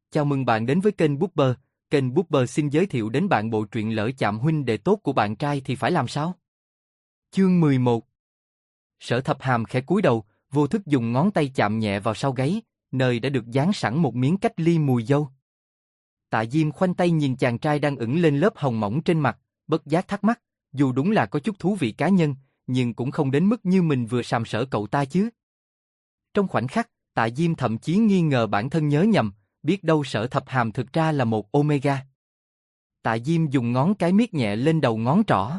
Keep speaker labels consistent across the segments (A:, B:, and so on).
A: Chào mừng bạn đến với kênh Booper. Kênh Booper xin giới thiệu đến bạn bộ truyện Lỡ chạm huynh đệ tốt của bạn trai thì phải làm sao? Chương 11. Sở Thập Hàm khẽ cúi đầu, vô thức dùng ngón tay chạm nhẹ vào sau gáy, nơi đã được dán sẵn một miếng cách ly mùi dâu. Tạ Diêm khoanh tay nhìn chàng trai đang ửng lên lớp hồng mỏng trên mặt, bất giác thắc mắc, dù đúng là có chút thú vị cá nhân, nhưng cũng không đến mức như mình vừa sàm sỡ cậu ta chứ. Trong khoảnh khắc, Tạ Diêm thậm chí nghi ngờ bản thân nhớ nhầm, biết đâu Sở Thập Hàm thực ra là một Omega. Tạ Diêm dùng ngón cái miết nhẹ lên đầu ngón trỏ.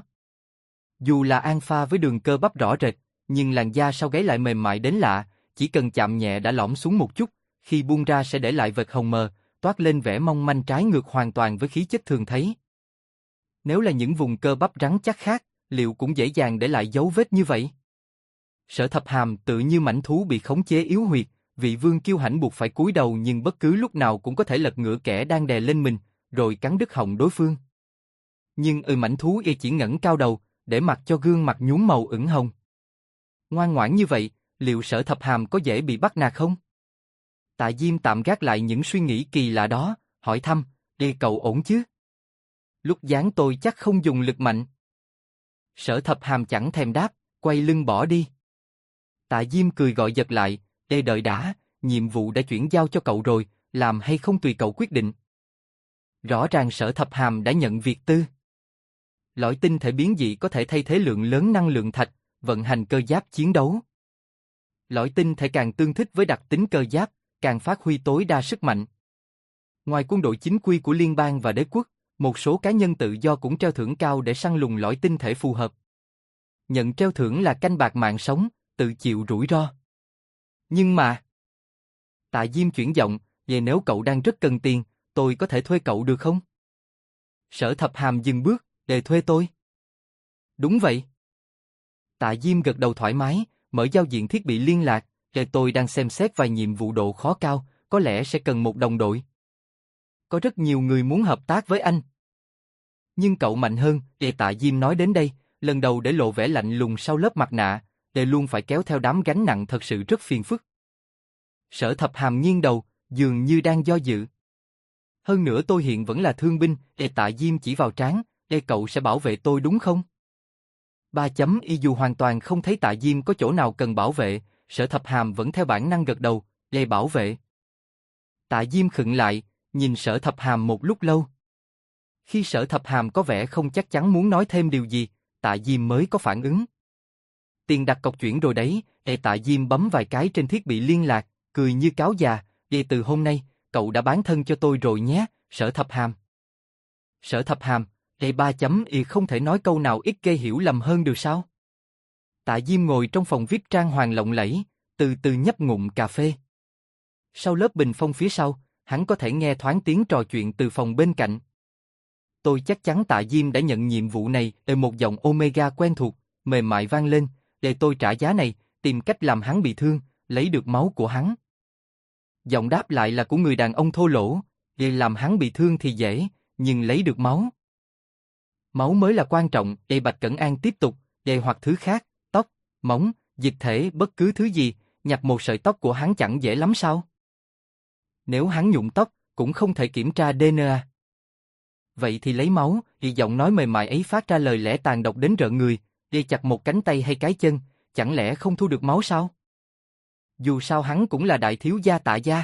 A: Dù là alpha với đường cơ bắp rõ rệt, nhưng làn da sau gáy lại mềm mại đến lạ, chỉ cần chạm nhẹ đã lõm xuống một chút, khi buông ra sẽ để lại vệt hồng mờ, toát lên vẻ mong manh trái ngược hoàn toàn với khí chất thường thấy. Nếu là những vùng cơ bắp rắn chắc khác, liệu cũng dễ dàng để lại dấu vết như vậy? Sở Thập Hàm tự như mãnh thú bị khống chế yếu huyệt, vị vương kiêu hãnh buộc phải cúi đầu nhưng bất cứ lúc nào cũng có thể lật ngửa kẻ đang đè lên mình, rồi cắn đứt họng đối phương. Nhưng mãnh thú chỉ ngẩng cao đầu, để mặc cho gương mặt nhuốm màu ửng hồng. Ngoan ngoãn như vậy, liệu Sở Thập Hàm có dễ bị bắt nạt không? Tạ Diêm tạm gác lại những suy nghĩ kỳ lạ đó, hỏi thăm, cậu ổn chứ? Lúc dán tôi chắc không dùng lực mạnh. Sở Thập Hàm chẳng thèm đáp, quay lưng bỏ đi. Tạ Diêm cười gọi giật lại, đợi đã, nhiệm vụ đã chuyển giao cho cậu rồi, làm hay không tùy cậu quyết định. Rõ ràng Sở Thập Hàm đã nhận việc tư. Lõi tinh thể biến dị có thể thay thế lượng lớn năng lượng thạch, vận hành cơ giáp chiến đấu. Lõi tinh thể càng tương thích với đặc tính cơ giáp, càng phát huy tối đa sức mạnh. Ngoài quân đội chính quy của liên bang và đế quốc, một số cá nhân tự do cũng treo thưởng cao để săn lùng lõi tinh thể phù hợp. Nhận treo thưởng là canh bạc mạng sống, tự chịu rủi ro. Nhưng mà... Tạ Diêm chuyển giọng, vậy nếu cậu đang rất cần tiền, tôi có thể thuê cậu được không? Sở Thập Hàm dừng bước, để thuê tôi. Đúng vậy. Tạ Diêm gật đầu thoải mái, mở giao diện thiết bị liên lạc, tôi đang xem xét vài nhiệm vụ độ khó cao, có lẽ sẽ cần một đồng đội. Có rất nhiều người muốn hợp tác với anh. Nhưng cậu mạnh hơn, Tạ Diêm nói đến đây, lần đầu để lộ vẻ lạnh lùng sau lớp mặt nạ, luôn phải kéo theo đám gánh nặng thật sự rất phiền phức. Sở Thập Hàm nghiêng đầu, dường như đang do dự. Hơn nữa tôi hiện vẫn là thương binh, Tạ Diêm chỉ vào trán, cậu sẽ bảo vệ tôi đúng không? Dù hoàn toàn không thấy Tạ Diêm có chỗ nào cần bảo vệ, Sở Thập Hàm vẫn theo bản năng gật đầu, bảo vệ. Tạ Diêm khựng lại, nhìn Sở Thập Hàm một lúc lâu. Khi Sở Thập Hàm có vẻ không chắc chắn muốn nói thêm điều gì, Tạ Diêm mới có phản ứng. Tiền đặt cọc chuyển rồi đấy, Tạ Diêm bấm vài cái trên thiết bị liên lạc, cười như cáo già, từ hôm nay, cậu đã bán thân cho tôi rồi nhé, Sở Thập Hàm. Sở Thập Hàm, không thể nói câu nào ít gây hiểu lầm hơn được sao? Tạ Diêm ngồi trong phòng VIP trang hoàng lộng lẫy, từ từ nhấp ngụm cà phê. Sau lớp bình phong phía sau, hắn có thể nghe thoáng tiếng trò chuyện từ phòng bên cạnh. Tôi chắc chắn Tạ Diêm đã nhận nhiệm vụ này, một giọng Omega quen thuộc, mềm mại vang lên, để tôi trả giá này, tìm cách làm hắn bị thương, lấy được máu của hắn. Giọng đáp lại là của người đàn ông thô lỗ, làm hắn bị thương thì dễ, nhưng lấy được máu. Máu mới là quan trọng, Bạch Cẩn An tiếp tục, hoặc thứ khác, tóc, móng, dịch thể, bất cứ thứ gì, nhặt một sợi tóc của hắn chẳng dễ lắm sao? Nếu hắn nhuộm tóc, cũng không thể kiểm tra DNA. Vậy thì lấy máu, giọng nói mềm mại ấy phát ra lời lẽ tàn độc đến rợn người, chặt một cánh tay hay cái chân, chẳng lẽ không thu được máu sao? Dù sao hắn cũng là đại thiếu gia Tạ gia.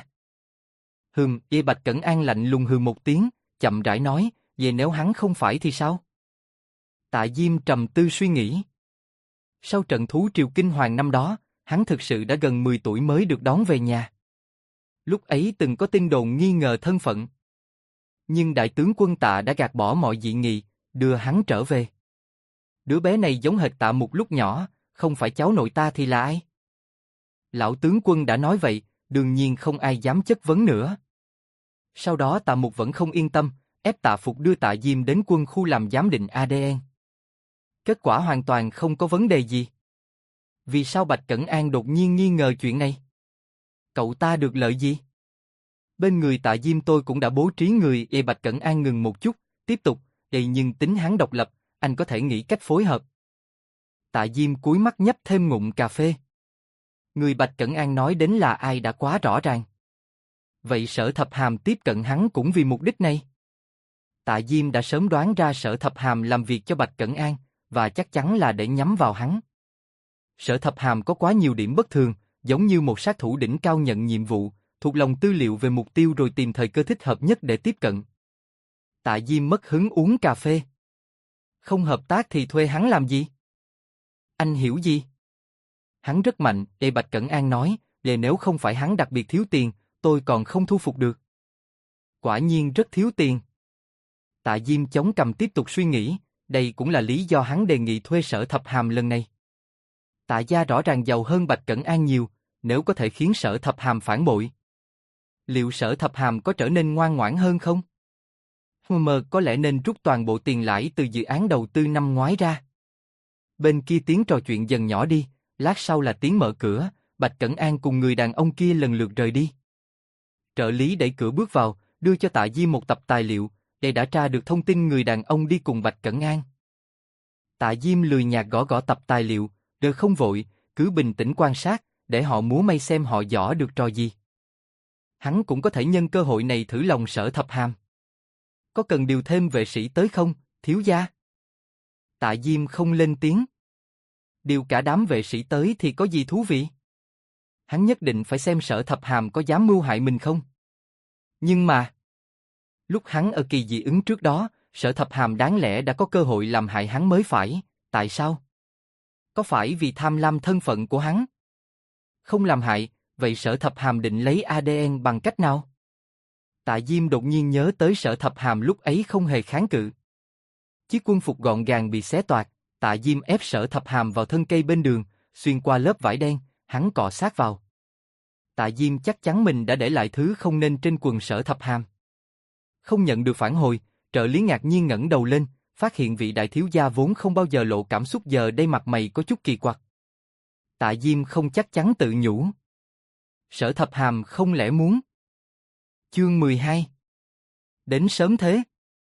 A: Bạch Cẩn An lạnh lùng hừ một tiếng, chậm rãi nói, vậy nếu hắn không phải thì sao? Tạ Diêm trầm tư suy nghĩ. Sau trận thú triều kinh hoàng năm đó, hắn thực sự đã gần 10 tuổi mới được đón về nhà. Lúc ấy từng có tin đồn nghi ngờ thân phận. Nhưng đại tướng quân Tạ đã gạt bỏ mọi dị nghị, đưa hắn trở về. Đứa bé này giống hệt Tạ Mục lúc nhỏ, không phải cháu nội ta thì là ai? Lão tướng quân đã nói vậy, đương nhiên không ai dám chất vấn nữa. Sau đó Tạ Mục vẫn không yên tâm, ép Tạ Phục đưa Tạ Diêm đến quân khu làm giám định ADN. Kết quả hoàn toàn không có vấn đề gì. Vì sao Bạch Cẩn An đột nhiên nghi ngờ chuyện này? Cậu ta được lợi gì? Bên người Tạ Diêm tôi cũng đã bố trí người. Bạch Cẩn An ngừng một chút, tiếp tục, nhưng tính hắn độc lập, anh có thể nghĩ cách phối hợp. Tạ Diêm cúi mắt nhấp thêm ngụm cà phê. Người Bạch Cẩn An nói đến là ai đã quá rõ ràng. Vậy Sở Thập Hàm tiếp cận hắn cũng vì mục đích này? Tạ Diêm đã sớm đoán ra Sở Thập Hàm làm việc cho Bạch Cẩn An, và chắc chắn là để nhắm vào hắn. Sở Thập Hàm có quá nhiều điểm bất thường, giống như một sát thủ đỉnh cao nhận nhiệm vụ, thuộc lòng tư liệu về mục tiêu rồi tìm thời cơ thích hợp nhất để tiếp cận. Tạ Diêm mất hứng uống cà phê. Không hợp tác thì thuê hắn làm gì? Anh hiểu gì? Hắn rất mạnh, Bạch Cẩn An nói, nếu không phải hắn đặc biệt thiếu tiền, tôi còn không thu phục được. Quả nhiên rất thiếu tiền. Tạ Diêm chống cằm tiếp tục suy nghĩ, đây cũng là lý do hắn đề nghị thuê Sở Thập Hàm lần này. Tạ gia rõ ràng giàu hơn Bạch Cẩn An nhiều, nếu có thể khiến Sở Thập Hàm phản bội. Liệu Sở Thập Hàm có trở nên ngoan ngoãn hơn không? Có lẽ nên rút toàn bộ tiền lãi từ dự án đầu tư năm ngoái ra. Bên kia tiếng trò chuyện dần nhỏ đi, lát sau là tiếng mở cửa, Bạch Cẩn An cùng người đàn ông kia lần lượt rời đi. Trợ lý đẩy cửa bước vào, đưa cho Tạ Diêm một tập tài liệu, để đã tra được thông tin người đàn ông đi cùng Bạch Cẩn An. Tạ Diêm lười nhác gõ gõ tập tài liệu, đợi không vội, cứ bình tĩnh quan sát, để họ múa may xem họ giỏ được trò gì. Hắn cũng có thể nhân cơ hội này thử lòng Sở Thập Hàm. Có cần điều thêm vệ sĩ tới không, thiếu gia? Tạ Diêm không lên tiếng. Điều cả đám vệ sĩ tới thì có gì thú vị? Hắn nhất định phải xem Sở Thập Hàm có dám mưu hại mình không. Nhưng mà, lúc hắn ở kỳ dị ứng trước đó, Sở Thập Hàm đáng lẽ đã có cơ hội làm hại hắn mới phải, tại sao? Có phải vì tham lam thân phận của hắn? Không làm hại, vậy Sở Thập Hàm định lấy ADN bằng cách nào? Tạ Diêm đột nhiên nhớ tới Sở Thập Hàm lúc ấy không hề kháng cự. Chiếc quân phục gọn gàng bị xé toạc, Tạ Diêm ép Sở Thập Hàm vào thân cây bên đường, xuyên qua lớp vải đen, hắn cọ sát vào. Tạ Diêm chắc chắn mình đã để lại thứ không nên trên quần Sở Thập Hàm. Không nhận được phản hồi, trợ lý ngạc nhiên ngẩng đầu lên, phát hiện vị đại thiếu gia vốn không bao giờ lộ cảm xúc giờ đây mặt mày có chút kỳ quặc. Tạ Diêm không chắc chắn tự nhủ. Sở Thập Hàm không lẽ muốn? Chương 12. Đến sớm thế.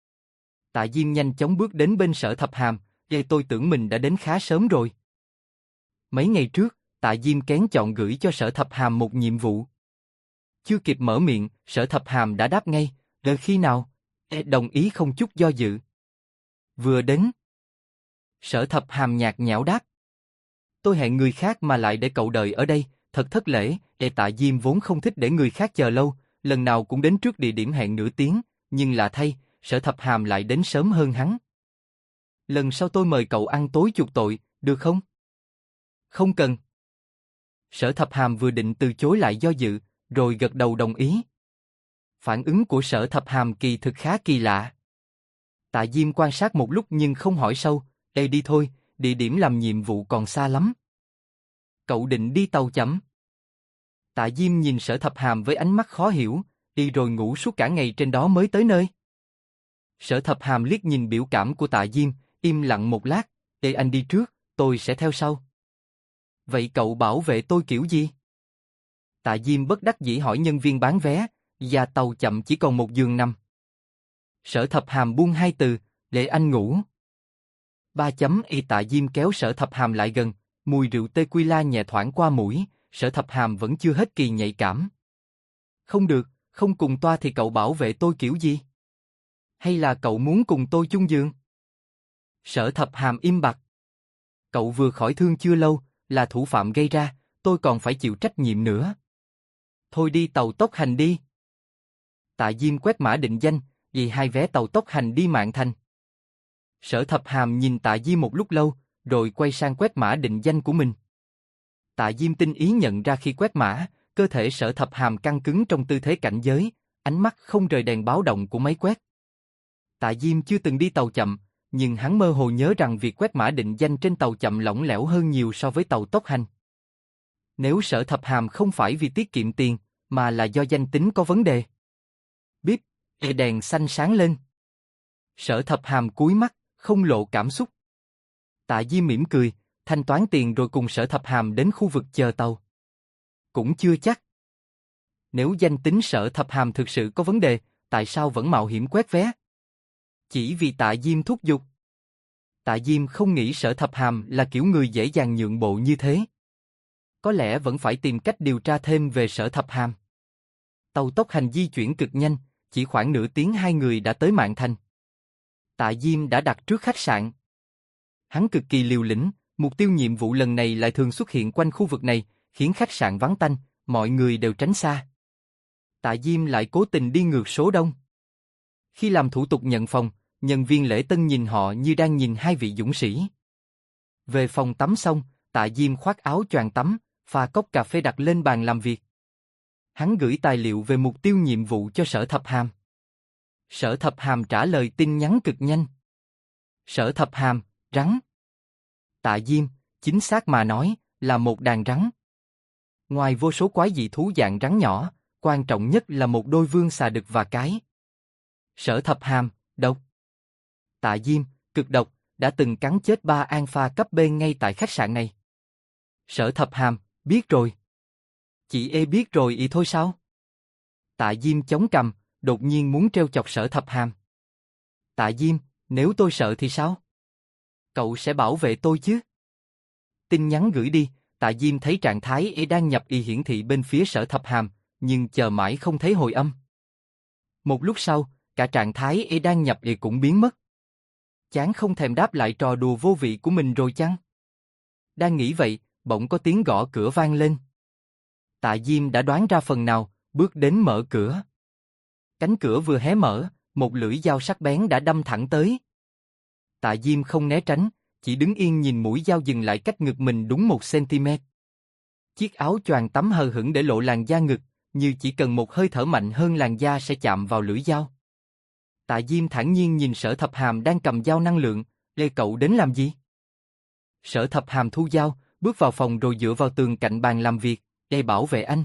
A: Tạ Diêm nhanh chóng bước đến bên Sở Thập Hàm, tôi tưởng mình đã đến khá sớm rồi. Mấy ngày trước, Tạ Diêm kén chọn gửi cho Sở Thập Hàm một nhiệm vụ. Chưa kịp mở miệng, Sở Thập Hàm đã đáp ngay, đợi khi nào? Đồng ý không chút do dự. Vừa đến. Sở Thập Hàm nhạt nhẽo đáp. Tôi hẹn người khác mà lại để cậu đợi ở đây, thật thất lễ. Tạ Diêm vốn không thích để người khác chờ lâu, lần nào cũng đến trước địa điểm hẹn nửa tiếng, nhưng lạ thay, Sở Thập Hàm lại đến sớm hơn hắn. Lần sau tôi mời cậu ăn tối chuộc tội, được không? Không cần. Sở Thập Hàm vừa định từ chối lại do dự, rồi gật đầu đồng ý. Phản ứng của Sở Thập Hàm kỳ thực khá kỳ lạ. Tạ Diêm quan sát một lúc nhưng không hỏi sâu, đi thôi, địa điểm làm nhiệm vụ còn xa lắm. Cậu định đi tàu chậm? Tạ Diêm nhìn Sở Thập Hàm với ánh mắt khó hiểu, đi rồi ngủ suốt cả ngày trên đó mới tới nơi. Sở Thập Hàm liếc nhìn biểu cảm của Tạ Diêm, im lặng một lát, anh đi trước, tôi sẽ theo sau. Vậy cậu bảo vệ tôi kiểu gì? Tạ Diêm bất đắc dĩ hỏi nhân viên bán vé, và tàu chậm chỉ còn một giường nằm. Sở Thập Hàm buông hai từ, để anh ngủ. Tạ Diêm kéo Sở Thập Hàm lại gần, mùi rượu tequila nhẹ thoảng qua mũi, Sở Thập Hàm vẫn chưa hết kỳ nhạy cảm. Không được, không cùng toa thì cậu bảo vệ tôi kiểu gì? Hay là cậu muốn cùng tôi chung giường? Sở Thập Hàm im bặt. Cậu vừa khỏi thương chưa lâu, là thủ phạm gây ra, tôi còn phải chịu trách nhiệm nữa. Thôi đi tàu tốc hành đi. Tạ Diêm quét mã định danh, vì 2 vé tàu tốc hành đi Mạn Thành. Sở Thập Hàm nhìn Tạ Diêm một lúc lâu, rồi quay sang quét mã định danh của mình. Tạ Diêm tinh ý nhận ra khi quét mã, cơ thể Sở Thập Hàm căng cứng trong tư thế cảnh giới, ánh mắt không rời đèn báo động của máy quét. Tạ Diêm chưa từng đi tàu chậm, nhưng hắn mơ hồ nhớ rằng việc quét mã định danh trên tàu chậm lỏng lẻo hơn nhiều so với tàu tốc hành. Nếu Sở Thập Hàm không phải vì tiết kiệm tiền, mà là do danh tính có vấn đề. Bíp, đèn xanh sáng lên. Sở Thập Hàm cúi mắt, không lộ cảm xúc. Tạ Diêm mỉm cười, thanh toán tiền rồi cùng Sở Thập Hàm đến khu vực chờ tàu. Cũng chưa chắc. Nếu danh tính Sở Thập Hàm thực sự có vấn đề, tại sao vẫn mạo hiểm quét vé? Chỉ vì Tạ Diêm thúc giục. Tạ Diêm không nghĩ Sở Thập Hàm là kiểu người dễ dàng nhượng bộ như thế. Có lẽ vẫn phải tìm cách điều tra thêm về Sở Thập Hàm. Tàu tốc hành di chuyển cực nhanh, chỉ khoảng nửa tiếng hai người đã tới Mạn Thành. Tạ Diêm đã đặt trước khách sạn. Hắn cực kỳ liều lĩnh, mục tiêu nhiệm vụ lần này lại thường xuất hiện quanh khu vực này, khiến khách sạn vắng tanh, mọi người đều tránh xa. Tạ Diêm lại cố tình đi ngược số đông. Khi làm thủ tục nhận phòng, nhân viên lễ tân nhìn họ như đang nhìn hai vị dũng sĩ. Về phòng tắm xong, Tạ Diêm khoác áo choàng tắm, pha cốc cà phê đặt lên bàn làm việc. Hắn gửi tài liệu về mục tiêu nhiệm vụ cho Sở Thập Hàm. Sở Thập Hàm trả lời tin nhắn cực nhanh. Sở Thập Hàm, rắn. Tạ Diêm, chính xác mà nói, là một đàn rắn. Ngoài vô số quái dị thú dạng rắn nhỏ, quan trọng nhất là một đôi vương xà đực và cái. Sở Thập Hàm, độc. Tạ Diêm, cực độc, đã từng cắn chết 3 alpha cấp B ngay tại khách sạn này. Sở Thập Hàm, biết rồi. Chị biết rồi ý thôi sao? Tạ Diêm chống cằm, đột nhiên muốn trêu chọc Sở Thập Hàm. Tạ Diêm, nếu tôi sợ thì sao? Cậu sẽ bảo vệ tôi chứ? Tin nhắn gửi đi, Tạ Diêm thấy trạng thái đang nhập hiển thị bên phía Sở Thập Hàm, nhưng chờ mãi không thấy hồi âm. Một lúc sau, cả trạng thái đang nhập cũng biến mất. Chán không thèm đáp lại trò đùa vô vị của mình rồi chăng? Đang nghĩ vậy, bỗng có tiếng gõ cửa vang lên. Tạ Diêm đã đoán ra phần nào, bước đến mở cửa. Cánh cửa vừa hé mở, một lưỡi dao sắc bén đã đâm thẳng tới. Tạ Diêm không né tránh, chỉ đứng yên nhìn mũi dao dừng lại cách ngực mình đúng 1 cm. Chiếc áo choàng tắm hờ hững để lộ làn da ngực, như chỉ cần một hơi thở mạnh hơn làn da sẽ chạm vào lưỡi dao. Tạ Diêm thản nhiên nhìn Sở Thập Hàm đang cầm dao năng lượng, cậu đến làm gì? Sở Thập Hàm thu dao, bước vào phòng rồi dựa vào tường cạnh bàn làm việc, bảo vệ anh.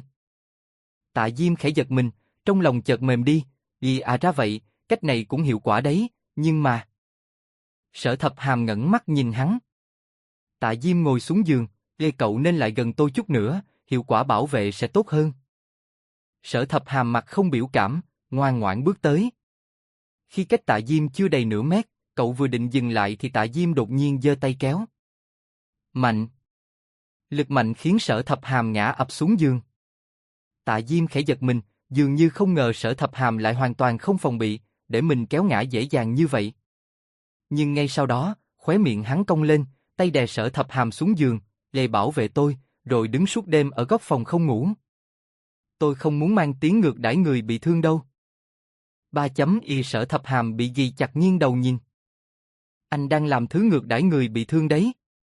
A: Tạ Diêm khẽ giật mình, trong lòng chợt mềm đi, ra vậy, cách này cũng hiệu quả đấy, nhưng mà... Sở Thập Hàm ngẩng mắt nhìn hắn. Tạ Diêm ngồi xuống giường, cậu nên lại gần tôi chút nữa, hiệu quả bảo vệ sẽ tốt hơn. Sở Thập Hàm mặt không biểu cảm, ngoan ngoãn bước tới. Khi cách Tạ Diêm chưa đầy nửa mét, cậu vừa định dừng lại thì Tạ Diêm đột nhiên giơ tay kéo. Mạnh. Lực mạnh khiến Sở Thập Hàm ngã ập xuống giường. Tạ Diêm khẽ giật mình, dường như không ngờ Sở Thập Hàm lại hoàn toàn không phòng bị, để mình kéo ngã dễ dàng như vậy. Nhưng ngay sau đó, khóe miệng hắn cong lên, tay đè Sở Thập Hàm xuống giường, bảo vệ tôi, rồi đứng suốt đêm ở góc phòng không ngủ. Tôi không muốn mang tiếng ngược đãi người bị thương đâu. Sở Thập Hàm bị ghi chặt nghiêng đầu nhìn. Anh đang làm thứ ngược đãi người bị thương đấy.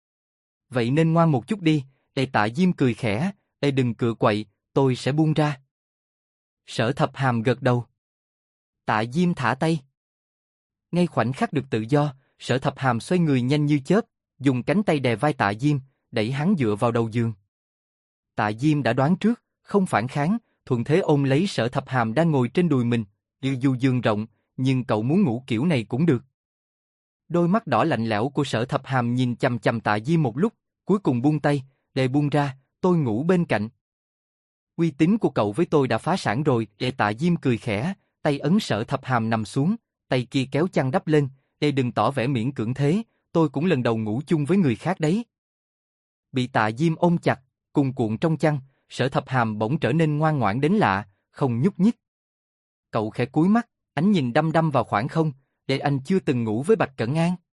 A: Vậy nên ngoan một chút đi, Tạ Diêm cười khẽ, đừng cựa quậy, tôi sẽ buông ra. Sở Thập Hàm gật đầu. Tạ Diêm thả tay. Ngay khoảnh khắc được tự do, Sở Thập Hàm xoay người nhanh như chớp, dùng cánh tay đè vai Tạ Diêm, đẩy hắn dựa vào đầu giường. Tạ Diêm đã đoán trước, không phản kháng, thuận thế ôm lấy Sở Thập Hàm đang ngồi trên đùi mình, dù giường rộng, nhưng cậu muốn ngủ kiểu này cũng được. Đôi mắt đỏ lạnh lẽo của Sở Thập Hàm nhìn chằm chằm Tạ Diêm một lúc, cuối cùng buông tay, buông ra, tôi ngủ bên cạnh. Uy tín của cậu với tôi đã phá sản rồi, Tạ Diêm cười khẽ, tay ấn Sở Thập Hàm nằm xuống, tay kia kéo chăn đắp lên, đừng tỏ vẻ miễn cưỡng thế, tôi cũng lần đầu ngủ chung với người khác đấy. Bị Tạ Diêm ôm chặt, cùng cuộn trong chăn, Sở Thập Hàm bỗng trở nên ngoan ngoãn đến lạ, không nhúc nhích. Cậu khẽ cúi mắt, ánh nhìn đăm đăm vào khoảng không, anh chưa từng ngủ với Bạch Cẩn An.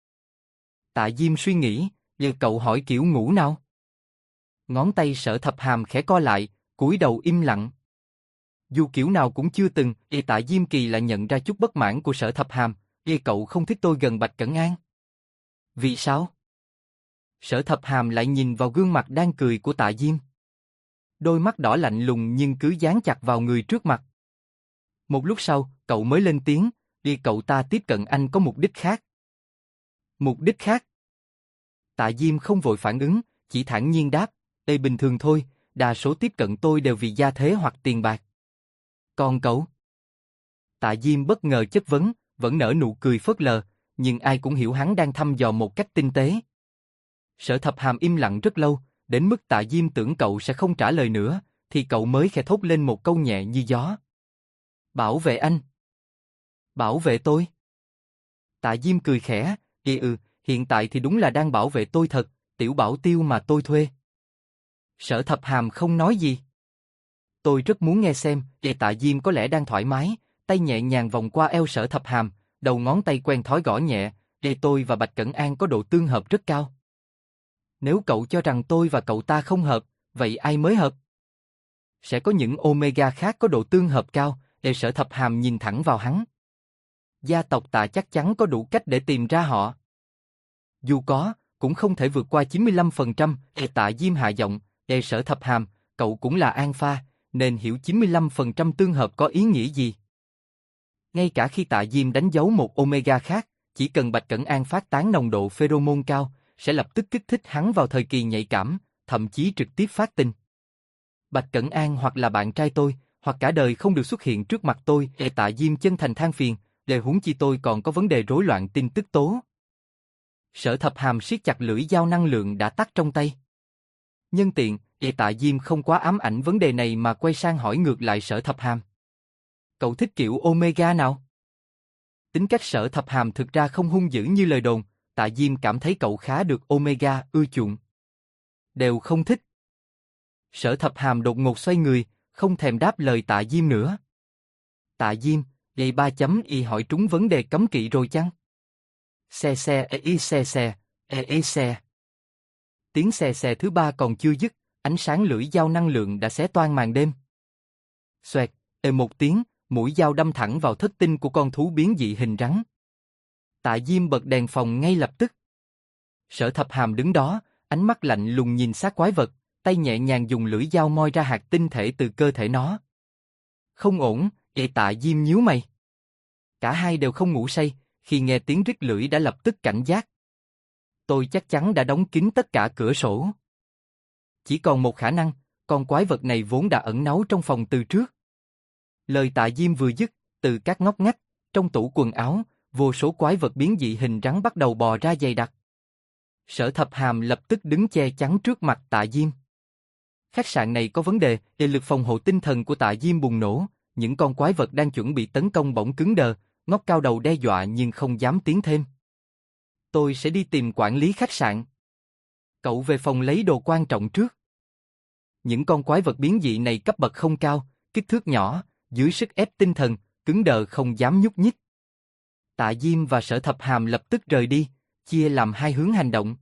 A: Tạ Diêm suy nghĩ, cậu hỏi kiểu ngủ nào? Ngón tay Sở Thập Hàm khẽ co lại, cúi đầu im lặng. Dù kiểu nào cũng chưa từng, Tạ Diêm kỳ lại nhận ra chút bất mãn của Sở Thập Hàm, cậu không thích tôi gần Bạch Cẩn An. Vì sao? Sở Thập Hàm lại nhìn vào gương mặt đang cười của Tạ Diêm. Đôi mắt đỏ lạnh lùng nhưng cứ dán chặt vào người trước mặt. Một lúc sau, cậu mới lên tiếng, cậu ta tiếp cận anh có mục đích khác. Mục đích khác? Tạ Diêm không vội phản ứng, chỉ thản nhiên đáp, bình thường thôi, đa số tiếp cận tôi đều vì gia thế hoặc tiền bạc. Còn cậu? Tạ Diêm bất ngờ chất vấn, vẫn nở nụ cười phớt lờ, nhưng ai cũng hiểu hắn đang thăm dò một cách tinh tế. Sở Thập Hàm im lặng rất lâu, đến mức Tạ Diêm tưởng cậu sẽ không trả lời nữa, thì cậu mới khẽ thốt lên một câu nhẹ như gió. Bảo vệ anh. Bảo vệ tôi. Tạ Diêm cười khẽ, hiện tại thì đúng là đang bảo vệ tôi thật, tiểu bảo tiêu mà tôi thuê. Sở Thập Hàm không nói gì. Tôi rất muốn nghe xem. Tạ Diêm có lẽ đang thoải mái, tay nhẹ nhàng vòng qua eo Sở Thập Hàm, đầu ngón tay quen thói gõ nhẹ. Tôi và Bạch Cẩn An có độ tương hợp rất cao. Nếu cậu cho rằng tôi và cậu ta không hợp, vậy ai mới hợp? Sẽ có những Omega khác có độ tương hợp cao. Sở Thập Hàm nhìn thẳng vào hắn. Gia tộc Tạ chắc chắn có đủ cách để tìm ra họ. Dù có, cũng không thể vượt qua 95%. Tạ Diêm hạ giọng. Sở Thập Hàm, cậu cũng là alpha, nên hiểu 95% tương hợp có ý nghĩa gì. Ngay cả khi Tạ Diêm đánh dấu một omega khác, chỉ cần Bạch Cẩn An phát tán nồng độ pheromone cao, sẽ lập tức kích thích hắn vào thời kỳ nhạy cảm, thậm chí trực tiếp phát tình. Bạch Cẩn An hoặc là bạn trai tôi, hoặc cả đời không được xuất hiện trước mặt tôi. Tạ Diêm chân thành than phiền, huống chi tôi còn có vấn đề rối loạn tin tức tố. Sở Thập Hàm siết chặt lưỡi dao năng lượng đã tắt trong tay. Nhân tiện, Tạ Diêm không quá ám ảnh vấn đề này mà quay sang hỏi ngược lại Sở Thập Hàm. Cậu thích kiểu Omega nào? Tính cách Sở Thập Hàm thực ra không hung dữ như lời đồn, Tạ Diêm cảm thấy cậu khá được Omega ưa chuộng. Đều không thích. Sở Thập Hàm đột ngột xoay người, không thèm đáp lời Tạ Diêm nữa. Tạ Diêm, vậy 3.y hỏi trúng vấn đề cấm kỵ rồi chăng? Xe xe. Tiếng xe thứ ba còn chưa dứt, ánh sáng lưỡi dao năng lượng đã xé toang màn đêm. Xoẹt, một tiếng, mũi dao đâm thẳng vào thất tinh của con thú biến dị hình rắn. Tạ Diêm bật đèn phòng ngay lập tức. Sở Thập Hàm đứng đó, ánh mắt lạnh lùng nhìn xác quái vật, tay nhẹ nhàng dùng lưỡi dao moi ra hạt tinh thể từ cơ thể nó. Không ổn, Tạ Diêm nhíu mày. Cả hai đều không ngủ say, khi nghe tiếng rít lưỡi đã lập tức cảnh giác. Tôi chắc chắn đã đóng kín tất cả cửa sổ. Chỉ còn một khả năng, con quái vật này vốn đã ẩn náu trong phòng từ trước. Lời Tạ Diêm vừa dứt, từ các ngóc ngách, trong tủ quần áo, vô số quái vật biến dị hình rắn bắt đầu bò ra dày đặc. Sở Thập Hàm lập tức đứng che chắn trước mặt Tạ Diêm. Khách sạn này có vấn đề, lực phòng hộ tinh thần của Tạ Diêm bùng nổ, những con quái vật đang chuẩn bị tấn công bỗng cứng đờ, ngóc cao đầu đe dọa nhưng không dám tiến thêm. Tôi sẽ đi tìm quản lý khách sạn. Cậu về phòng lấy đồ quan trọng trước. Những con quái vật biến dị này cấp bậc không cao, kích thước nhỏ, dưới sức ép tinh thần, cứng đờ không dám nhúc nhích. Tạ Diêm và Sở Thập Hàm lập tức rời đi, chia làm hai hướng hành động.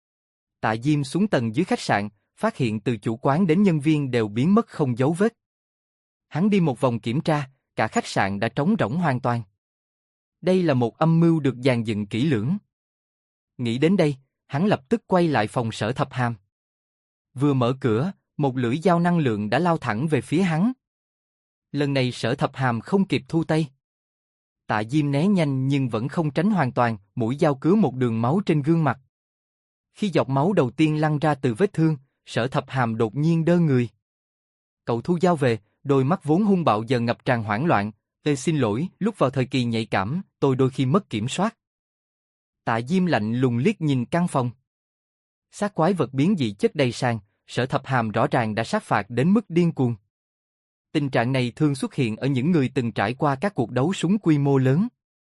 A: Tạ Diêm xuống tầng dưới khách sạn, phát hiện từ chủ quán đến nhân viên đều biến mất không dấu vết. Hắn đi một vòng kiểm tra, cả khách sạn đã trống rỗng hoàn toàn. Đây là một âm mưu được dàn dựng kỹ lưỡng. Nghĩ đến đây, hắn lập tức quay lại phòng Sở Thập Hàm. Vừa mở cửa, một lưỡi dao năng lượng đã lao thẳng về phía hắn. Lần này Sở Thập Hàm không kịp thu tay. Tạ Diêm né nhanh nhưng vẫn không tránh hoàn toàn, mũi dao cứa một đường máu trên gương mặt. Khi giọt máu đầu tiên lăn ra từ vết thương, Sở Thập Hàm đột nhiên đơ người. Cậu thu dao về, đôi mắt vốn hung bạo giờ ngập tràn hoảng loạn. Xin lỗi, lúc vào thời kỳ nhạy cảm, tôi đôi khi mất kiểm soát. Tạ Diêm lạnh lùng liếc nhìn căn phòng. Xác quái vật biến dị chất đầy sàn, Sở Thập Hàm rõ ràng đã sát phạt đến mức điên cuồng. Tình trạng này thường xuất hiện ở những người từng trải qua các cuộc đấu súng quy mô lớn.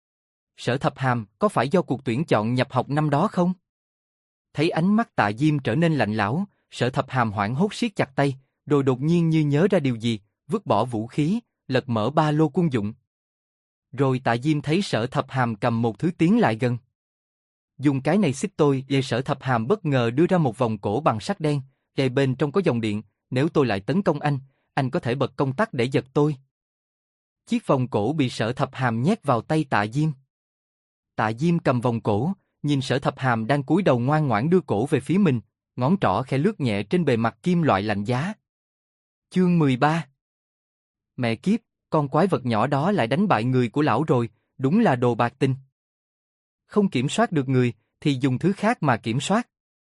A: Sở Thập Hàm, có phải do cuộc tuyển chọn nhập học năm đó không? Thấy ánh mắt Tạ Diêm trở nên lạnh lẽo, Sở Thập Hàm hoảng hốt siết chặt tay, rồi đột nhiên như nhớ ra điều gì, vứt bỏ vũ khí, lật mở ba lô quân dụng. Rồi Tạ Diêm thấy Sở Thập Hàm cầm một thứ tiến lại gần. Dùng cái này xích tôi. Sở Thập Hàm bất ngờ đưa ra một vòng cổ bằng sắt đen, bên trong có dòng điện, nếu tôi lại tấn công anh có thể bật công tắc để giật tôi. Chiếc vòng cổ bị Sở Thập Hàm nhét vào tay Tạ Diêm. Tạ Diêm cầm vòng cổ, nhìn Sở Thập Hàm đang cúi đầu ngoan ngoãn đưa cổ về phía mình, ngón trỏ khẽ lướt nhẹ trên bề mặt kim loại lạnh giá. Chương 13. Mẹ kiếp, con quái vật nhỏ đó lại đánh bại người của lão rồi, đúng là đồ bạc tinh. Không kiểm soát được người, thì dùng thứ khác mà kiểm soát.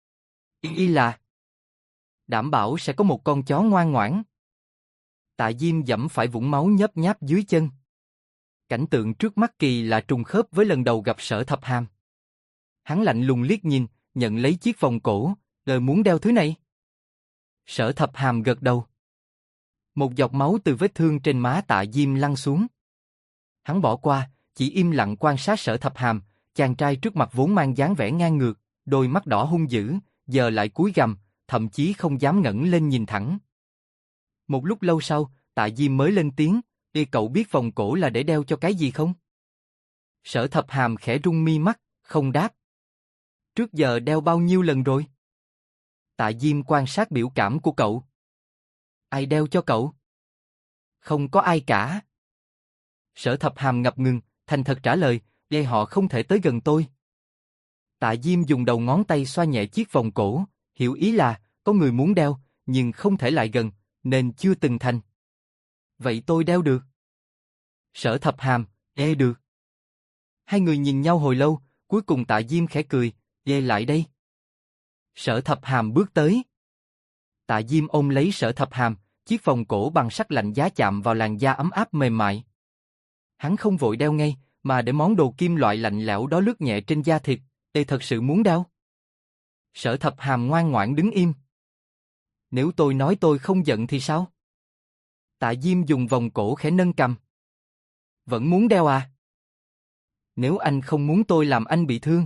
A: Y là đảm bảo sẽ có một con chó ngoan ngoãn. Tạ Diêm giẫm phải vũng máu nhớp nháp dưới chân. Cảnh tượng trước mắt kỳ lạ trùng khớp với lần đầu gặp Sở Thập Hàm. Hắn lạnh lùng liếc nhìn, nhận lấy chiếc vòng cổ, muốn đeo thứ này. Sở Thập Hàm gật đầu. Một giọt máu từ vết thương trên má Tạ Diêm lăn xuống. Hắn bỏ qua, chỉ im lặng quan sát Sở Thập Hàm, chàng trai trước mặt vốn mang dáng vẻ ngang ngược, đôi mắt đỏ hung dữ, giờ lại cúi gằm, thậm chí không dám ngẩng lên nhìn thẳng. Một lúc lâu sau, Tạ Diêm mới lên tiếng, cậu biết vòng cổ là để đeo cho cái gì không? Sở Thập Hàm khẽ rung mi mắt, không đáp. Trước giờ đeo bao nhiêu lần rồi? Tạ Diêm quan sát biểu cảm của cậu. Ai đeo cho cậu? Không có ai cả. Sở Thập Hàm ngập ngừng, thành thật trả lời, họ không thể tới gần tôi. Tạ Diêm dùng đầu ngón tay xoa nhẹ chiếc vòng cổ, hiểu ý là, có người muốn đeo, nhưng không thể lại gần, nên chưa từng thành. Vậy tôi đeo được. Sở Thập Hàm, được. Hai người nhìn nhau hồi lâu, cuối cùng Tạ Diêm khẽ cười, lại đây. Sở Thập Hàm bước tới. Tạ Diêm ôm lấy Sở Thập Hàm, chiếc vòng cổ bằng sắt lạnh giá chạm vào làn da ấm áp mềm mại. Hắn không vội đeo ngay, mà để món đồ kim loại lạnh lẽo đó lướt nhẹ trên da thịt, thật sự muốn đeo. Sở Thập Hàm ngoan ngoãn đứng im. Nếu tôi nói tôi không giận thì sao? Tạ Diêm dùng vòng cổ khẽ nâng cằm. Vẫn muốn đeo à? Nếu anh không muốn tôi làm anh bị thương,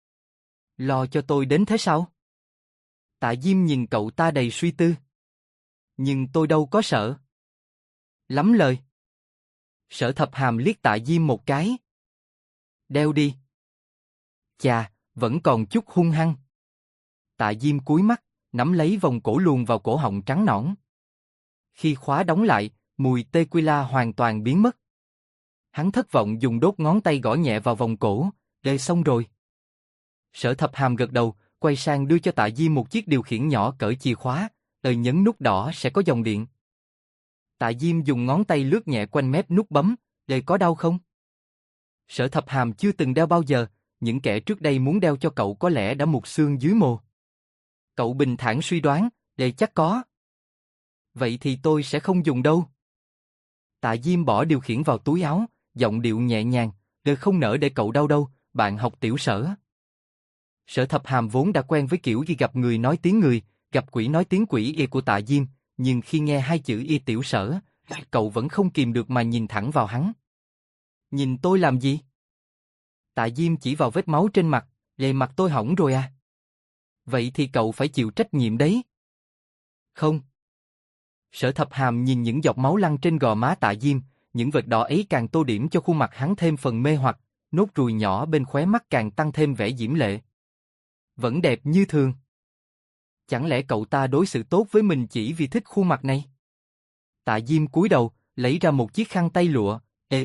A: lo cho tôi đến thế sao? Tạ Diêm nhìn cậu ta đầy suy tư. Nhưng tôi đâu có sợ. Lắm lời. Sở Thập Hàm liếc Tạ Diêm một cái. Đeo đi. Chà, vẫn còn chút hung hăng. Tạ Diêm cúi mắt, nắm lấy vòng cổ luồn vào cổ họng trắng nõn. Khi khóa đóng lại, mùi tequila hoàn toàn biến mất. Hắn thất vọng dùng đốt ngón tay gõ nhẹ vào vòng cổ, xong rồi. Sở Thập Hàm gật đầu, quay sang đưa cho Tạ Diêm một chiếc điều khiển nhỏ cỡ chìa khóa, nhấn nút đỏ sẽ có dòng điện. Tạ Diêm dùng ngón tay lướt nhẹ quanh mép nút bấm, có đau không? Sở Thập Hàm chưa từng đeo bao giờ, những kẻ trước đây muốn đeo cho cậu có lẽ đã mục xương dưới mồ. Cậu bình thản suy đoán, chắc có. Vậy thì tôi sẽ không dùng đâu. Tạ Diêm bỏ điều khiển vào túi áo, giọng điệu nhẹ nhàng, không nỡ để cậu đau đâu, bạn học tiểu Sở. Sở Thập Hàm vốn đã quen với kiểu gặp người nói tiếng người, gặp quỷ nói tiếng quỷ của Tạ Diêm, nhưng khi nghe hai chữ tiểu Sở, cậu vẫn không kìm được mà nhìn thẳng vào hắn. Nhìn tôi làm gì? Tạ Diêm chỉ vào vết máu trên mặt, mặt tôi hỏng rồi à? Vậy thì cậu phải chịu trách nhiệm đấy. Không. Sở Thập Hàm nhìn những giọt máu lăn trên gò má Tạ Diêm, những vệt đỏ ấy càng tô điểm cho khuôn mặt hắn thêm phần mê hoặc, nốt ruồi nhỏ bên khóe mắt càng tăng thêm vẻ diễm lệ. Vẫn đẹp như thường. Chẳng lẽ cậu ta đối xử tốt với mình chỉ vì thích khuôn mặt này? Tạ Diêm cúi đầu, lấy ra một chiếc khăn tay lụa,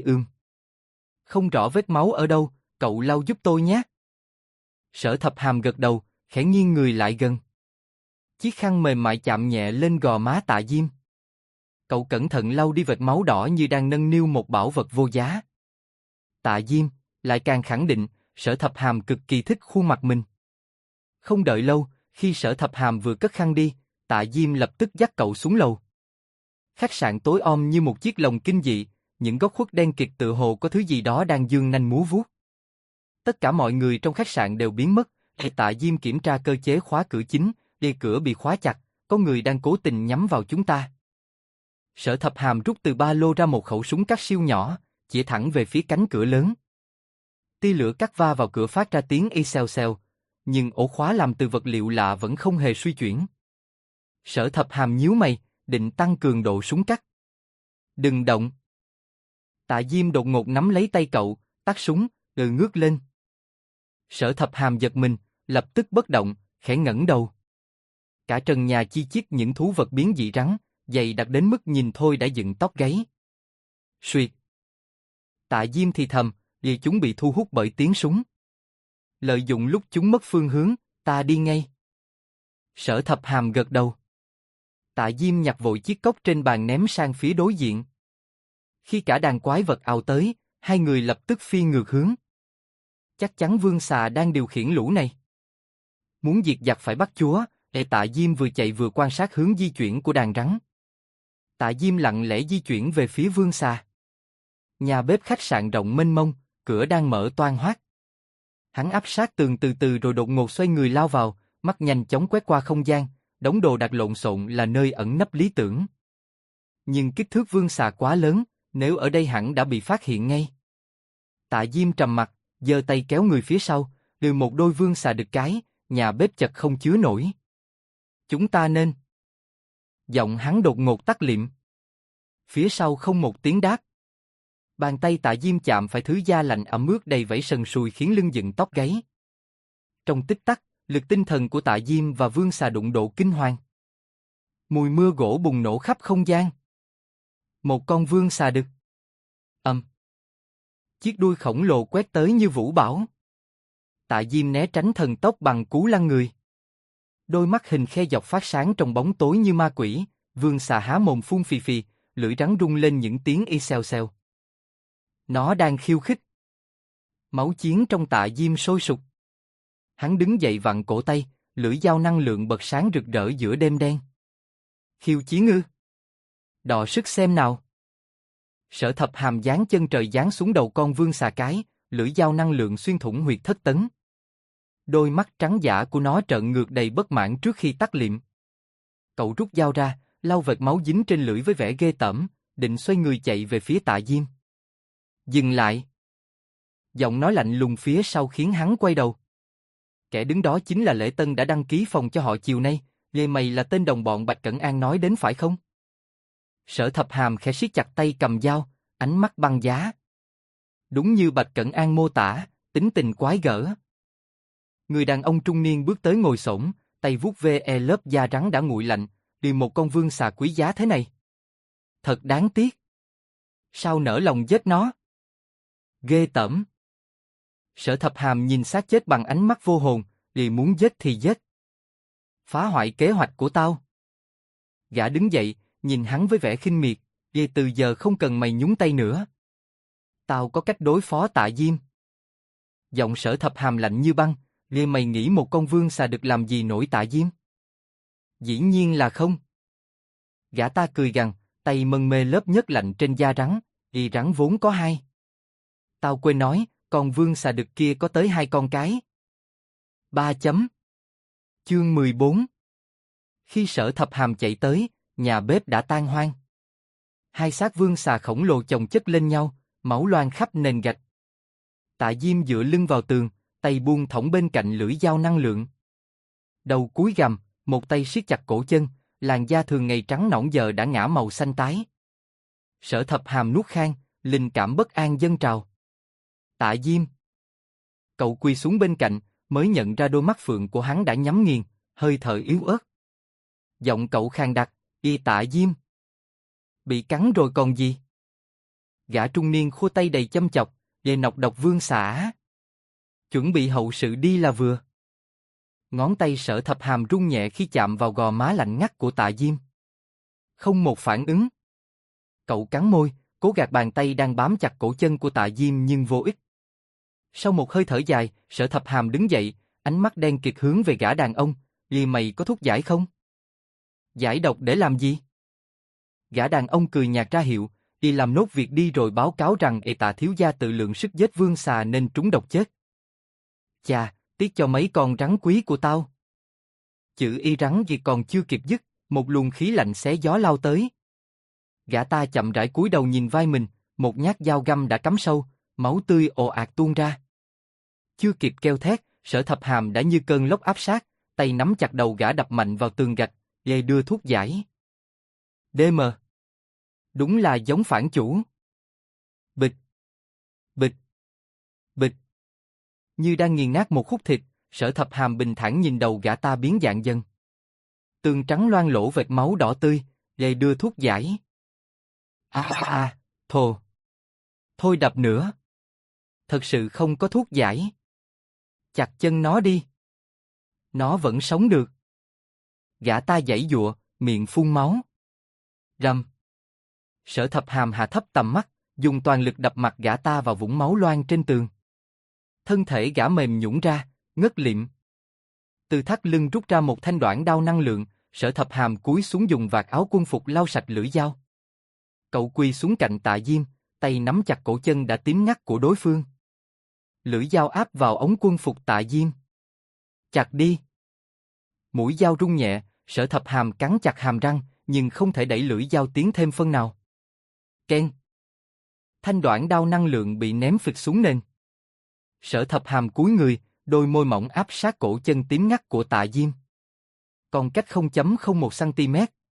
A: Không rõ vết máu ở đâu, cậu lau giúp tôi nhé. Sở Thập Hàm gật đầu, khẽ nghiêng người lại gần. Chiếc khăn mềm mại chạm nhẹ lên gò má Tạ Diêm. Cậu cẩn thận lau đi vệt máu đỏ như đang nâng niu một bảo vật vô giá. Tạ Diêm lại càng khẳng định, Sở Thập Hàm cực kỳ thích khuôn mặt mình. Không đợi lâu, khi Sở Thập Hàm vừa cất khăn đi, Tạ Diêm lập tức dắt cậu xuống lầu. Khách sạn tối om như một chiếc lồng kinh dị, những góc khuất đen kịt tựa hồ có thứ gì đó đang giương nanh múa vuốt. Tất cả mọi người trong khách sạn đều biến mất, Tạ Diêm kiểm tra cơ chế khóa cửa chính, cửa bị khóa chặt, có người đang cố tình nhắm vào chúng ta. Sở Thập Hàm rút từ ba lô ra một khẩu súng cắt siêu nhỏ, chỉ thẳng về phía cánh cửa lớn. Tia lửa cắt va vào cửa phát ra tiếng xèo xèo, nhưng ổ khóa làm từ vật liệu lạ vẫn không hề suy chuyển. Sở Thập Hàm nhíu mày, định tăng cường độ súng cắt. Đừng động. Tạ Diêm đột ngột nắm lấy tay cậu, tắt súng, ngước lên. Sở Thập Hàm giật mình, lập tức bất động, khẽ ngẩng đầu. Cả trần nhà chi chít những thú vật biến dị rắn, dày đặc đến mức nhìn thôi đã dựng tóc gáy. Suyệt. Tạ Diêm thì thầm, vì chúng bị thu hút bởi tiếng súng. Lợi dụng lúc chúng mất phương hướng, ta đi ngay. Sở Thập Hàm gật đầu. Tạ Diêm nhặt vội chiếc cốc trên bàn ném sang phía đối diện. Khi cả đàn quái vật ào tới, hai người lập tức phi ngược hướng. Chắc chắn Vương Xà đang điều khiển lũ này. Muốn diệt giặc phải bắt chúa, Tạ Diêm vừa chạy vừa quan sát hướng di chuyển của đàn rắn. Tạ Diêm lặng lẽ di chuyển về phía Vương Xà. Nhà bếp khách sạn rộng mênh mông, cửa đang mở toang hoác. Hắn áp sát tường từ từ rồi đột ngột xoay người lao vào, mắt nhanh chóng quét qua không gian, đống đồ đạc lộn xộn là nơi ẩn nấp lý tưởng. Nhưng kích thước Vương Xà quá lớn, nếu ở đây hẳn đã bị phát hiện ngay. Tạ Diêm trầm mặt, giơ tay kéo người phía sau, đưa một đôi Vương Xà đực cái, nhà bếp chật không chứa nổi. Chúng ta nên Giọng hắn đột ngột tắt lịm. Phía sau không một tiếng đáp. Bàn tay Tạ Diêm chạm phải thứ da lạnh ẩm ướt đầy vảy sần sùi khiến lưng dựng tóc gáy. Trong tích tắc, lực tinh thần của Tạ Diêm và Vương Xà đụng độ kinh hoàng. Mùi mưa gỗ bùng nổ khắp không gian. Một con vương xà đực. Chiếc đuôi khổng lồ quét tới như vũ bão. Tạ Diêm né tránh thần tốc bằng cú lăn người. Đôi mắt hình khe dọc phát sáng trong bóng tối như ma quỷ, vương xà há mồm phun phì phì, lưỡi rắn rung lên những tiếng y xèo xèo. Nó đang khiêu khích. Máu chiến trong Tạ Diêm sôi sục. Hắn đứng dậy vặn cổ tay, lưỡi dao năng lượng bật sáng rực rỡ giữa đêm đen. Khiêu chiến ư? Đọ sức xem nào. Sở Thập Hàm giáng chân trời giáng xuống đầu con vương xà cái, lưỡi dao năng lượng xuyên thủng huyệt thất tấn. Đôi mắt trắng dã của nó trợn ngược đầy bất mãn trước khi tắt liệm. Cậu rút dao ra, lau vệt máu dính trên lưỡi với vẻ ghê tởm, định xoay người chạy về phía Tạ Diêm. Dừng lại. Giọng nói lạnh lùng phía sau khiến hắn quay đầu. Kẻ đứng đó chính là Lễ Tân đã đăng ký phòng cho họ chiều nay, vậy mày là tên đồng bọn Bạch Cẩn An nói đến phải không? Sở Thập Hàm khẽ siết chặt tay cầm dao, ánh mắt băng giá. Đúng như Bạch Cẩn An mô tả, tính tình quái gở. Người đàn ông trung niên bước tới ngồi xổm, tay vuốt ve lớp da rắn đã nguội lạnh, vì một con vương xà quý giá thế này. Thật đáng tiếc. Sao nỡ lòng giết nó? Ghê tởm. Sở Thập Hàm nhìn xác chết bằng ánh mắt vô hồn, vì muốn giết thì giết. Phá hoại kế hoạch của tao. Gã đứng dậy, nhìn hắn với vẻ khinh miệt, vì từ giờ không cần mày nhúng tay nữa. Tao có cách đối phó Tạ Diêm. Giọng Sở Thập Hàm lạnh như băng, vì mày nghĩ một con vương xà được làm gì nổi Tạ Diêm? Dĩ nhiên là không. Gã ta cười gằn, tay mân mê lớp nhớt lạnh trên da rắn, vì rắn vốn có hai. Tao quên nói, con vương xà đực kia có tới 2 con cái. 3 chấm. Chương 14. Khi Sở Thập Hàm chạy tới, nhà bếp đã tan hoang. 2 xác vương xà khổng lồ chồng chất lên nhau, máu loang khắp nền gạch. Tạ Diêm dựa lưng vào tường, tay buông thõng bên cạnh lưỡi dao năng lượng. Đầu cúi gằm, một tay siết chặt cổ chân, làn da thường ngày trắng nõn giờ đã ngã màu xanh tái. Sở Thập Hàm nuốt khan, linh cảm bất an dâng trào. Tạ Diêm. Cậu quỳ xuống bên cạnh, mới nhận ra đôi mắt phượng của hắn đã nhắm nghiền, hơi thở yếu ớt. Giọng cậu khàn đặc, y Tạ Diêm. Bị cắn rồi còn gì? Gã trung niên khua tay đầy châm chọc, về nọc độc vương xả. Chuẩn bị hậu sự đi là vừa. Ngón tay Sở Thập Hàm rung nhẹ khi chạm vào gò má lạnh ngắt của Tạ Diêm. Không một phản ứng. Cậu cắn môi, cố gạt bàn tay đang bám chặt cổ chân của Tạ Diêm nhưng vô ích. Sau một hơi thở dài, Sở Thập Hàm đứng dậy, ánh mắt đen kịt hướng về gã đàn ông, "Vì mày có thuốc giải không?" "Giải độc để làm gì?" Gã đàn ông cười nhạt ra hiệu, "Đi làm nốt việc đi rồi báo cáo rằng Tạ thiếu gia tự lượng sức giết vương xà nên trúng độc chết." "Chà, tiếc cho mấy con rắn quý của tao." Chữ y rắn gì còn chưa kịp dứt, một luồng khí lạnh xé gió lao tới. Gã ta chậm rãi cúi đầu nhìn vai mình, một nhát dao găm đã cắm sâu, máu tươi ồ ạt tuôn ra. Chưa kịp kêu thét, Sở Thập Hàm đã như cơn lốc áp sát, tay nắm chặt đầu gã đập mạnh vào tường gạch, dây đưa thuốc giải. DM. Đúng là giống phản chủ. Bịch. Bịch. Bịch. Như đang nghiền nát một khúc thịt, Sở Thập Hàm bình thản nhìn đầu gã ta biến dạng dần. Tường trắng loang lổ vệt máu đỏ tươi, dây đưa thuốc giải. Thồ. Thôi đập nữa. Thật sự không có thuốc giải. Chặt chân nó đi. Nó vẫn sống được. Gã ta giãy giụa, miệng phun máu. Rầm. Sở Thập Hàm hạ thấp tầm mắt, dùng toàn lực đập mặt gã ta vào vũng máu loang trên tường. Thân thể gã mềm nhũn ra, ngất lịm. Từ thắt lưng rút ra một thanh đoạn đao năng lượng, Sở Thập Hàm cúi xuống dùng vạt áo quân phục lau sạch lưỡi dao. Cậu quỳ xuống cạnh Tạ Diêm, tay nắm chặt cổ chân đã tím ngắt của đối phương. Lưỡi dao áp vào ống quân phục Tạ Diêm. Chặt đi. Mũi dao rung nhẹ, Sở Thập Hàm cắn chặt hàm răng, nhưng không thể đẩy lưỡi dao tiến thêm phân nào. Keng. Thanh đoạn đao năng lượng bị ném phịch xuống nền. Sở Thập Hàm cúi người, đôi môi mỏng áp sát cổ chân tím ngắt của Tạ Diêm. Còn cách 0,01 cm,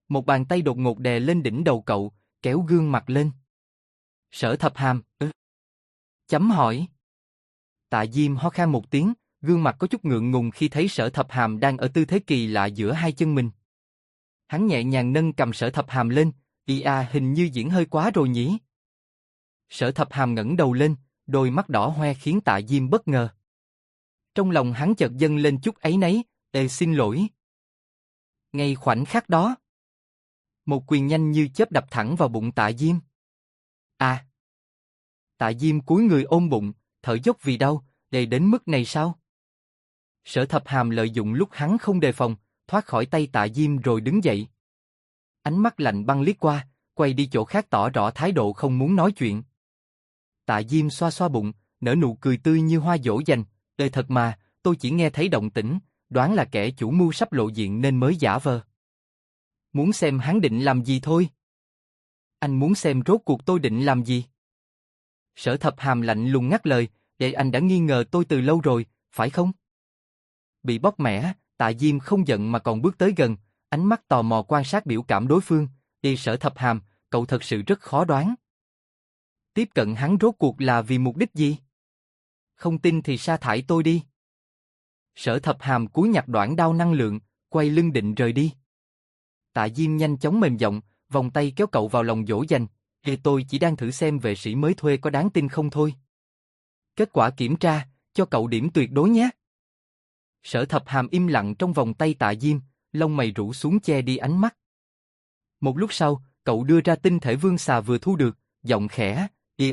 A: Một bàn tay đột ngột đè lên đỉnh đầu cậu, kéo gương mặt lên. Sở Thập Hàm, chấm hỏi. Tạ Diêm ho khan một tiếng, gương mặt có chút ngượng ngùng khi thấy Sở Thập Hàm đang ở tư thế kỳ lạ giữa hai chân mình. Hắn nhẹ nhàng nâng cầm Sở Thập Hàm lên, hình như diễn hơi quá rồi nhỉ. Sở Thập Hàm ngẩng đầu lên, đôi mắt đỏ hoe khiến Tạ Diêm bất ngờ. Trong lòng hắn chợt dâng lên chút áy náy, xin lỗi. Ngay khoảnh khắc đó, một quyền nhanh như chớp đập thẳng vào bụng Tạ Diêm. À! Tạ Diêm cúi người ôm bụng, thở dốc vì đau, đến mức này sao? Sở Thập Hàm lợi dụng lúc hắn không đề phòng, thoát khỏi tay Tạ Diêm rồi đứng dậy. Ánh mắt lạnh băng liếc qua, quay đi chỗ khác tỏ rõ thái độ không muốn nói chuyện. Tạ Diêm xoa xoa bụng, nở nụ cười tươi như hoa dỗ dành, thật mà, tôi chỉ nghe thấy động tĩnh, đoán là kẻ chủ mưu sắp lộ diện nên mới giả vờ. Muốn xem hắn định làm gì thôi. Anh muốn xem rốt cuộc tôi định làm gì? Sở Thập Hàm lạnh lùng ngắt lời, anh đã nghi ngờ tôi từ lâu rồi, phải không? Bị bóc mẻ, Tạ Diêm không giận mà còn bước tới gần, ánh mắt tò mò quan sát biểu cảm đối phương. Sở Thập Hàm, cậu thật sự rất khó đoán. Tiếp cận hắn rốt cuộc là vì mục đích gì? Không tin thì sa thải tôi đi. Sở Thập Hàm cúi nhặt đoạn đao năng lượng, quay lưng định rời đi. Tạ Diêm nhanh chóng mềm giọng, vòng tay kéo cậu vào lòng dỗ dành. Tôi chỉ đang thử xem vệ sĩ mới thuê có đáng tin không thôi. Kết quả kiểm tra, cho cậu điểm tuyệt đối nhé. Sở Thập Hàm im lặng trong vòng tay Tạ Diêm, lông mày rũ xuống che đi ánh mắt. Một lúc sau, cậu đưa ra tinh thể vương xà vừa thu được, giọng khẽ,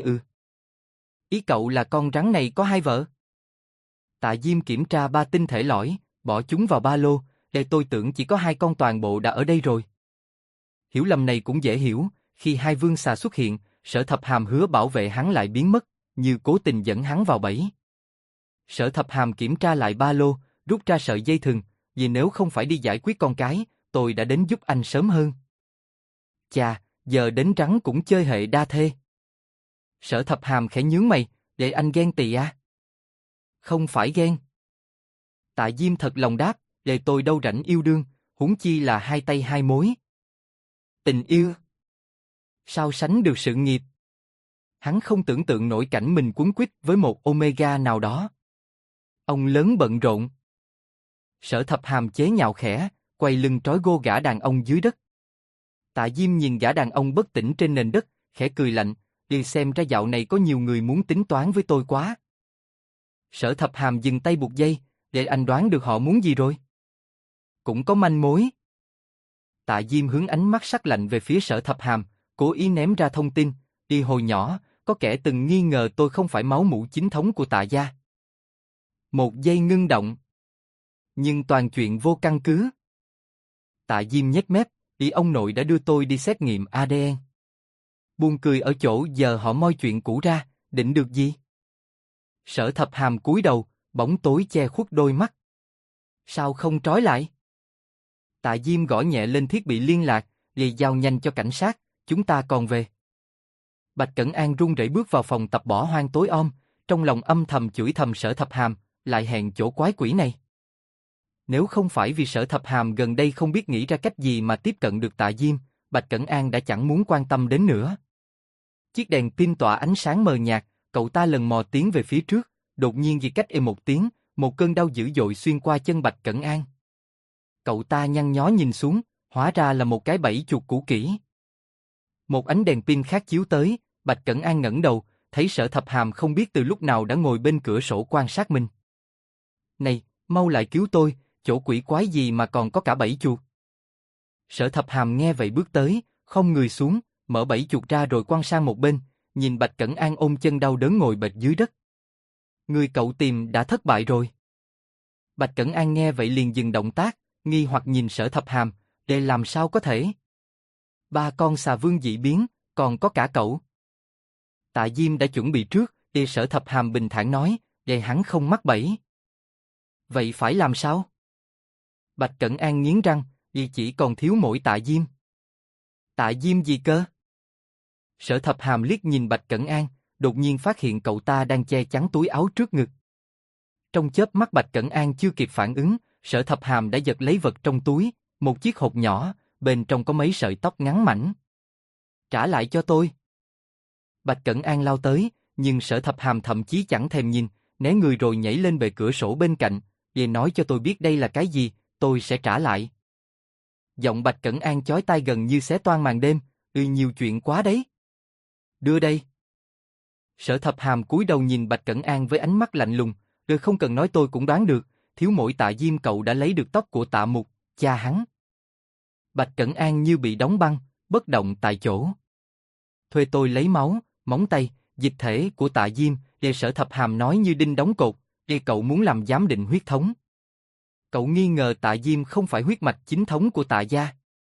A: Ý cậu là con rắn này có hai vợ? Tạ Diêm kiểm tra 3 tinh thể lõi, bỏ chúng vào ba lô, tôi tưởng chỉ có 2 con toàn bộ đã ở đây rồi. Hiểu lầm này cũng dễ hiểu, khi hai vương xà xuất hiện, Sở Thập Hàm hứa bảo vệ hắn lại biến mất, như cố tình dẫn hắn vào bẫy. Sở Thập Hàm kiểm tra lại ba lô, rút ra sợi dây thừng, vì nếu không phải đi giải quyết con cái, tôi đã đến giúp anh sớm hơn. Chà, giờ đến rắn cũng chơi hệ đa thê. Sở Thập Hàm khẽ nhướng mày, để anh ghen tị à? Không phải ghen. Tạ Diêm thật lòng đáp, để tôi đâu rảnh yêu đương, huống chi là hai tay hai mối. Tình yêu sao sánh được sự nghiệp? Hắn không tưởng tượng nổi cảnh mình quấn quýt với một Omega nào đó. Ông lớn bận rộn. Sở Thập Hàm chế nhạo khẽ, quay lưng trói gô gã đàn ông dưới đất. Tạ Diêm nhìn gã đàn ông bất tỉnh trên nền đất, khẽ cười lạnh, xem ra dạo này có nhiều người muốn tính toán với tôi quá. Sở Thập Hàm dừng tay buộc dây, để anh đoán được họ muốn gì rồi. Cũng có manh mối. Tạ Diêm hướng ánh mắt sắc lạnh về phía Sở Thập Hàm, cố ý ném ra thông tin, hồi nhỏ, có kẻ từng nghi ngờ tôi không phải máu mủ chính thống của Tạ gia. Một giây ngưng động. Nhưng toàn chuyện vô căn cứ. Tạ Diêm nhếch mép, ông nội đã đưa tôi đi xét nghiệm ADN. Buồn cười ở chỗ giờ họ moi chuyện cũ ra, định được gì? Sở Thập Hàm cúi đầu, bóng tối che khuất đôi mắt. Sao không trói lại? Tạ Diêm gõ nhẹ lên thiết bị liên lạc, giao nhanh cho cảnh sát, chúng ta còn về. Bạch Cẩn An run rẩy bước vào phòng tập bỏ hoang tối om, trong lòng âm thầm chửi thầm Sở Thập Hàm, lại hẹn chỗ quái quỷ này. Nếu không phải vì Sở Thập Hàm gần đây không biết nghĩ ra cách gì mà tiếp cận được Tạ Diêm, Bạch Cẩn An đã chẳng muốn quan tâm đến nữa. Chiếc đèn pin tỏa ánh sáng mờ nhạt, cậu ta lần mò tiến về phía trước, đột nhiên vì cách một tiếng, một cơn đau dữ dội xuyên qua chân Bạch Cẩn An. Cậu ta nhăn nhó nhìn xuống, hóa ra là một cái bẫy chuột cũ kỹ. Một ánh đèn pin khác chiếu tới, Bạch Cẩn An ngẩng đầu, thấy Sở Thập Hàm không biết từ lúc nào đã ngồi bên cửa sổ quan sát mình. Này, mau lại cứu tôi, chỗ quỷ quái gì mà còn có cả bẫy chuột. Sở Thập Hàm nghe vậy bước tới, khom người xuống, mở bẫy chuột ra rồi quăng sang một bên, nhìn Bạch Cẩn An ôm chân đau đớn ngồi bệt dưới đất. Người cậu tìm đã thất bại rồi. Bạch Cẩn An nghe vậy liền dừng động tác, nghi hoặc nhìn Sở Thập Hàm, để làm sao có thể? 3 con xà vương dị biến, còn có cả cậu. Tạ Diêm đã chuẩn bị trước, Sở Thập Hàm bình thản nói, để hắn không mắc bẫy. Vậy phải làm sao? Bạch Cẩn An nghiến răng, chỉ còn thiếu mỗi Tạ Diêm. Tạ Diêm gì cơ? Sở Thập Hàm liếc nhìn Bạch Cẩn An, đột nhiên phát hiện cậu ta đang che chắn túi áo trước ngực. Trong chớp mắt Bạch Cẩn An chưa kịp phản ứng, Sở Thập Hàm đã giật lấy vật trong túi, một chiếc hộp nhỏ, bên trong có mấy sợi tóc ngắn mảnh. Trả lại cho tôi. Bạch Cẩn An lao tới, nhưng Sở Thập Hàm thậm chí chẳng thèm nhìn, né người rồi nhảy lên bề cửa sổ bên cạnh, về nói cho tôi biết đây là cái gì, tôi sẽ trả lại. Giọng Bạch Cẩn An chói tai gần như xé toang màn đêm, nhiều chuyện quá đấy. Đưa đây. Sở Thập Hàm cúi đầu nhìn Bạch Cẩn An với ánh mắt lạnh lùng, không cần nói tôi cũng đoán được, thiếu mỗi Tạ Diêm cậu đã lấy được tóc của Tạ Mục, cha hắn. Bạch Cẩn An như bị đóng băng, bất động tại chỗ. Thuê tôi lấy máu, móng tay, dịch thể của Tạ Diêm, để Sở Thập Hàm nói như đinh đóng cột, để cậu muốn làm giám định huyết thống. Cậu nghi ngờ Tạ Diêm không phải huyết mạch chính thống của Tạ gia.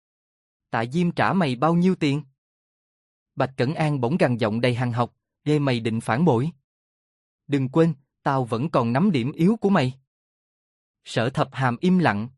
A: Tạ Diêm trả mày bao nhiêu tiền? Bạch Cẩn An bỗng gằn giọng đầy hằn học, mày định phản bội. Đừng quên, tao vẫn còn nắm điểm yếu của mày. Sở Thập Hàm im lặng.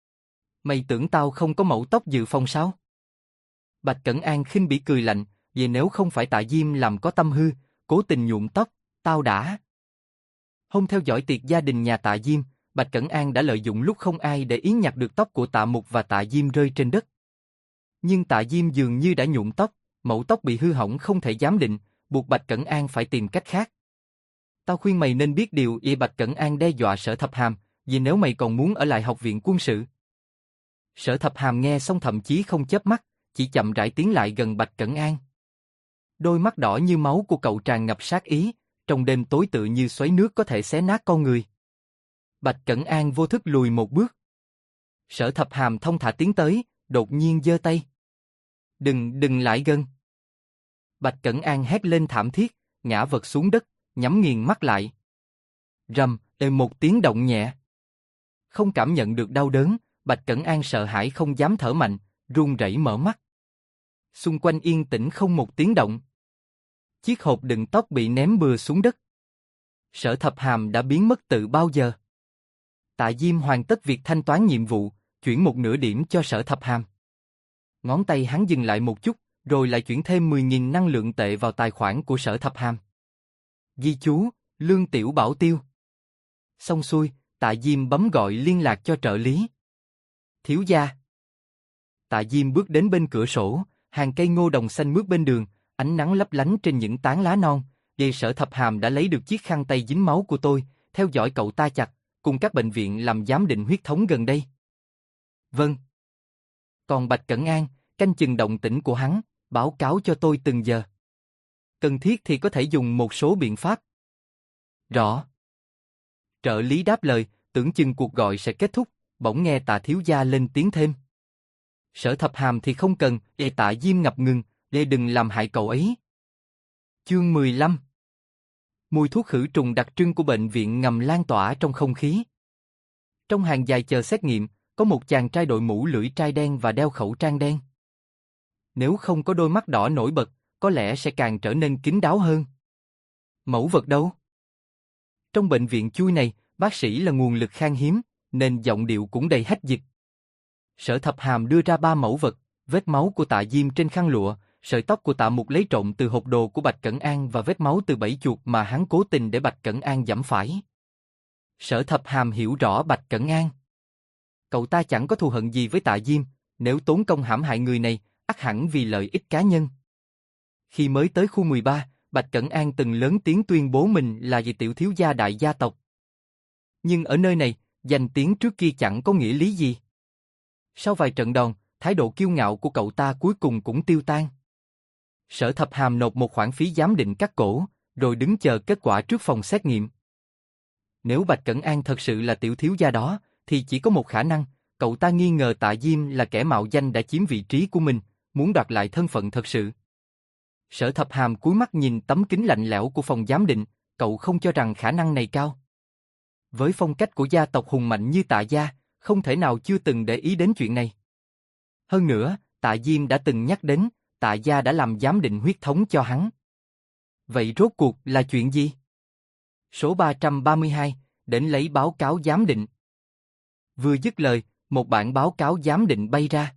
A: Mày tưởng tao không có mẫu tóc dự phòng sao? Bạch Cẩn An khinh bỉ cười lạnh, vì nếu không phải Tạ Diêm làm có tâm hư, cố tình nhuộm tóc, tao đã. Hôm theo dõi tiệc gia đình nhà Tạ Diêm, Bạch Cẩn An đã lợi dụng lúc không ai để ý nhặt được tóc của Tạ Mục và Tạ Diêm rơi trên đất. Nhưng Tạ Diêm dường như đã nhuộm tóc, mẫu tóc bị hư hỏng không thể giám định, buộc Bạch Cẩn An phải tìm cách khác. Tao khuyên mày nên biết điều, Bạch Cẩn An đe dọa Sở Thập Hàm, vì nếu mày còn muốn ở lại học viện quân sự. Sở Thập Hàm nghe xong thậm chí không chớp mắt, chỉ chậm rãi tiến lại gần Bạch Cẩn An. Đôi mắt đỏ như máu của cậu tràn ngập sát ý, trong đêm tối tựa như xoáy nước có thể xé nát con người. Bạch Cẩn An vô thức lùi một bước. Sở Thập Hàm thong thả tiến tới, đột nhiên giơ tay. Đừng lại gần. Bạch Cẩn An hét lên thảm thiết, ngã vật xuống đất, nhắm nghiền mắt lại. Rầm, một tiếng động nhẹ. Không cảm nhận được đau đớn, Bạch Cẩn An sợ hãi không dám thở mạnh, run rẩy mở mắt. Xung quanh yên tĩnh không một tiếng động. Chiếc hộp đựng tóc bị ném bừa xuống đất. Sở Thập Hàm đã biến mất từ bao giờ? Tạ Diêm hoàn tất việc thanh toán nhiệm vụ, chuyển một nửa điểm cho Sở Thập Hàm. Ngón tay hắn dừng lại một chút, rồi lại chuyển thêm 10.000 năng lượng tệ vào tài khoản của Sở Thập Hàm. Ghi chú, Lương Tiểu Bảo Tiêu. Xong xuôi, Tạ Diêm bấm gọi liên lạc cho trợ lý. Thiếu gia. Tạ Diêm bước đến bên cửa sổ, hàng cây ngô đồng xanh mướt bên đường, ánh nắng lấp lánh trên những tán lá non. Sở Thập Hàm đã lấy được chiếc khăn tay dính máu của tôi, theo dõi cậu ta chặt, cùng các bệnh viện làm giám định huyết thống gần đây. Vâng. Còn Bạch Cẩn An, canh chừng động tĩnh của hắn, báo cáo cho tôi từng giờ. Cần thiết thì có thể dùng một số biện pháp. Rõ. Trợ lý đáp lời, tưởng chừng cuộc gọi sẽ kết thúc, bỗng nghe Tạ thiếu gia lên tiếng thêm. Sở Thập Hàm thì không cần, Tạ Diêm ngập ngừng, đừng làm hại cậu ấy. Chương 15. Mùi thuốc khử trùng đặc trưng của bệnh viện ngầm lan tỏa trong không khí. Trong hàng dài chờ xét nghiệm, có một chàng trai đội mũ lưỡi trai đen và đeo khẩu trang đen. Nếu không có đôi mắt đỏ nổi bật, có lẽ sẽ càng trở nên kín đáo hơn. Mẫu vật đâu? Trong bệnh viện chui này, bác sĩ là nguồn lực khan hiếm, nên giọng điệu cũng đầy hách dịch. Sở Thập Hàm đưa ra 3 mẫu vật, vết máu của Tạ Diêm trên khăn lụa, sợi tóc của Tạ Mục lấy trộm từ hộp đồ của Bạch Cẩn An và vết máu từ bẫy chuột mà hắn cố tình để Bạch Cẩn An giẫm phải. Sở Thập Hàm hiểu rõ Bạch Cẩn An. Cậu ta chẳng có thù hận gì với Tạ Diêm, nếu tốn công hãm hại người này, ắt hẳn vì lợi ích cá nhân. Khi mới tới khu 13, Bạch Cẩn An từng lớn tiếng tuyên bố mình là tiểu thiếu gia đại gia tộc. Nhưng ở nơi này, danh tiếng trước kia chẳng có nghĩa lý gì. Sau vài trận đòn, thái độ kiêu ngạo của cậu ta cuối cùng cũng tiêu tan. Sở Thập Hàm nộp một khoản phí giám định cắt cổ, rồi đứng chờ kết quả trước phòng xét nghiệm. Nếu Bạch Cẩn An thật sự là tiểu thiếu gia đó, thì chỉ có một khả năng, cậu ta nghi ngờ Tạ Diêm là kẻ mạo danh đã chiếm vị trí của mình, muốn đoạt lại thân phận thật sự. Sở Thập Hàm cúi mắt nhìn tấm kính lạnh lẽo của phòng giám định, cậu không cho rằng khả năng này cao. Với phong cách của gia tộc hùng mạnh như Tạ gia, không thể nào chưa từng để ý đến chuyện này. Hơn nữa, Tạ Diêm đã từng nhắc đến, Tạ gia đã làm giám định huyết thống cho hắn. Vậy rốt cuộc là chuyện gì? Số 332, đến lấy báo cáo giám định. Vừa dứt lời, một bản báo cáo giám định bay ra.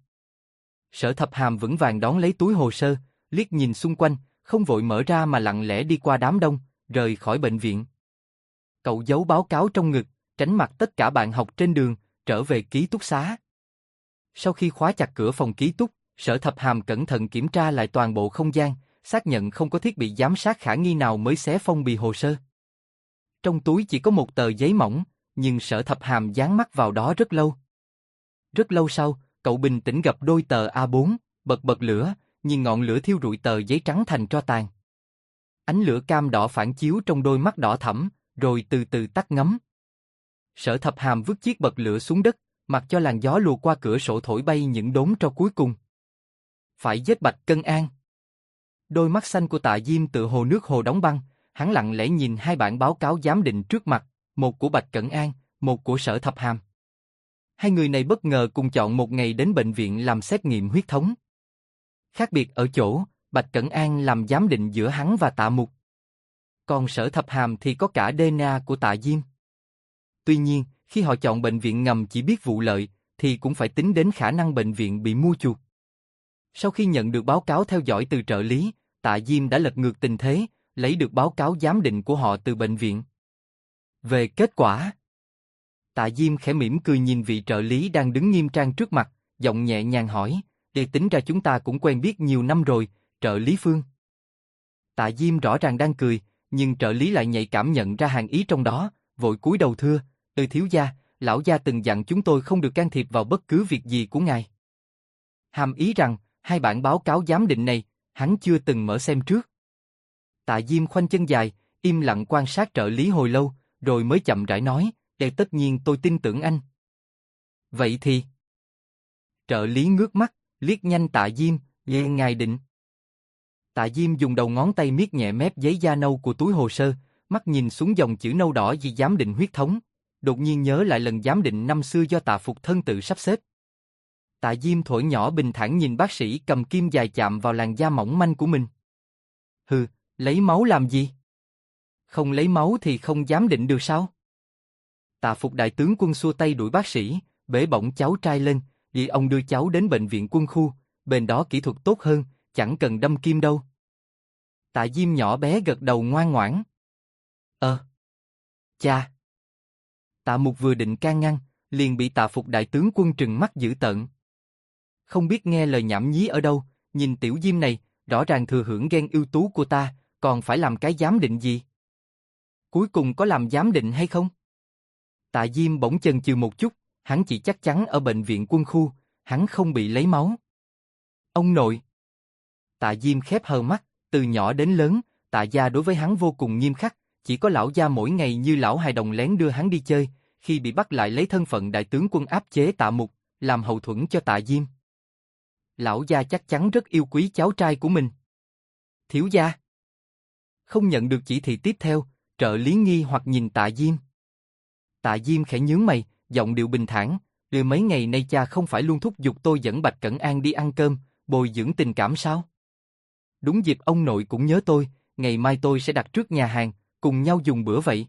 A: Sở Thập Hàm vững vàng đón lấy túi hồ sơ, liếc nhìn xung quanh, không vội mở ra mà lặng lẽ đi qua đám đông, rời khỏi bệnh viện. Cậu giấu báo cáo trong ngực, tránh mặt tất cả bạn học trên đường, trở về ký túc xá. Sau khi khóa chặt cửa phòng ký túc, Sở Thập Hàm cẩn thận kiểm tra lại toàn bộ không gian, xác nhận không có thiết bị giám sát khả nghi nào mới xé phong bì hồ sơ. Trong túi chỉ có một tờ giấy mỏng, nhưng Sở Thập Hàm dán mắt vào đó rất lâu. Rất lâu sau, cậu bình tĩnh gập đôi tờ A4, bật lửa, nhìn ngọn lửa thiêu rụi tờ giấy trắng thành tro tàn. Ánh lửa cam đỏ phản chiếu trong đôi mắt đỏ thẫm, rồi từ từ tắt ngấm. Sở Thập Hàm vứt chiếc bật lửa xuống đất, mặc cho làn gió lùa qua cửa sổ thổi bay những đốm tro cuối cùng. Phải giết Bạch Cân An. Đôi mắt xanh của Tạ Diêm tựa hồ nước hồ đóng băng, hắn lặng lẽ nhìn hai bản báo cáo giám định trước mặt, một của Bạch Cẩn An, một của Sở Thập Hàm. Hai người này bất ngờ cùng chọn một ngày đến bệnh viện làm xét nghiệm huyết thống. Khác biệt ở chỗ, Bạch Cẩn An làm giám định giữa hắn và Tạ Mục. Còn Sở Thập Hàm thì có cả DNA của Tạ Diêm. Tuy nhiên, khi họ chọn bệnh viện ngầm chỉ biết vụ lợi, thì cũng phải tính đến khả năng bệnh viện bị mua chuộc. Sau khi nhận được báo cáo theo dõi từ trợ lý, Tạ Diêm đã lật ngược tình thế, lấy được báo cáo giám định của họ từ bệnh viện. Về kết quả, Tạ Diêm khẽ mỉm cười nhìn vị trợ lý đang đứng nghiêm trang trước mặt, giọng nhẹ nhàng hỏi, để tính ra chúng ta cũng quen biết nhiều năm rồi, trợ lý Phương. Tạ Diêm rõ ràng đang cười, nhưng trợ lý lại nhạy cảm nhận ra hàn ý trong đó, vội cúi đầu thưa, thiếu gia, lão gia từng dặn chúng tôi không được can thiệp vào bất cứ việc gì của ngài. Hàm ý rằng, hai bản báo cáo giám định này, hắn chưa từng mở xem trước. Tạ Diêm khoanh chân dài, im lặng quan sát trợ lý hồi lâu, rồi mới chậm rãi nói, tất nhiên tôi tin tưởng anh. Vậy thì... Trợ lý ngước mắt, liếc nhanh Tạ Diêm, ngài định. Tạ Diêm dùng đầu ngón tay miết nhẹ mép giấy da nâu của túi hồ sơ, mắt nhìn xuống dòng chữ nâu đỏ ghi giám định huyết thống, đột nhiên nhớ lại lần giám định năm xưa do Tạ Phục thân tự sắp xếp. Tạ Diêm thổi nhỏ bình thản nhìn bác sĩ cầm kim dài chạm vào làn da mỏng manh của mình. Hừ, lấy máu làm gì? Không lấy máu thì không giám định được sao? Tạ Phục đại tướng quân xua tay đuổi bác sĩ, bế bổng cháu trai lên, vì ông đưa cháu đến bệnh viện quân khu, bên đó kỹ thuật tốt hơn, chẳng cần đâm kim đâu. Tạ Diêm nhỏ bé gật đầu ngoan ngoãn. Cha. Tạ Mục vừa định can ngăn, liền bị Tạ Phục đại tướng quân trừng mắt dữ tợn. Không biết nghe lời nhảm nhí ở đâu, nhìn tiểu Diêm này, rõ ràng thừa hưởng ghen ưu tú của ta, còn phải làm cái giám định gì? Cuối cùng có làm giám định hay không? Tạ Diêm bỗng chần chừ một chút, hắn chỉ chắc chắn ở bệnh viện quân khu, hắn không bị lấy máu. Ông nội. Tạ Diêm khép hờ mắt, từ nhỏ đến lớn, Tạ gia đối với hắn vô cùng nghiêm khắc, chỉ có lão gia mỗi ngày như lão hài đồng lén đưa hắn đi chơi, khi bị bắt lại lấy thân phận đại tướng quân áp chế Tạ Mục, làm hậu thuẫn cho Tạ Diêm. Lão gia chắc chắn rất yêu quý cháu trai của mình. Thiếu gia. Không nhận được chỉ thị tiếp theo, trợ lý nghi hoặc nhìn Tạ Diêm. Tạ Diêm khẽ nhướng mày, giọng điệu bình thản, mấy ngày nay cha không phải luôn thúc giục tôi dẫn Bạch Cẩn An đi ăn cơm, bồi dưỡng tình cảm sao? Đúng dịp ông nội cũng nhớ tôi, ngày mai tôi sẽ đặt trước nhà hàng, cùng nhau dùng bữa vậy.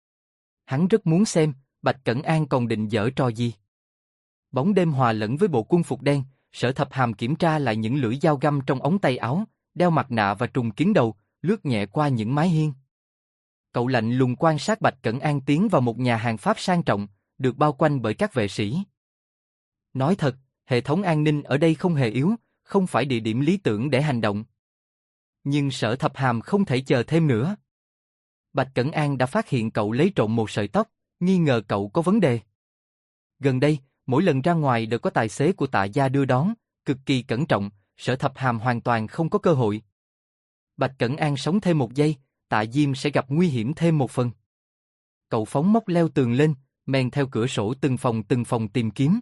A: Hắn rất muốn xem, Bạch Cẩn An còn định giở trò gì. Bóng đêm hòa lẫn với bộ quân phục đen, Sở Thập Hàm kiểm tra lại những lưỡi dao găm trong ống tay áo, đeo mặt nạ và trùm kín đầu, lướt nhẹ qua những mái hiên. Cậu lạnh lùng quan sát Bạch Cẩn An tiến vào một nhà hàng Pháp sang trọng, được bao quanh bởi các vệ sĩ. Nói thật, hệ thống an ninh ở đây không hề yếu, không phải địa điểm lý tưởng để hành động. Nhưng Sở Thập Hàm không thể chờ thêm nữa. Bạch Cẩn An đã phát hiện cậu lấy trộm một sợi tóc, nghi ngờ cậu có vấn đề. Gần đây, mỗi lần ra ngoài đều có tài xế của Tạ gia đưa đón, cực kỳ cẩn trọng, Sở Thập Hàm hoàn toàn không có cơ hội. Bạch Cẩn An sống thêm một giây, Tạ Diêm sẽ gặp nguy hiểm thêm một phần. Cậu phóng móc leo tường lên, men theo cửa sổ từng phòng tìm kiếm.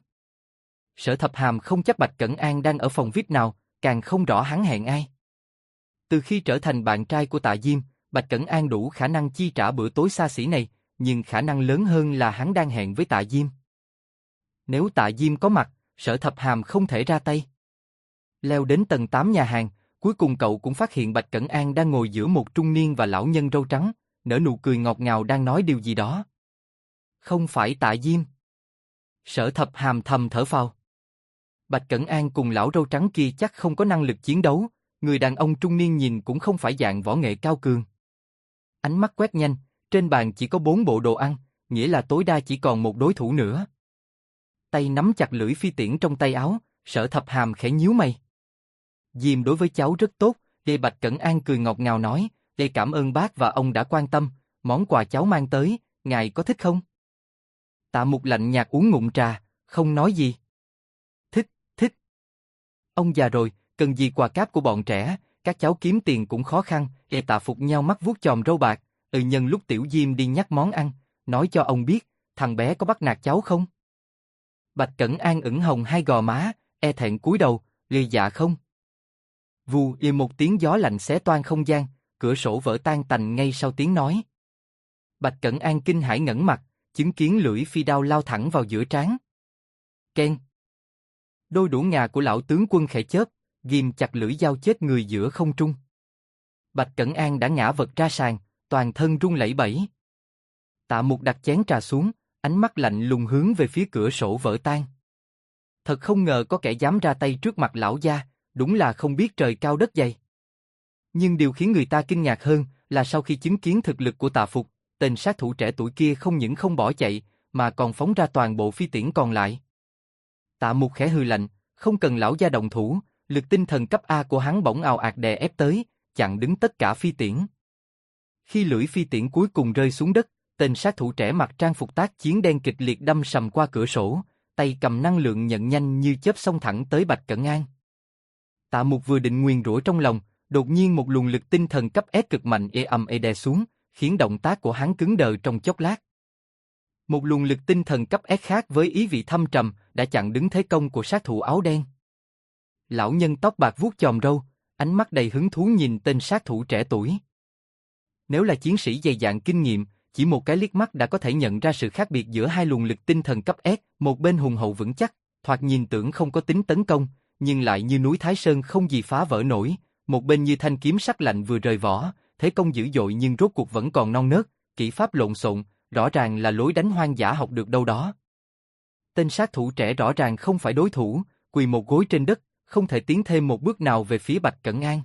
A: Sở Thập Hàm không chắc Bạch Cẩn An đang ở phòng VIP nào, càng không rõ hắn hẹn ai. Từ khi trở thành bạn trai của Tạ Diêm, Bạch Cẩn An đủ khả năng chi trả bữa tối xa xỉ này, nhưng khả năng lớn hơn là hắn đang hẹn với Tạ Diêm. Nếu Tạ Diêm có mặt, Sở Thập Hàm không thể ra tay. Leo đến tầng 8 nhà hàng, cuối cùng cậu cũng phát hiện Bạch Cẩn An đang ngồi giữa một trung niên và lão nhân râu trắng, nở nụ cười ngọt ngào đang nói điều gì đó. Không phải Tạ Diêm. Sở Thập Hàm thầm thở phào. Bạch Cẩn An cùng lão râu trắng kia chắc không có năng lực chiến đấu, người đàn ông trung niên nhìn cũng không phải dạng võ nghệ cao cường. Ánh mắt quét nhanh, trên bàn chỉ có 4 bộ đồ ăn, nghĩa là tối đa chỉ còn một đối thủ nữa. tay nắm chặt lưỡi phi tiễn trong tay áo, Sở Thập Hàm khẽ nhíu mày. Diêm đối với cháu rất tốt, Bạch Cẩn An cười ngọt ngào nói, cảm ơn bác và ông đã quan tâm, món quà cháu mang tới, ngài có thích không? Tạ Mục lạnh nhạt uống ngụm trà, không nói gì. Thích, thích. Ông già rồi, cần gì quà cáp của bọn trẻ, các cháu kiếm tiền cũng khó khăn. Tạ Phục nheo mắt vuốt chòm râu bạc, nhân lúc Tiểu Diêm đi nhắc món ăn, nói cho ông biết, thằng bé có bắt nạt cháu không? Bạch Cẩn An ửng hồng hai gò má, thẹn cúi đầu, dạ không. Vù, một tiếng gió lạnh xé toang không gian, cửa sổ vỡ tan tành ngay sau tiếng nói. Bạch Cẩn An kinh hãi ngẩng mặt, chứng kiến lưỡi phi đao lao thẳng vào giữa trán. Keng. Đôi đũa ngà của lão tướng quân khẽ chớp, ghim chặt lưỡi dao chết người giữa không trung. Bạch Cẩn An đã ngã vật ra sàn, toàn thân run lẩy bẩy. Tạ Mục đặt chén trà xuống, ánh mắt lạnh lùng hướng về phía cửa sổ vỡ tan. Thật không ngờ có kẻ dám ra tay trước mặt lão gia, đúng là không biết trời cao đất dày. Nhưng điều khiến người ta kinh ngạc hơn là sau khi chứng kiến thực lực của Tạ Phục, tên sát thủ trẻ tuổi kia không những không bỏ chạy, mà còn phóng ra toàn bộ phi tiễn còn lại. Tạ Mục khẽ hừ lạnh, không cần lão gia động thủ, lực tinh thần cấp A của hắn bỗng ào ạt đè ép tới, chặn đứng tất cả phi tiễn. Khi lưỡi phi tiễn cuối cùng rơi xuống đất, tên sát thủ trẻ mặc trang phục tác chiến đen kịch liệt đâm sầm qua cửa sổ, tay cầm năng lượng nhận nhanh như chớp xông thẳng tới Bạch Cẩn An. Tạ Mục vừa định nguyền rủa trong lòng, đột nhiên một luồng lực tinh thần cấp S cực mạnh đè xuống, khiến động tác của hắn cứng đờ trong chốc lát. Một luồng lực tinh thần cấp S khác với ý vị thâm trầm đã chặn đứng thế công của sát thủ áo đen. Lão nhân tóc bạc vuốt chòm râu, ánh mắt đầy hứng thú nhìn tên sát thủ trẻ tuổi. Nếu là chiến sĩ dày dạn kinh nghiệm, chỉ một cái liếc mắt đã có thể nhận ra sự khác biệt giữa hai luồng lực tinh thần cấp S, một bên hùng hậu vững chắc, thoạt nhìn tưởng không có tính tấn công, nhưng lại như núi Thái Sơn không gì phá vỡ nổi, một bên như thanh kiếm sắc lạnh vừa rời vỏ, thế công dữ dội nhưng rốt cuộc vẫn còn non nớt, kỹ pháp lộn xộn, rõ ràng là lối đánh hoang dã học được đâu đó. Tên sát thủ trẻ rõ ràng không phải đối thủ, quỳ một gối trên đất, không thể tiến thêm một bước nào về phía Bạch Cẩn An.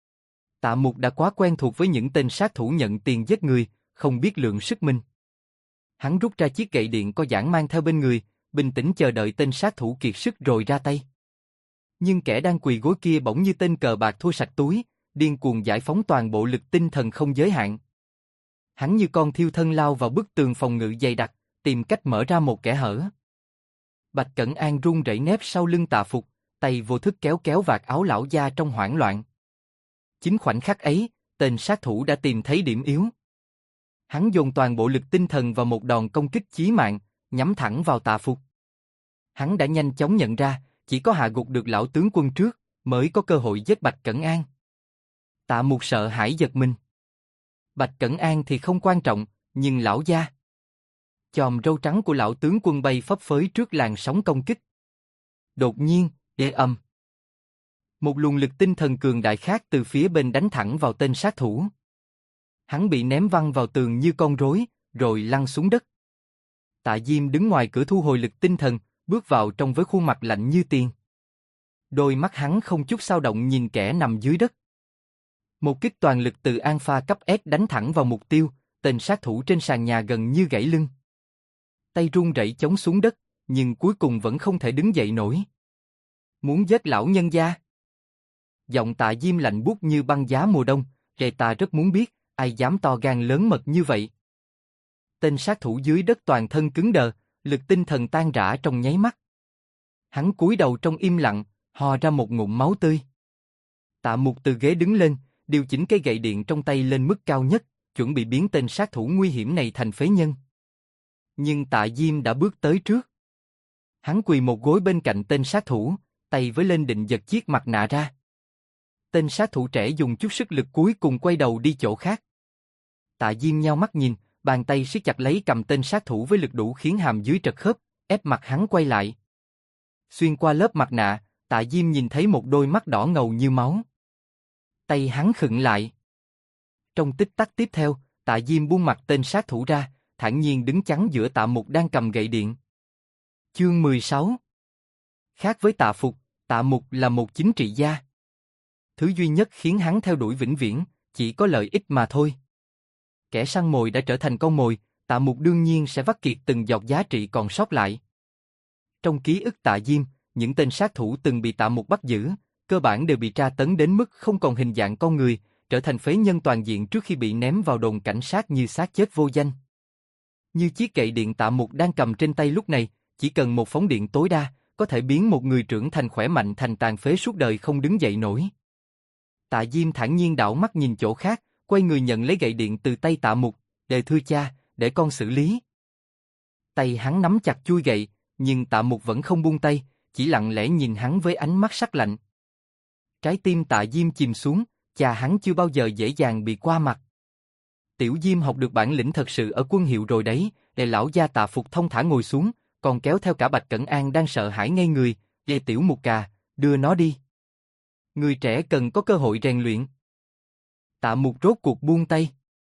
A: Tạ Mục đã quá quen thuộc với những tên sát thủ nhận tiền giết người, không biết lượng sức mình. Hắn rút ra chiếc gậy điện có giãn mang theo bên người, bình tĩnh chờ đợi tên sát thủ kiệt sức rồi ra tay. Nhưng kẻ đang quỳ gối kia bỗng như tên cờ bạc thua sạch túi, điên cuồng giải phóng toàn bộ lực tinh thần không giới hạn. Hắn như con thiêu thân lao vào bức tường phòng ngự dày đặc, tìm cách mở ra một kẽ hở. Bạch Cẩn An run rẩy nép sau lưng Tạ Phục, tay vô thức kéo kéo vạt áo lão gia trong hoảng loạn. Chính khoảnh khắc ấy, tên sát thủ đã tìm thấy điểm yếu. Hắn dồn toàn bộ lực tinh thần vào một đòn công kích chí mạng, nhắm thẳng vào Tạ Phục. Hắn đã nhanh chóng nhận ra, chỉ có hạ gục được lão tướng quân trước, mới có cơ hội giết Bạch Cẩn An. Tạ Mục sợ hãi giật mình. Bạch Cẩn An thì không quan trọng, nhưng lão gia. Chòm râu trắng của lão tướng quân bay phấp phới trước làn sóng công kích. Đột nhiên, âm. Một luồng lực tinh thần cường đại khác từ phía bên đánh thẳng vào tên sát thủ. Hắn bị ném văng vào tường như con rối, rồi lăn xuống đất. Tạ Diêm đứng ngoài cửa thu hồi lực tinh thần, bước vào trong với khuôn mặt lạnh như tiền. Đôi mắt hắn không chút dao động nhìn kẻ nằm dưới đất. Một kích toàn lực từ Alpha cấp S đánh thẳng vào mục tiêu, tên sát thủ trên sàn nhà gần như gãy lưng. Tay run rẩy chống xuống đất, nhưng cuối cùng vẫn không thể đứng dậy nổi. Muốn giết lão nhân gia? Giọng Tạ Diêm lạnh buốt như băng giá mùa đông, ta rất muốn biết, ai dám to gan lớn mật như vậy. Tên sát thủ dưới đất toàn thân cứng đờ, lực tinh thần tan rã trong nháy mắt. Hắn cúi đầu trong im lặng, ho ra một ngụm máu tươi. Tạ Mục từ ghế đứng lên, điều chỉnh cây gậy điện trong tay lên mức cao nhất, chuẩn bị biến tên sát thủ nguy hiểm này thành phế nhân. Nhưng Tạ Diêm đã bước tới trước. Hắn quỳ một gối bên cạnh tên sát thủ, tay với lên định giật chiếc mặt nạ ra. Tên sát thủ trẻ dùng chút sức lực cuối cùng quay đầu đi chỗ khác. Tạ Diêm nheo mắt nhìn, bàn tay siết chặt lấy cầm tên sát thủ với lực đủ khiến hàm dưới trật khớp, ép mặt hắn quay lại. Xuyên qua lớp mặt nạ, Tạ Diêm nhìn thấy một đôi mắt đỏ ngầu như máu. Tay hắn khựng lại. Trong tích tắc tiếp theo, Tạ Diêm buông mặt tên sát thủ ra, thản nhiên đứng chắn giữa Tạ Mục đang cầm gậy điện. Chương 16. Khác với Tạ Phục, Tạ Mục là một chính trị gia. Thứ duy nhất khiến hắn theo đuổi vĩnh viễn, chỉ có lợi ích mà thôi. Kẻ săn mồi đã trở thành con mồi, Tạ Mục đương nhiên sẽ vắt kiệt từng giọt giá trị còn sót lại. Trong ký ức Tạ Diêm, những tên sát thủ từng bị Tạ Mục bắt giữ, cơ bản đều bị tra tấn đến mức không còn hình dạng con người, trở thành phế nhân toàn diện trước khi bị ném vào đồn cảnh sát như xác chết vô danh. Như chiếc gậy điện Tạ Mục đang cầm trên tay lúc này, chỉ cần một phóng điện tối đa, có thể biến một người trưởng thành khỏe mạnh thành tàn phế suốt đời không đứng dậy nổi. Tạ Diêm thản nhiên đảo mắt nhìn chỗ khác, quay người nhận lấy gậy điện từ tay Tạ Mục, thưa cha, để con xử lý. Tay hắn nắm chặt chuôi gậy, nhưng Tạ Mục vẫn không buông tay, chỉ lặng lẽ nhìn hắn với ánh mắt sắc lạnh. Trái tim Tạ Diêm chìm xuống, cha hắn chưa bao giờ dễ dàng bị qua mặt. Tiểu Diêm học được bản lĩnh thật sự ở quân hiệu rồi đấy, lão gia Tạ Phục thông thả ngồi xuống, còn kéo theo cả Bạch Cẩn An đang sợ hãi ngây người, Tiểu Mục Cà, đưa nó đi. Người trẻ cần có cơ hội rèn luyện. Tạ Mục rốt cuộc buông tay.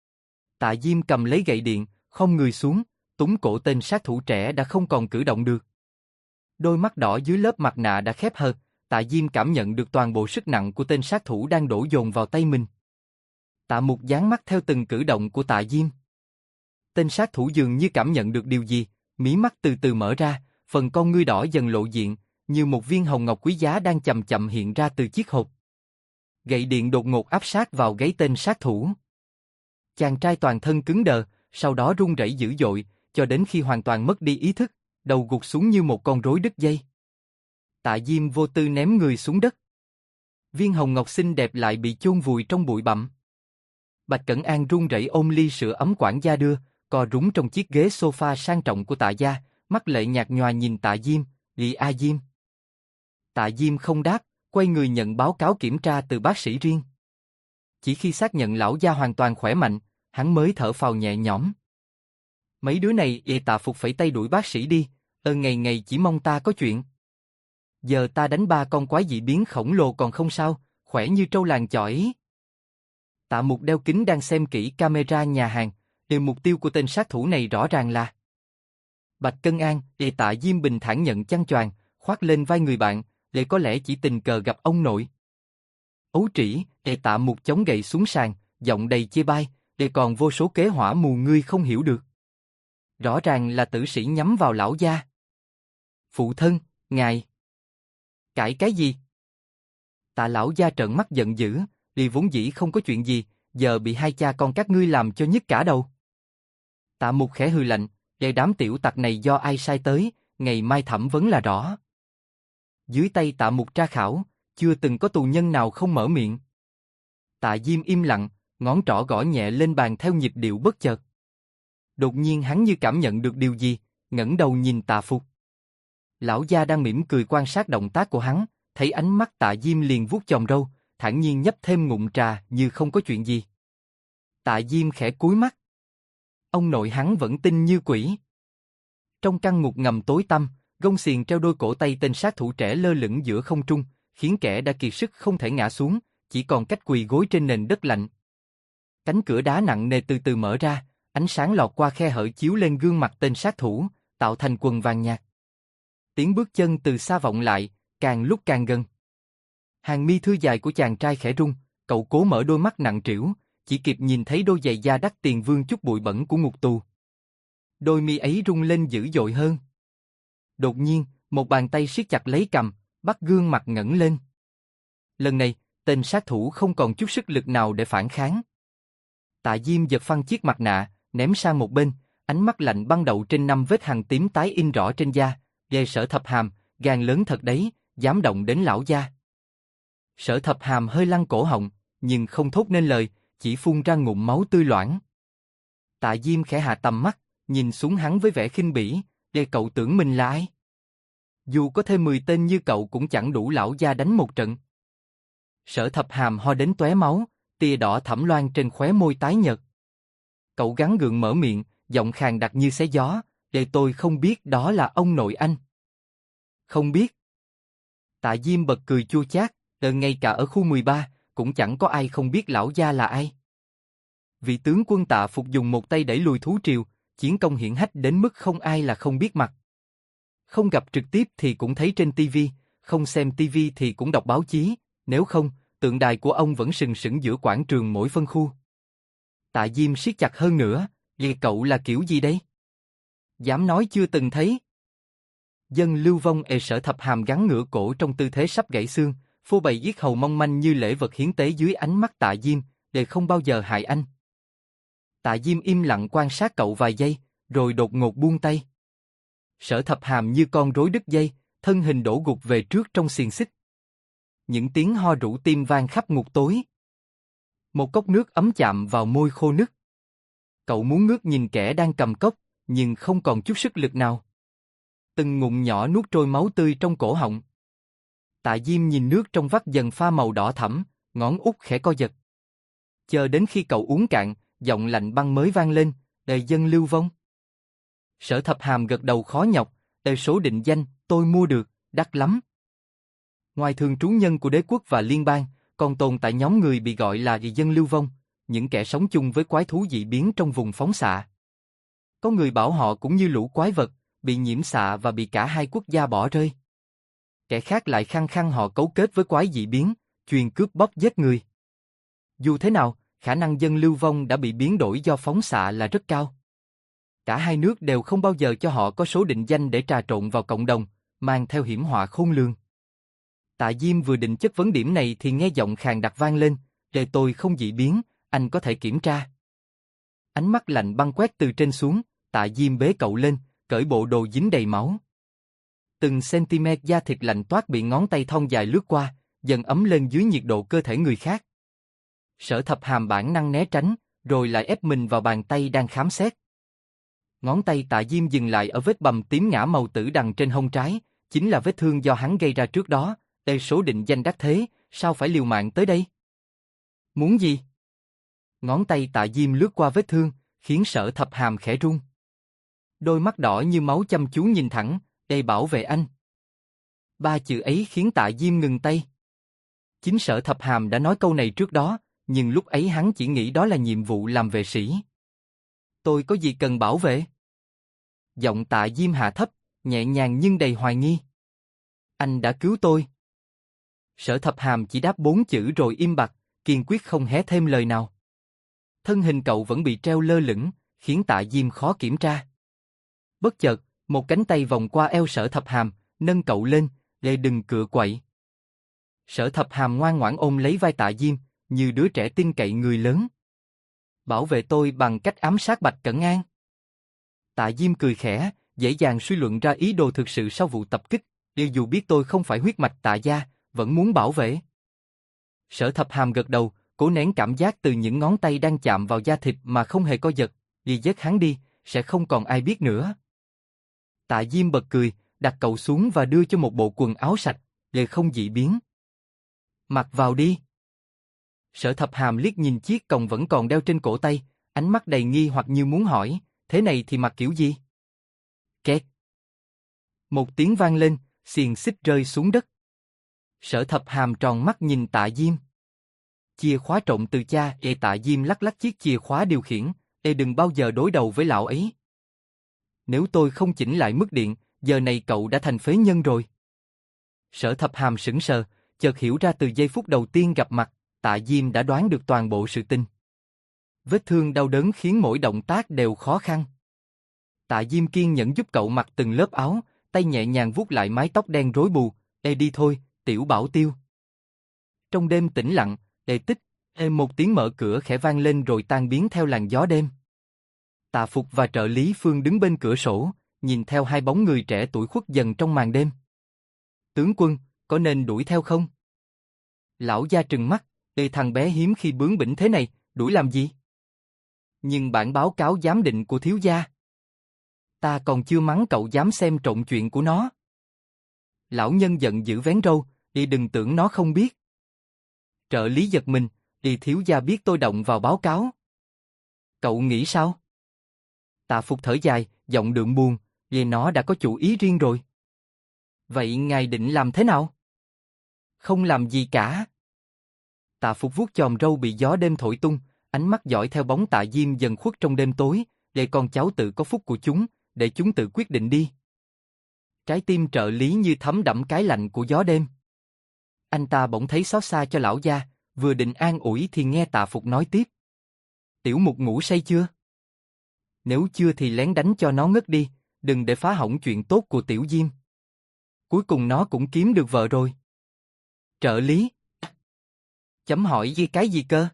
A: Tạ Diêm cầm lấy gậy điện, khom người xuống, túm cổ tên sát thủ trẻ đã không còn cử động được. Đôi mắt đỏ dưới lớp mặt nạ đã khép hờ, Tạ Diêm cảm nhận được toàn bộ sức nặng của tên sát thủ đang đổ dồn vào tay mình. Tạ Mục dán mắt theo từng cử động của Tạ Diêm. Tên sát thủ dường như cảm nhận được điều gì, mí mắt từ từ mở ra, phần con ngươi đỏ dần lộ diện, như một viên hồng ngọc quý giá đang chậm chậm hiện ra từ chiếc hộp. Gậy điện đột ngột áp sát vào gáy tên sát thủ. Chàng trai toàn thân cứng đờ, sau đó run rẩy dữ dội, cho đến khi hoàn toàn mất đi ý thức, đầu gục xuống như một con rối đứt dây. Tạ Diêm vô tư ném người xuống đất. Viên hồng ngọc xinh đẹp lại bị chôn vùi trong bụi bặm. Bạch Cẩn An run rẩy ôm ly sữa ấm quản gia đưa, co rúm trong chiếc ghế sofa sang trọng của Tạ gia, mắt lệ nhạt nhòa nhìn Tạ Diêm, A Diêm. Tạ Diêm không đáp, quay người nhận báo cáo kiểm tra từ bác sĩ riêng. Chỉ khi xác nhận lão gia hoàn toàn khỏe mạnh, hắn mới thở phào nhẹ nhõm. Mấy đứa này Tạ Phục phải tay đuổi bác sĩ đi, ngày ngày chỉ mong ta có chuyện. Giờ ta đánh 3 con quái dị biến khổng lồ còn không sao, khỏe như trâu làng chọi. Tạ Mục đeo kính đang xem kỹ camera nhà hàng, mục tiêu của tên sát thủ này rõ ràng là Bạch Cân An. Tạ Diêm bình thản nhận chăn choàng, khoác lên vai người bạn, có lẽ chỉ tình cờ gặp ông nội. Ấu trĩ. Tạ Mục chống gậy xuống sàn, giọng đầy chê bai, còn vô số kế hỏa mù ngươi không hiểu được. Rõ ràng là tử sĩ nhắm vào lão gia. Phụ thân, ngài. Cãi cái gì? Tạ lão gia trợn mắt giận dữ, vốn dĩ không có chuyện gì, giờ bị hai cha con các ngươi làm cho nhức cả đầu. Tạ Mục khẽ hừ lạnh, đám tiểu tặc này do ai sai tới, ngày mai thẩm vấn là rõ. Dưới tay Tạ Mục tra khảo, chưa từng có tù nhân nào không mở miệng. Tạ Diêm im lặng, ngón trỏ gõ nhẹ lên bàn theo nhịp điệu bất chợt. Đột nhiên hắn như cảm nhận được điều gì, ngẩng đầu nhìn Tạ Phục. Lão gia đang mỉm cười quan sát động tác của hắn, thấy ánh mắt Tạ Diêm liền vuốt chòm râu, thản nhiên nhấp thêm ngụm trà như không có chuyện gì. Tạ Diêm khẽ cúi mắt. Ông nội hắn vẫn tinh như quỷ. Trong căn ngục ngầm tối tăm, gông xiềng treo đôi cổ tay tên sát thủ trẻ lơ lửng giữa không trung, khiến kẻ đã kiệt sức không thể ngã xuống, chỉ còn cách quỳ gối trên nền đất lạnh. Cánh cửa đá nặng nề từ từ mở ra, ánh sáng lọt qua khe hở chiếu lên gương mặt tên sát thủ, tạo thành quần vàng nhạt. Tiếng bước chân từ xa vọng lại, càng lúc càng gần. Hàng mi thưa dài của chàng trai khẽ rung, cậu cố mở đôi mắt nặng trĩu, chỉ kịp nhìn thấy đôi giày da đắt tiền vương chút bụi bẩn của ngục tù. Đôi mi ấy rung lên dữ dội hơn. Đột nhiên, một bàn tay siết chặt lấy cằm, bắt gương mặt ngẩng lên. Lần này, tên sát thủ không còn chút sức lực nào để phản kháng. Tạ Diêm giật phăng chiếc mặt nạ, ném sang một bên, ánh mắt lạnh băng đậu trên 5 vết hằn tím tái in rõ trên da. Sở Thập Hàm, gan lớn thật đấy, dám động đến lão gia. Sở Thập Hàm hơi lăn cổ họng, nhưng không thốt nên lời, chỉ phun ra ngụm máu tươi loãng. Tạ Diêm khẽ hạ tầm mắt, nhìn xuống hắn với vẻ khinh bỉ, cậu tưởng mình là ai? Dù có thêm 10 tên như cậu cũng chẳng đủ lão gia đánh một trận. Sở Thập Hàm ho đến tóe máu, tia đỏ thẫm loang trên khóe môi tái nhợt. Cậu gắng gượng mở miệng, giọng khàn đặc như xé gió, tôi không biết đó là ông nội anh. Không biết. Tạ Diêm bật cười chua chát, ngay cả ở khu 13, cũng chẳng có ai không biết lão gia là ai. Vị tướng quân Tạ Phục dùng một tay đẩy lùi thú triều, chiến công hiển hách đến mức không ai là không biết mặt. Không gặp trực tiếp thì cũng thấy trên TV, không xem TV thì cũng đọc báo chí, nếu không, tượng đài của ông vẫn sừng sững giữa quảng trường mỗi phân khu. Tạ Diêm siết chặt hơn nữa, cậu là kiểu gì đấy? Dám nói chưa từng thấy. Dân Lưu Vong Sở Thập Hàm gắn ngửa cổ trong tư thế sắp gãy xương, phô bày yết hầu mong manh như lễ vật hiến tế dưới ánh mắt Tạ Diêm, để không bao giờ hại anh. Tạ Diêm im lặng quan sát cậu vài giây, rồi đột ngột buông tay. Sở Thập Hàm như con rối đứt dây, thân hình đổ gục về trước trong xiềng xích. Những tiếng ho rũ tim vang khắp ngục tối. Một cốc nước ấm chạm vào môi khô nứt. Cậu muốn ngước nhìn kẻ đang cầm cốc, nhưng không còn chút sức lực nào. Từng ngụm nhỏ nuốt trôi máu tươi trong cổ họng. Tạ Diêm nhìn nước trong vắt dần pha màu đỏ thẫm, ngón út khẽ co giật. Chờ đến khi cậu uống cạn, giọng lạnh băng mới vang lên, "Đề Dân Lưu Vong." Sở Thập Hàm gật đầu khó nhọc, "Số định danh, tôi mua được, đắt lắm." Ngoài thường trú nhân của đế quốc và liên bang, còn tồn tại nhóm người bị gọi là Dân Lưu Vong, những kẻ sống chung với quái thú dị biến trong vùng phóng xạ. Có người bảo họ cũng như lũ quái vật, bị nhiễm xạ và bị cả hai quốc gia bỏ rơi. Kẻ khác lại khăng khăng họ cấu kết với quái dị biến, chuyên cướp bóc giết người. Dù thế nào, khả năng Dân Lưu Vong đã bị biến đổi do phóng xạ là rất cao. Cả hai nước đều không bao giờ cho họ có số định danh để trà trộn vào cộng đồng, mang theo hiểm họa khôn lường. Tạ Diêm vừa định chất vấn điểm này thì nghe giọng khàn đặc vang lên, "Đề tôi không dị biến, anh có thể kiểm tra." Ánh mắt lạnh băng quét từ trên xuống, Tạ Diêm bế cậu lên, cởi bộ đồ dính đầy máu. Từng cm da thịt lạnh toát bị ngón tay thon dài lướt qua, dần ấm lên dưới nhiệt độ cơ thể người khác. Sở Thập Hàm bản năng né tránh, rồi lại ép mình vào bàn tay đang khám xét. Ngón tay Tạ Diêm dừng lại ở vết bầm tím ngã màu tử đằng trên hông trái, chính là vết thương do hắn gây ra trước đó. Số định danh đắt thế, sao phải liều mạng tới đây? Muốn gì? Ngón tay Tạ Diêm lướt qua vết thương, khiến Sở Thập Hàm khẽ run. Đôi mắt đỏ như máu chăm chú nhìn thẳng, "Đây bảo vệ anh." Ba chữ ấy khiến Tạ Diêm ngừng tay. Chính Sở Thập Hàm đã nói câu này trước đó, nhưng lúc ấy hắn chỉ nghĩ đó là nhiệm vụ làm vệ sĩ. "Tôi có gì cần bảo vệ?" Giọng Tạ Diêm hạ thấp, nhẹ nhàng nhưng đầy hoài nghi. "Anh đã cứu tôi." Sở Thập Hàm chỉ đáp 4 chữ rồi im bặt, kiên quyết không hé thêm lời nào. Thân hình cậu vẫn bị treo lơ lửng, khiến Tạ Diêm khó kiểm tra. Bất chợt, một cánh tay vòng qua eo Sở Thập Hàm, nâng cậu lên, "Lê đừng cựa quậy." Sở Thập Hàm ngoan ngoãn ôm lấy vai Tạ Diêm, như đứa trẻ tin cậy người lớn. "Bảo vệ tôi bằng cách ám sát Bạch Cẩn An." Tạ Diêm cười khẽ, dễ dàng suy luận ra ý đồ thực sự sau vụ tập kích, dù biết tôi không phải huyết mạch Tạ gia, vẫn muốn bảo vệ. Sở Thập Hàm gật đầu, cố nén cảm giác từ những ngón tay đang chạm vào da thịt mà không hề co giật, "Đi dứt hắn đi, sẽ không còn ai biết nữa." Tạ Diêm bật cười, đặt cậu xuống và đưa cho một bộ quần áo sạch, "Lê không dị biến. Mặc vào đi." Sở Thập Hàm liếc nhìn chiếc còng vẫn còn đeo trên cổ tay, ánh mắt đầy nghi hoặc như muốn hỏi, "Thế này thì mặc kiểu gì?" Két. Một tiếng vang lên, xiềng xích rơi xuống đất. Sở Thập Hàm tròn mắt nhìn Tạ Diêm. "Chìa khóa trộm từ cha." Tạ Diêm lắc lắc chiếc chìa khóa điều khiển, đừng bao giờ đối đầu với lão ấy." Nếu tôi không chỉnh lại mức điện, giờ này cậu đã thành phế nhân rồi." Sở Thập Hàm sững sờ, chợt hiểu ra từ giây phút đầu tiên gặp mặt, Tạ Diêm đã đoán được toàn bộ sự tình. Vết thương đau đớn khiến mỗi động tác đều khó khăn. Tạ Diêm kiên nhẫn giúp cậu mặc từng lớp áo, tay nhẹ nhàng vuốt lại mái tóc đen rối bù, đi thôi, tiểu bảo tiêu." Trong đêm tĩnh lặng, tích, một tiếng mở cửa khẽ vang lên rồi tan biến theo làn gió đêm. Tạ Phục và trợ lý Phương đứng bên cửa sổ, nhìn theo hai bóng người trẻ tuổi khuất dần trong màn đêm. "Tướng quân, có nên đuổi theo không?" Lão gia trừng mắt, thằng bé hiếm khi bướng bỉnh thế này, đuổi làm gì?" "Nhưng bản báo cáo giám định của thiếu gia." "Ta còn chưa mắng cậu dám xem trộn chuyện của nó." Lão nhân giận dữ vén râu, đừng tưởng nó không biết." Trợ lý giật mình, thiếu gia biết tôi động vào báo cáo." "Cậu nghĩ sao?" Tạ Phục thở dài, giọng đượm buồn, nó đã có chủ ý riêng rồi." "Vậy ngài định làm thế nào?" "Không làm gì cả." Tạ Phục vuốt chòm râu bị gió đêm thổi tung, ánh mắt dõi theo bóng Tạ Diêm dần khuất trong đêm tối, "Để con cháu tự có phúc của chúng, để chúng tự quyết định đi." Trái tim trợ lý như thấm đẫm cái lạnh của gió đêm. Anh ta bỗng thấy xót xa cho lão gia, vừa định an ủi thì nghe Tạ Phục nói tiếp. "Tiểu Mục ngủ say chưa? Nếu chưa thì lén đánh cho nó ngất đi, đừng để phá hỏng chuyện tốt của Tiểu Diêm." cuối cùng nó cũng kiếm được vợ rồi. Trợ lý? Chấm hỏi gì cái gì cơ?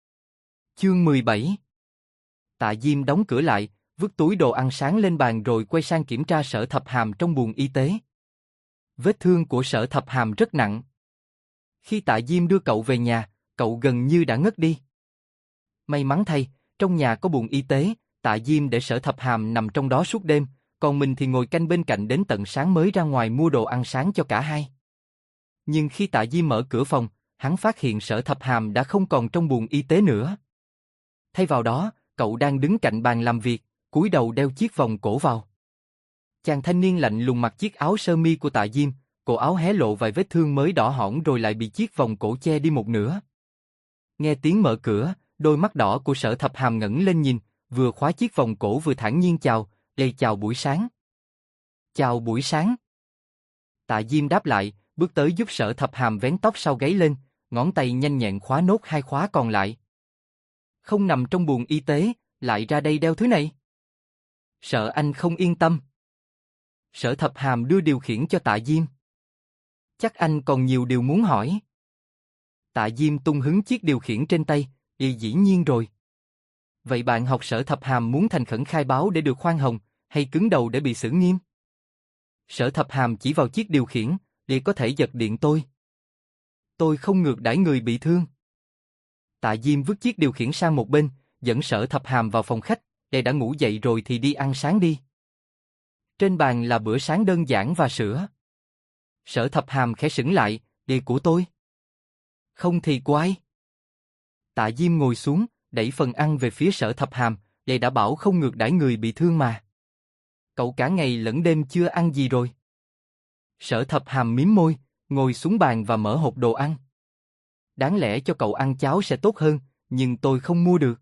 A: Chương 17. Tạ Diêm đóng cửa lại, vứt túi đồ ăn sáng lên bàn rồi quay sang kiểm tra Sở Thập Hàm trong buồng y tế. Vết thương của Sở Thập Hàm rất nặng. Khi Tạ Diêm đưa cậu về nhà, cậu gần như đã ngất đi. May mắn thay, trong nhà có buồng y tế, Tạ Diêm để Sở Thập Hàm nằm trong đó suốt đêm, còn mình thì ngồi canh bên cạnh đến tận sáng mới ra ngoài mua đồ ăn sáng cho cả hai. Nhưng khi Tạ Diêm mở cửa phòng, hắn phát hiện Sở Thập Hàm đã không còn trong buồng y tế nữa. Thay vào đó, cậu đang đứng cạnh bàn làm việc, cúi đầu đeo chiếc vòng cổ vào. Chàng thanh niên lạnh lùng mặc chiếc áo sơ mi của Tạ Diêm, cổ áo hé lộ vài vết thương mới đỏ hỏn rồi lại bị chiếc vòng cổ che đi một nửa. Nghe tiếng mở cửa, đôi mắt đỏ của Sở Thập Hàm ngẩng lên nhìn, vừa khóa chiếc vòng cổ vừa thản nhiên chào, chào buổi sáng. Chào buổi sáng. Tạ Diêm đáp lại, bước tới giúp Sở Thập Hàm vén tóc sau gáy lên, ngón tay nhanh nhẹn khóa nốt 2 khóa còn lại. Không nằm trong buồng y tế, lại ra đây đeo thứ này. Sợ anh không yên tâm. Sở Thập Hàm đưa điều khiển cho Tạ Diêm. Chắc anh còn nhiều điều muốn hỏi. Tạ Diêm tung hứng chiếc điều khiển trên tay, dĩ nhiên rồi. Vậy bạn học Sở Thập Hàm muốn thành khẩn khai báo để được khoan hồng, hay cứng đầu để bị xử nghiêm? Sở Thập Hàm chỉ vào chiếc điều khiển, có thể giật điện tôi. Tôi không ngược đãi người bị thương. Tạ Diêm vứt chiếc điều khiển sang một bên, dẫn Sở Thập Hàm vào phòng khách, đã ngủ dậy rồi thì đi ăn sáng đi. Trên bàn là bữa sáng đơn giản và sữa. Sở Thập Hàm khẽ sững lại, của tôi. Không thì của ai? Tạ Diêm ngồi xuống, đẩy phần ăn về phía Sở Thập Hàm, đã bảo không ngược đãi người bị thương mà. Cậu cả ngày lẫn đêm chưa ăn gì rồi? Sở Thập Hàm mím môi, ngồi xuống bàn và mở hộp đồ ăn. Đáng lẽ cho cậu ăn cháo sẽ tốt hơn, nhưng tôi không mua được.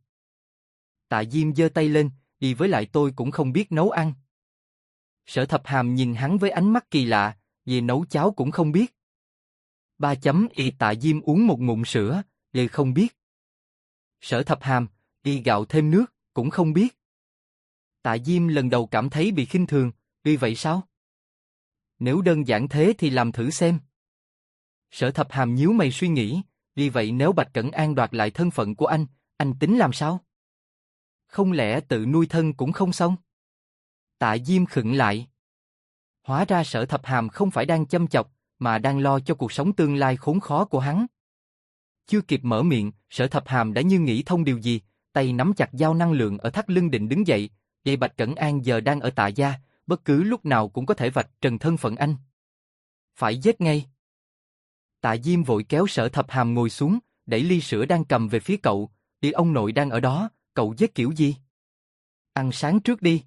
A: Tạ Diêm giơ tay lên, với lại tôi cũng không biết nấu ăn. Sở Thập Hàm nhìn hắn với ánh mắt kỳ lạ, về nấu cháo cũng không biết. Tạ Diêm uống một ngụm sữa, không biết. Sở Thập Hàm, gạo thêm nước, cũng không biết. Tạ Diêm lần đầu cảm thấy bị khinh thường, vậy sao? Nếu đơn giản thế thì làm thử xem. Sở Thập Hàm nhíu mày suy nghĩ, vậy nếu Bạch Cẩn An đoạt lại thân phận của anh tính làm sao? Không lẽ tự nuôi thân cũng không xong? Tạ Diêm khựng lại. Hóa ra Sở Thập Hàm không phải đang châm chọc, mà đang lo cho cuộc sống tương lai khốn khó của hắn. Chưa kịp mở miệng, Sở Thập Hàm đã như nghĩ thông điều gì, tay nắm chặt dao năng lượng ở thắt lưng định đứng dậy. Bạch Cẩn An giờ đang ở Tạ gia, bất cứ lúc nào cũng có thể vạch trần thân phận anh. Phải giết ngay. Tạ Diêm vội kéo Sở Thập Hàm ngồi xuống, đẩy ly sữa đang cầm về phía cậu. Ông nội đang ở đó, cậu giết kiểu gì? Ăn sáng trước đi.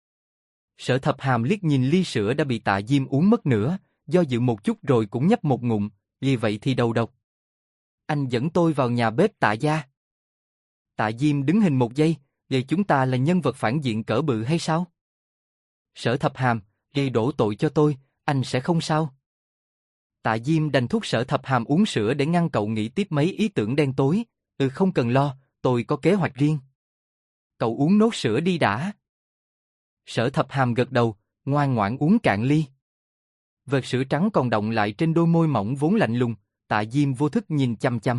A: Sở Thập Hàm liếc nhìn ly sữa đã bị Tạ Diêm uống mất nữa, do dự một chút rồi cũng nhấp một ngụm. Vậy thì đầu độc. Anh dẫn tôi vào nhà bếp Tạ gia. Tạ Diêm đứng hình một giây, chúng ta là nhân vật phản diện cỡ bự hay sao? Sở Thập Hàm, đổ tội cho tôi, anh sẽ không sao. Tạ Diêm đành thúc Sở Thập Hàm uống sữa để ngăn cậu nghĩ tiếp mấy ý tưởng đen tối. Không cần lo, tôi có kế hoạch riêng. Cậu uống nốt sữa đi đã. Sở Thập Hàm gật đầu, ngoan ngoãn uống cạn ly. Vệt sữa trắng còn đọng lại trên đôi môi mỏng vốn lạnh lùng, Tạ Diêm vô thức nhìn chăm chăm.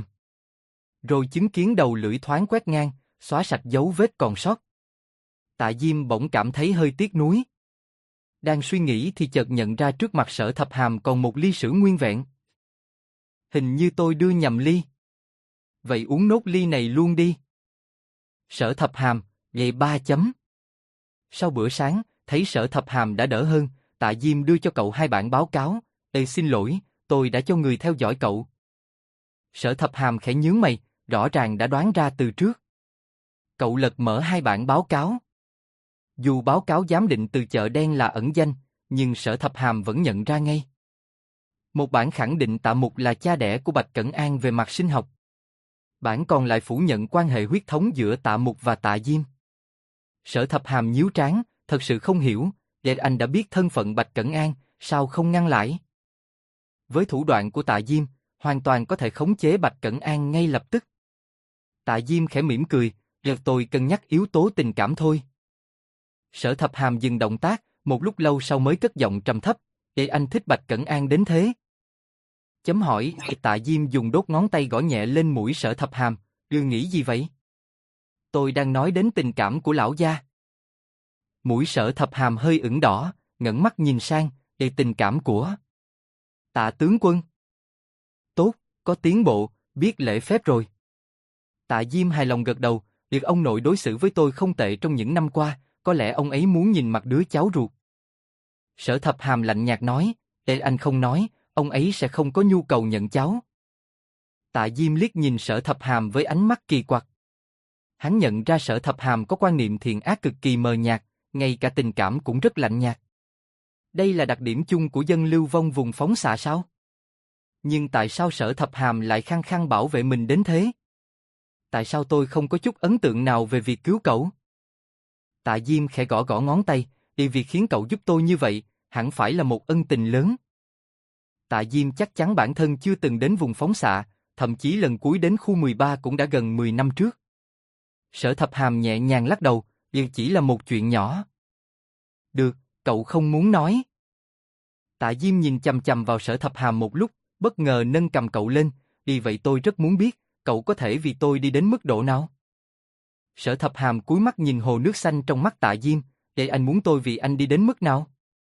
A: Rồi chứng kiến đầu lưỡi thoáng quét ngang, xóa sạch dấu vết còn sót. Tạ Diêm bỗng cảm thấy hơi tiếc nuối. Đang suy nghĩ thì chợt nhận ra trước mặt Sở Thập Hàm còn một ly sữa nguyên vẹn. Hình như tôi đưa nhầm ly. Vậy uống nốt ly này luôn đi. Sở Thập Hàm, 3 chấm. Sau bữa sáng, thấy Sở Thập Hàm đã đỡ hơn, Tạ Diêm đưa cho cậu 2 bản báo cáo. Xin lỗi, tôi đã cho người theo dõi cậu. Sở Thập Hàm khẽ nhướng mày, rõ ràng đã đoán ra từ trước. Cậu lật mở 2 bản báo cáo. Dù báo cáo giám định từ chợ đen là ẩn danh, nhưng Sở Thập Hàm vẫn nhận ra ngay. Một bản khẳng định Tạ Mục là cha đẻ của Bạch Cẩn An về mặt sinh học. Bản còn lại phủ nhận quan hệ huyết thống giữa Tạ Mục và Tạ Diêm. Sở Thập Hàm nhíu trán, thật sự không hiểu, anh đã biết thân phận Bạch Cẩn An, sao không ngăn lại? Với thủ đoạn của Tạ Diêm, hoàn toàn có thể khống chế Bạch Cẩn An ngay lập tức. Tạ Diêm khẽ mỉm cười, tôi cân nhắc yếu tố tình cảm thôi. Sở Thập Hàm dừng động tác, một lúc lâu sau mới cất giọng trầm thấp, Để anh thích Bạch Cẩn An đến thế? Chấm hỏi, Tạ Diêm dùng đốt ngón tay gõ nhẹ lên mũi Sở Thập Hàm, nghĩ gì vậy? Tôi đang nói đến tình cảm của lão gia. Mũi Sở Thập Hàm hơi ửng đỏ, ngẩng mắt nhìn sang, tình cảm của Tạ tướng quân. Tốt, có tiến bộ, biết lễ phép rồi. Tạ Diêm hài lòng gật đầu, việc ông nội đối xử với tôi không tệ trong những năm qua, có lẽ ông ấy muốn nhìn mặt đứa cháu ruột. Sở Thập Hàm lạnh nhạt nói, anh không nói, ông ấy sẽ không có nhu cầu nhận cháu. Tạ Diêm liếc nhìn Sở Thập Hàm với ánh mắt kỳ quặc. Hắn nhận ra Sở Thập Hàm có quan niệm thiện ác cực kỳ mờ nhạt, ngay cả tình cảm cũng rất lạnh nhạt. Đây là đặc điểm chung của dân lưu vong vùng phóng xạ sao? Nhưng tại sao Sở Thập Hàm lại khăng khăng bảo vệ mình đến thế? Tại sao tôi không có chút ấn tượng nào về việc cứu cậu? Tạ Diêm khẽ gõ gõ ngón tay, việc khiến cậu giúp tôi như vậy, hẳn phải là một ân tình lớn. Tạ Diêm chắc chắn bản thân chưa từng đến vùng phóng xạ, thậm chí lần cuối đến khu 13 cũng đã gần 10 năm trước. Sở Thập Hàm nhẹ nhàng lắc đầu, chỉ là một chuyện nhỏ. Được, cậu không muốn nói. Tạ Diêm nhìn chằm chằm vào Sở Thập Hàm một lúc, bất ngờ nâng cầm cậu lên, vậy tôi rất muốn biết, cậu có thể vì tôi đi đến mức độ nào? Sở Thập Hàm cúi mắt nhìn hồ nước xanh trong mắt Tạ Diêm, anh muốn tôi vì anh đi đến mức nào?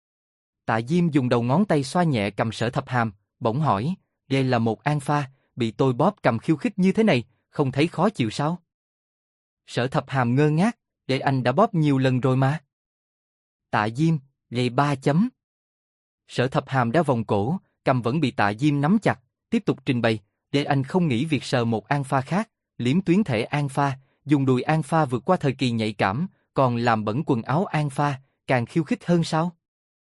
A: Tạ Diêm dùng đầu ngón tay xoa nhẹ cầm Sở Thập Hàm, bỗng hỏi, đây là một an pha, bị tôi bóp cầm khiêu khích như thế này, không thấy khó chịu sao? Sở Thập Hàm ngơ ngác, anh đã bóp nhiều lần rồi mà. Tạ Diêm, 3 chấm. Sở Thập Hàm đã vòng cổ, cầm vẫn bị Tạ Diêm nắm chặt, tiếp tục trình bày, anh không nghĩ việc sờ một an pha khác, liếm tuyến thể an pha, dùng đùi an pha vượt qua thời kỳ nhạy cảm, còn làm bẩn quần áo an pha, càng khiêu khích hơn sao?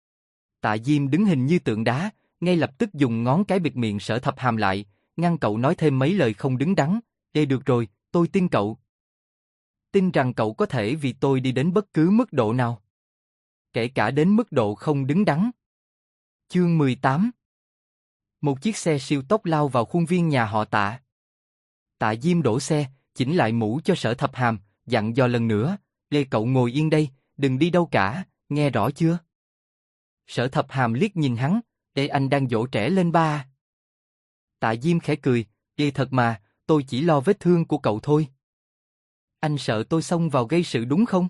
A: Tạ Diêm đứng hình như tượng đá, ngay lập tức dùng ngón cái bịt miệng Sở Thập Hàm lại, ngăn cậu nói thêm mấy lời không đứng đắn. Được rồi, tôi tin cậu. Tin rằng cậu có thể vì tôi đi đến bất cứ mức độ nào. Kể cả đến mức độ không đứng đắn. Chương 18. Một chiếc xe siêu tốc lao vào khuôn viên nhà họ Tạ. Tạ Diêm đổ xe, chỉnh lại mũ cho Sở Thập Hàm, dặn dò lần nữa, cậu ngồi yên đây, đừng đi đâu cả, nghe rõ chưa? Sở Thập Hàm liếc nhìn hắn, anh đang dỗ trẻ lên ba à? Tạ Diêm khẽ cười, thật mà, tôi chỉ lo vết thương của cậu thôi. Anh sợ tôi xông vào gây sự đúng không?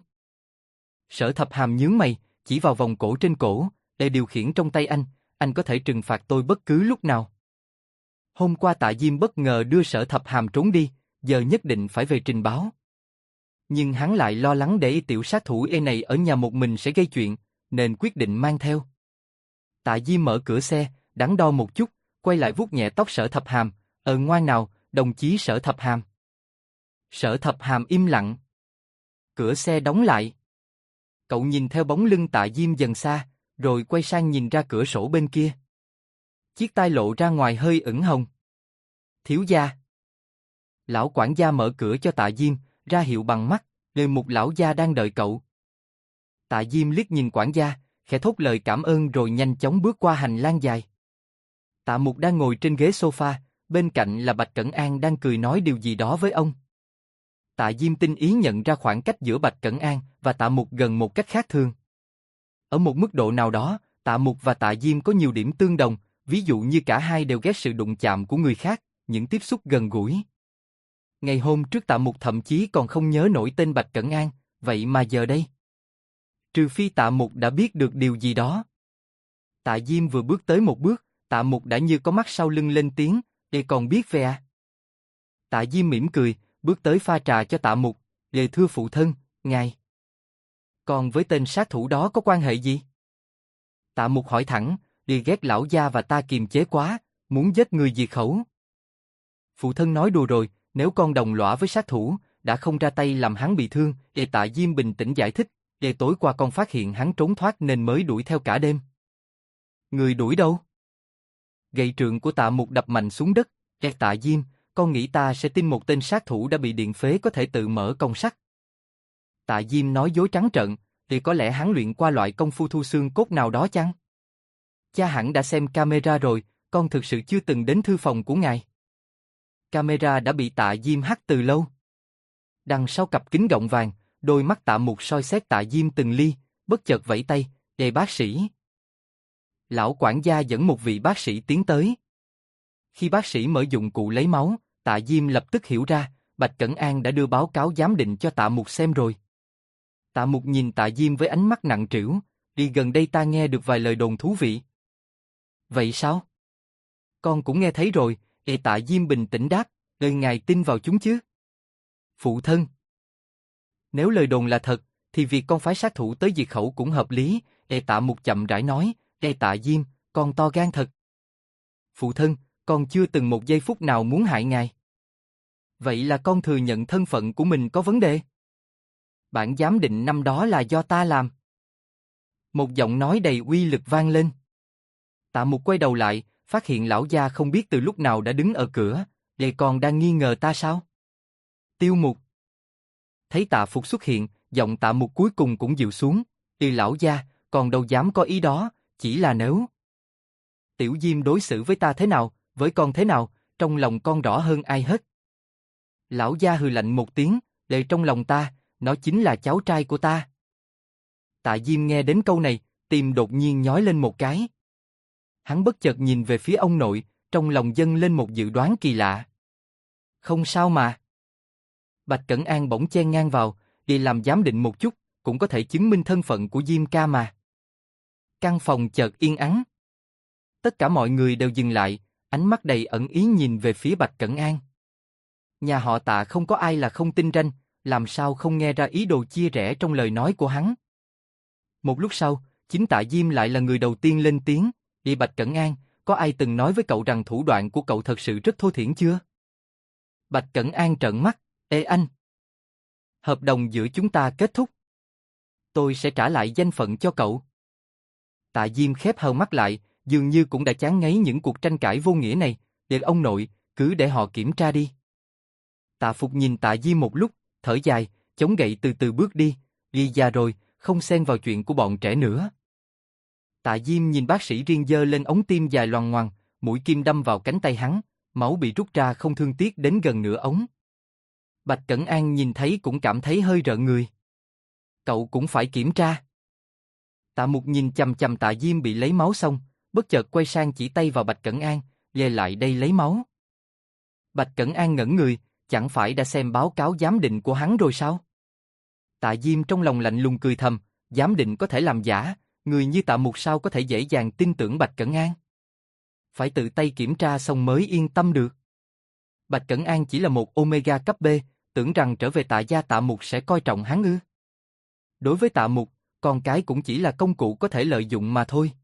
A: Sở Thập Hàm nhướng mày, chỉ vào vòng cổ trên cổ, để điều khiển trong tay anh có thể trừng phạt tôi bất cứ lúc nào. Hôm qua Tạ Diêm bất ngờ đưa Sở Thập Hàm trốn đi, giờ nhất định phải về trình báo. Nhưng hắn lại lo lắng để tiểu sát thủ này ở nhà một mình sẽ gây chuyện, nên quyết định mang theo. Tạ Diêm mở cửa xe, đắn đo một chút, quay lại vuốt nhẹ tóc Sở Thập Hàm, ngoan nào, đồng chí Sở Thập Hàm. Sở Thập Hàm im lặng. Cửa xe đóng lại. Cậu nhìn theo bóng lưng Tạ Diêm dần xa, rồi quay sang nhìn ra cửa sổ bên kia. Chiếc tai lộ ra ngoài hơi ửng hồng. Thiếu gia. Lão quản gia mở cửa cho Tạ Diêm, ra hiệu bằng mắt, một lão gia đang đợi cậu. Tạ Diêm liếc nhìn quản gia, khẽ thốt lời cảm ơn rồi nhanh chóng bước qua hành lang dài. Tạ Mục đang ngồi trên ghế sofa, bên cạnh là Bạch Cẩn An đang cười nói điều gì đó với ông. Tạ Diêm tinh ý nhận ra khoảng cách giữa Bạch Cẩn An và Tạ Mục gần một cách khác thường. Ở một mức độ nào đó, Tạ Mục và Tạ Diêm có nhiều điểm tương đồng, ví dụ như cả hai đều ghét sự đụng chạm của người khác, những tiếp xúc gần gũi. Ngày hôm trước Tạ Mục thậm chí còn không nhớ nổi tên Bạch Cẩn An, vậy mà giờ đây. Trừ phi Tạ Mục đã biết được điều gì đó. Tạ Diêm vừa bước tới một bước, Tạ Mục đã như có mắt sau lưng lên tiếng, còn biết về à? Tạ Diêm mỉm cười, bước tới pha trà cho Tạ Mục, thưa phụ thân, ngài. Còn với tên sát thủ đó có quan hệ gì? Tạ Mục hỏi thẳng, ghét lão gia và ta kiềm chế quá, muốn giết người diệt khẩu. Phụ thân nói đùa rồi, nếu con đồng lõa với sát thủ, đã không ra tay làm hắn bị thương. Tạ Diêm bình tĩnh giải thích, tối qua con phát hiện hắn trốn thoát nên mới đuổi theo cả đêm. Người đuổi đâu? Gậy trượng của Tạ Mục đập mạnh xuống đất. Tạ Diêm, con nghĩ ta sẽ tin một tên sát thủ đã bị điện phế có thể tự mở cong sắt? Tạ Diêm nói dối trắng trợn, có lẽ hắn luyện qua loại công phu thu xương cốt nào đó chăng? Cha hẳn đã xem camera rồi, con thực sự chưa từng đến thư phòng của ngài. Camera đã bị Tạ Diêm hack từ lâu. Đằng sau cặp kính gọng vàng, đôi mắt Tạ Mục soi xét Tạ Diêm từng ly, bất chợt vẫy tay, bác sĩ. Lão quản gia dẫn một vị bác sĩ tiến tới. Khi bác sĩ mở dụng cụ lấy máu, Tạ Diêm lập tức hiểu ra, Bạch Cẩn An đã đưa báo cáo giám định cho Tạ Mục xem rồi. Tạ Mục nhìn Tạ Diêm với ánh mắt nặng trĩu, đi gần đây ta nghe được vài lời đồn thú vị. Vậy sao? Con cũng nghe thấy rồi, Tạ Diêm bình tĩnh đáp, ngài tin vào chúng chứ? Phụ thân. Nếu lời đồn là thật, thì việc con phái sát thủ tới diệt khẩu cũng hợp lý, Tạ Mục chậm rãi nói, Tạ Diêm, con to gan thật. Phụ thân, con chưa từng một giây phút nào muốn hại ngài. Vậy là con thừa nhận thân phận của mình có vấn đề? Bản giám định năm đó là do ta làm. Một giọng nói đầy uy lực vang lên. Tạ Mục quay đầu lại, phát hiện lão gia không biết từ lúc nào đã đứng ở cửa, còn đang nghi ngờ ta sao? Tiêu Mục. Thấy Tạ Phục xuất hiện, giọng Tạ Mục cuối cùng cũng dịu xuống, lão gia, còn đâu dám có ý đó, chỉ là nếu. Tiểu Diêm đối xử với ta thế nào, với con thế nào, trong lòng con rõ hơn ai hết. Lão gia hừ lạnh một tiếng, trong lòng ta, nó chính là cháu trai của ta. Tạ Diêm nghe đến câu này, tim đột nhiên nhói lên một cái. Hắn bất chợt nhìn về phía ông nội, trong lòng dâng lên một dự đoán kỳ lạ. Không sao mà. Bạch Cẩn An bỗng chen ngang vào, đi làm giám định một chút, cũng có thể chứng minh thân phận của Diêm ca mà. Căn phòng chợt yên ắng. Tất cả mọi người đều dừng lại, ánh mắt đầy ẩn ý nhìn về phía Bạch Cẩn An. Nhà họ Tạ không có ai là không tin ranh, làm sao không nghe ra ý đồ chia rẽ trong lời nói của hắn. Một lúc sau, chính Tạ Diêm lại là người đầu tiên lên tiếng, Bạch Cẩn An, có ai từng nói với cậu rằng thủ đoạn của cậu thật sự rất thô thiển chưa? Bạch Cẩn An trợn mắt, anh. Hợp đồng giữa chúng ta kết thúc. Tôi sẽ trả lại danh phận cho cậu. Tạ Diêm khép hờ mắt lại, dường như cũng đã chán ngấy những cuộc tranh cãi vô nghĩa này, ông nội, cứ để họ kiểm tra đi. Tạ Phục nhìn Tạ Diêm một lúc, thở dài, chống gậy từ từ bước đi, già rồi, không xen vào chuyện của bọn trẻ nữa. Tạ Diêm nhìn bác sĩ riêng giơ lên ống tim dài loằng ngoằng, mũi kim đâm vào cánh tay hắn, máu bị rút ra không thương tiếc đến gần nửa ống. Bạch Cẩn An nhìn thấy cũng cảm thấy hơi rợn người. Cậu cũng phải kiểm tra. Tạ Mục nhìn chằm chằm Tạ Diêm bị lấy máu xong, bất chợt quay sang chỉ tay vào Bạch Cẩn An, về lại đây lấy máu. Bạch Cẩn An ngẩn người, chẳng phải đã xem báo cáo giám định của hắn rồi sao? Tạ Diêm trong lòng lạnh lùng cười thầm, giám định có thể làm giả, người như Tạ Mục sao có thể dễ dàng tin tưởng Bạch Cẩn An? Phải tự tay kiểm tra xong mới yên tâm được. Bạch Cẩn An chỉ là một Omega cấp B, tưởng rằng trở về Tạ gia Tạ Mục sẽ coi trọng hắn ư? Đối với Tạ Mục, con cái cũng chỉ là công cụ có thể lợi dụng mà thôi.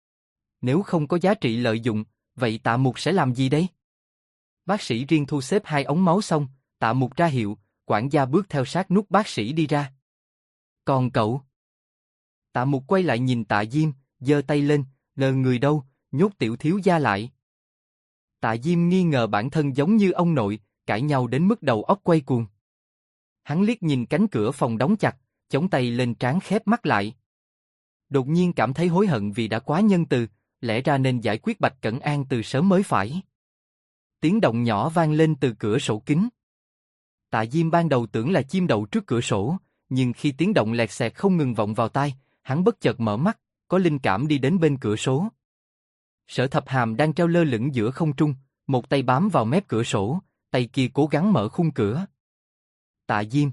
A: Nếu không có giá trị lợi dụng, vậy Tạ Mục sẽ làm gì đây? Bác sĩ riêng thu xếp 2 ống máu xong, Tạ Mục ra hiệu, quản gia bước theo sát nút bác sĩ đi ra. Còn cậu? Tạ Mục quay lại nhìn Tạ Diêm, giơ tay lên, ngờ người đâu, nhốt tiểu thiếu gia lại. Tạ Diêm nghi ngờ bản thân giống như ông nội, cãi nhau đến mức đầu óc quay cuồng. Hắn liếc nhìn cánh cửa phòng đóng chặt, chống tay lên trán khép mắt lại. Đột nhiên cảm thấy hối hận vì đã quá nhân từ, lẽ ra nên giải quyết Bạch Cẩn An từ sớm mới phải. Tiếng động nhỏ vang lên từ cửa sổ kính. Tạ Diêm ban đầu tưởng là chim đậu trước cửa sổ, nhưng khi tiếng động lẹt xẹt không ngừng vọng vào tai, hắn bất chợt mở mắt, có linh cảm đi đến bên cửa sổ. Sở Thập Hàm đang treo lơ lửng giữa không trung, một tay bám vào mép cửa sổ, tay kia cố gắng mở khung cửa. Tạ Diêm,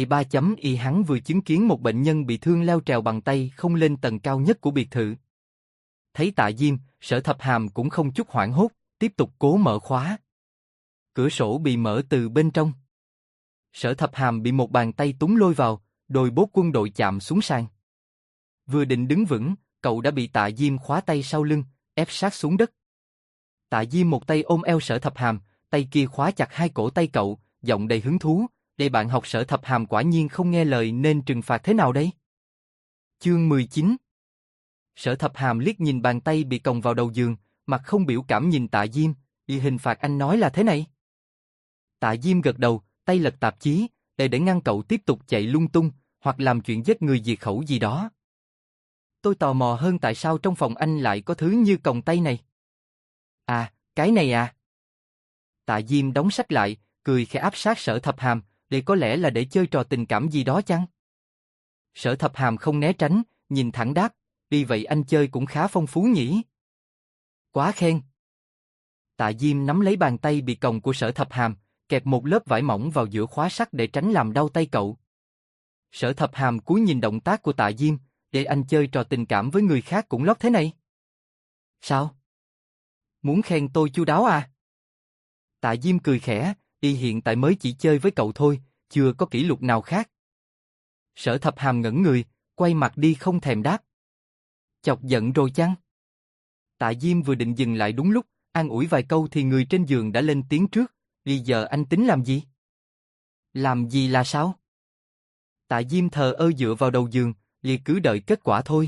A: Y hắn vừa chứng kiến một bệnh nhân bị thương leo trèo bằng tay không lên tầng cao nhất của biệt thự. Thấy Tạ Diêm, Sở Thập Hàm cũng không chút hoảng hốt, tiếp tục cố mở khóa. Cửa sổ bị mở từ bên trong. Sở Thập Hàm bị một bàn tay túng lôi vào, đôi bốt quân đội chạm xuống sàn. Vừa định đứng vững, cậu đã bị Tạ Diêm khóa tay sau lưng, ép sát xuống đất. Tạ Diêm một tay ôm eo Sở Thập Hàm, tay kia khóa chặt hai cổ tay cậu, giọng đầy hứng thú, để bạn học Sở Thập Hàm quả nhiên không nghe lời nên trừng phạt thế nào đây? Chương 19. Sở Thập Hàm liếc nhìn bàn tay bị còng vào đầu giường, mặt không biểu cảm nhìn Tạ Diêm, hình phạt anh nói là thế này. Tạ Diêm gật đầu, tay lật tạp chí, để ngăn cậu tiếp tục chạy lung tung, hoặc làm chuyện giết người diệt khẩu gì đó. Tôi tò mò hơn tại sao trong phòng anh lại có thứ như còng tay này. À, cái này à? Tạ Diêm đóng sách lại, cười khẽ áp sát Sở Thập Hàm, có lẽ là để chơi trò tình cảm gì đó chăng? Sở Thập Hàm không né tránh, nhìn thẳng đáp, vì vậy anh chơi cũng khá phong phú nhỉ. Quá khen. Tạ Diêm nắm lấy bàn tay bị còng của Sở Thập Hàm, kẹp một lớp vải mỏng vào giữa khóa sắt để tránh làm đau tay cậu. Sở Thập Hàm cúi nhìn động tác của Tạ Diêm, để anh chơi trò tình cảm với người khác cũng lót thế này. Sao? Muốn khen tôi chu đáo à? Tạ Diêm cười khẽ, y hiện tại mới chỉ chơi với cậu thôi, chưa có kỷ lục nào khác. Sở Thập Hàm ngẩn người, quay mặt đi không thèm đáp. Chọc giận rồi chăng? Tạ Diêm vừa định dừng lại đúng lúc, an ủi vài câu thì người trên giường đã lên tiếng trước, bây giờ anh tính làm gì? Làm gì là sao? Tạ Diêm thờ ơ dựa vào đầu giường, liền cứ đợi kết quả thôi.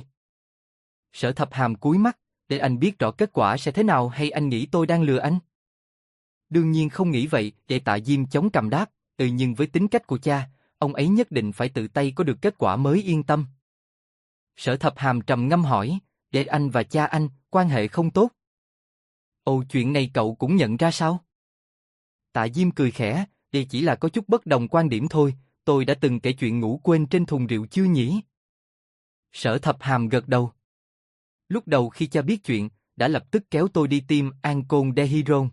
A: Sở Thập Hàm cúi mắt, để anh biết rõ kết quả sẽ thế nào hay anh nghĩ tôi đang lừa anh? Đương nhiên không nghĩ vậy, để Tạ Diêm chống cằm đáp, nhưng với tính cách của cha, ông ấy nhất định phải tự tay có được kết quả mới yên tâm. Sở Thập Hàm trầm ngâm hỏi, để anh và cha anh, quan hệ không tốt. Ồ, chuyện này cậu cũng nhận ra sao? Tạ Diêm cười khẽ, đây chỉ là có chút bất đồng quan điểm thôi, tôi đã từng kể chuyện ngủ quên trên thùng rượu chưa nhỉ? Sở Thập Hàm gật đầu. Lúc đầu khi cha biết chuyện, đã lập tức kéo tôi đi tiêm Ancol-Dehydron.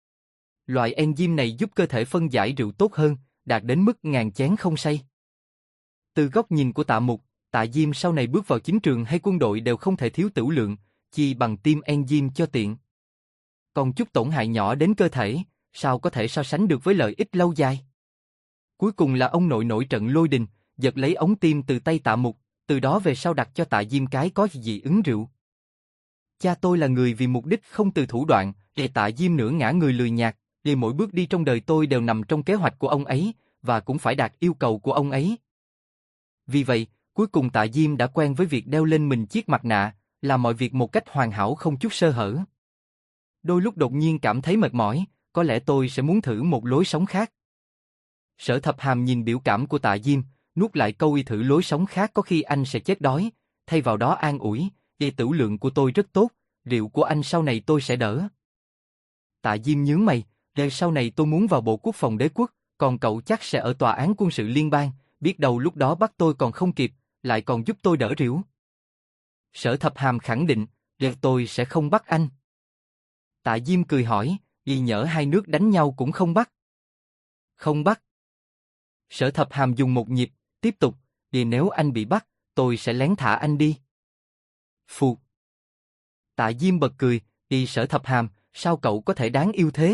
A: Loại enzyme này giúp cơ thể phân giải rượu tốt hơn, đạt đến mức ngàn chén không say. Từ góc nhìn của Tạ Mục, Tạ Diêm sau này bước vào chính trường hay quân đội đều không thể thiếu tửu lượng, chi bằng tiêm enzyme cho tiện. Còn chút tổn hại nhỏ đến cơ thể, sao có thể so sánh được với lợi ích lâu dài? Cuối cùng là ông nội nổi trận lôi đình, giật lấy ống tiêm từ tay Tạ Mục, từ đó về sau đặt cho Tạ Diêm cái có dị ứng rượu. Cha tôi là người vì mục đích không từ thủ đoạn, để Tạ Diêm nửa ngã người lười nhác, để mỗi bước đi trong đời tôi đều nằm trong kế hoạch của ông ấy, và cũng phải đạt yêu cầu của ông ấy. Vì vậy, cuối cùng Tạ Diêm đã quen với việc đeo lên mình chiếc mặt nạ, làm mọi việc một cách hoàn hảo không chút sơ hở. Đôi lúc đột nhiên cảm thấy mệt mỏi, có lẽ tôi sẽ muốn thử một lối sống khác. Sở Thập Hàm nhìn biểu cảm của Tạ Diêm, nuốt lại câu y thử lối sống khác có khi anh sẽ chết đói, thay vào đó an ủi, để tửu lượng của tôi rất tốt, rượu của anh sau này tôi sẽ đỡ. Tạ Diêm nhướng mày, để sau này tôi muốn vào Bộ Quốc phòng Đế quốc, còn cậu chắc sẽ ở tòa án quân sự liên bang, biết đâu lúc đó bắt tôi còn không kịp, lại còn giúp tôi đỡ rượu. Sở Thập Hàm khẳng định, để tôi sẽ không bắt anh. Tạ Diêm cười hỏi, vì nhỡ hai nước đánh nhau cũng không bắt. Không bắt. Sở Thập Hàm dùng một nhịp, tiếp tục, vì nếu anh bị bắt, tôi sẽ lén thả anh đi. Phù. Tạ Diêm bật cười, đi Sở Thập Hàm, sao cậu có thể đáng yêu thế?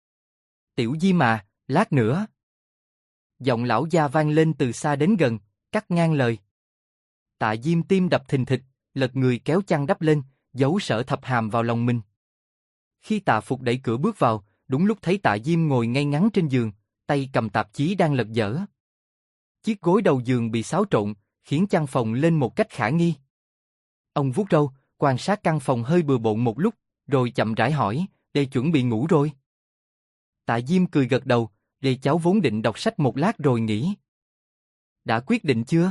A: Tiểu Diêm mà, lát nữa. Giọng lão gia vang lên từ xa đến gần, cắt ngang lời. Tạ Diêm tim đập thình thịch, lật người kéo chăn đắp lên, giấu Sở Thập Hàm vào lòng mình. Khi Tạ Phục đẩy cửa bước vào, đúng lúc thấy Tạ Diêm ngồi ngay ngắn trên giường, tay cầm tạp chí đang lật dở. Chiếc gối đầu giường bị xáo trộn, khiến căn phòng lên một cách khả nghi. Ông vuốt râu, quan sát căn phòng hơi bừa bộn một lúc, rồi chậm rãi hỏi, "Để chuẩn bị ngủ rồi?" Tạ Diêm cười gật đầu, "Để cháu vốn định đọc sách một lát rồi nghỉ." "Đã quyết định chưa?"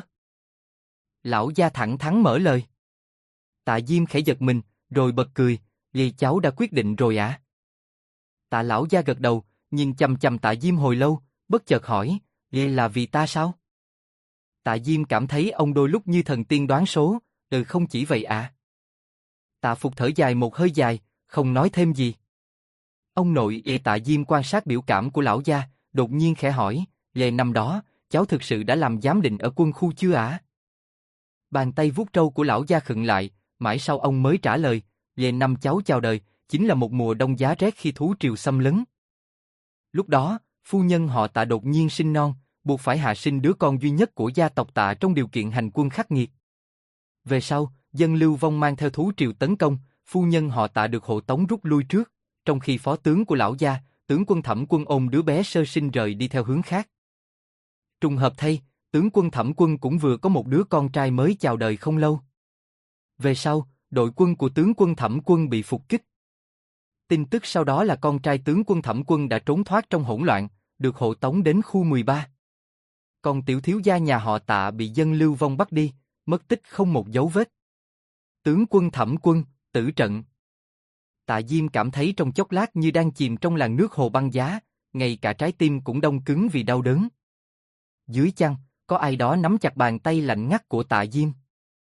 A: Lão gia thẳng thắn mở lời. Tạ Diêm khẽ giật mình, rồi bật cười, "Để cháu đã quyết định rồi ạ?" Tạ lão gia gật đầu, nhìn chằm chằm Tạ Diêm hồi lâu, bất chợt hỏi, "Để là vì ta sao?" Tạ Diêm cảm thấy ông đôi lúc như thần tiên đoán số, không chỉ vậy ạ." Tạ Phục thở dài một hơi dài, không nói thêm gì. Ông nội Tạ Diêm quan sát biểu cảm của lão gia, đột nhiên khẽ hỏi, "Về năm đó, cháu thực sự đã làm giám định ở quân khu chưa ạ?" Bàn tay vuốt râu của lão gia khựng lại, mãi sau ông mới trả lời, "Về năm cháu chào đời, chính là một mùa đông giá rét khi thú triều xâm lấn. Lúc đó, phu nhân họ Tạ đột nhiên sinh non, buộc phải hạ sinh đứa con duy nhất của gia tộc Tạ trong điều kiện hành quân khắc nghiệt. Về sau, dân Lưu Vong mang theo thú triều tấn công, phu nhân họ Tạ được hộ tống rút lui trước, trong khi phó tướng của lão gia, tướng quân Thẩm Quân ôm đứa bé sơ sinh rời đi theo hướng khác. Trùng hợp thay, tướng quân Thẩm Quân cũng vừa có một đứa con trai mới chào đời không lâu. Về sau, đội quân của tướng quân Thẩm Quân bị phục kích. Tin tức sau đó là con trai tướng quân Thẩm Quân đã trốn thoát trong hỗn loạn, được hộ tống đến khu 13. Còn tiểu thiếu gia nhà họ Tạ bị dân Lưu Vong bắt đi, mất tích không một dấu vết. Tướng quân Thẩm Quân, tử trận." Tạ Diêm cảm thấy trong chốc lát như đang chìm trong làn nước hồ băng giá, ngay cả trái tim cũng đông cứng vì đau đớn. Dưới chăn, có ai đó nắm chặt bàn tay lạnh ngắt của Tạ Diêm.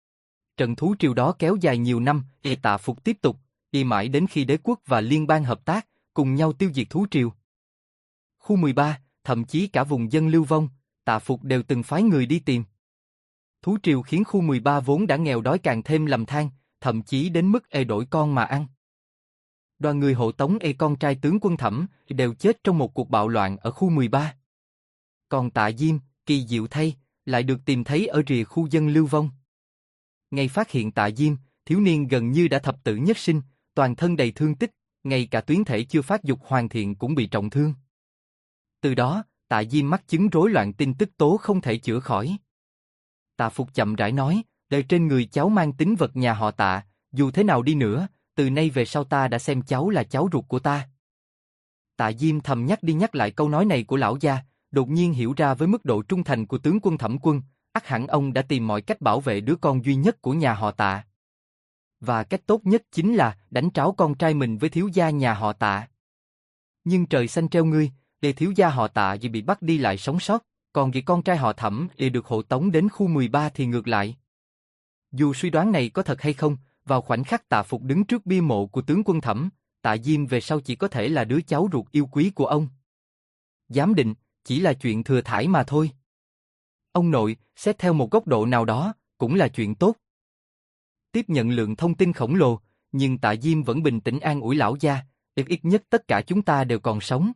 A: Trận thú triều đó kéo dài nhiều năm, Tạ Phục tiếp tục, mãi đến khi đế quốc và liên bang hợp tác, cùng nhau tiêu diệt thú triều. Khu 13, thậm chí cả vùng dân lưu vong, Tạ Phục đều từng phái người đi tìm. Thú triều khiến khu 13 vốn đã nghèo đói càng thêm lầm than, thậm chí đến mức đổi con mà ăn. Đoàn người hộ tống con trai tướng quân Thẩm đều chết trong một cuộc bạo loạn ở khu 13. Còn Tạ Diêm, kỳ diệu thay, lại được tìm thấy ở rìa khu dân lưu vong. Ngày phát hiện Tạ Diêm, thiếu niên gần như đã thập tử nhất sinh, toàn thân đầy thương tích, ngay cả tuyến thể chưa phát dục hoàn thiện cũng bị trọng thương. Từ đó, Tạ Diêm mắc chứng rối loạn tin tức tố không thể chữa khỏi. Tạ Phục chậm rãi nói, đời trên người cháu mang tính vật nhà họ Tạ, dù thế nào đi nữa, từ nay về sau ta đã xem cháu là cháu ruột của ta. Tạ Diêm thầm nhắc đi nhắc lại câu nói này của lão gia, đột nhiên hiểu ra với mức độ trung thành của tướng quân Thẩm Quân, ắt hẳn ông đã tìm mọi cách bảo vệ đứa con duy nhất của nhà họ Tạ. Và cách tốt nhất chính là đánh tráo con trai mình với thiếu gia nhà họ Tạ. Nhưng trời xanh treo ngươi, để thiếu gia họ Tạ vì bị bắt đi lại sống sót, còn vì con trai họ Thẩm được hộ tống đến khu 13 thì ngược lại. Dù suy đoán này có thật hay không, vào khoảnh khắc Tạ Phục đứng trước bia mộ của tướng quân Thẩm, Tạ Diêm về sau chỉ có thể là đứa cháu ruột yêu quý của ông. Giám định, chỉ là chuyện thừa thãi mà thôi. Ông nội, xét theo một góc độ nào đó, cũng là chuyện tốt. Tiếp nhận lượng thông tin khổng lồ, nhưng Tạ Diêm vẫn bình tĩnh an ủi lão gia, ít nhất tất cả chúng ta đều còn sống.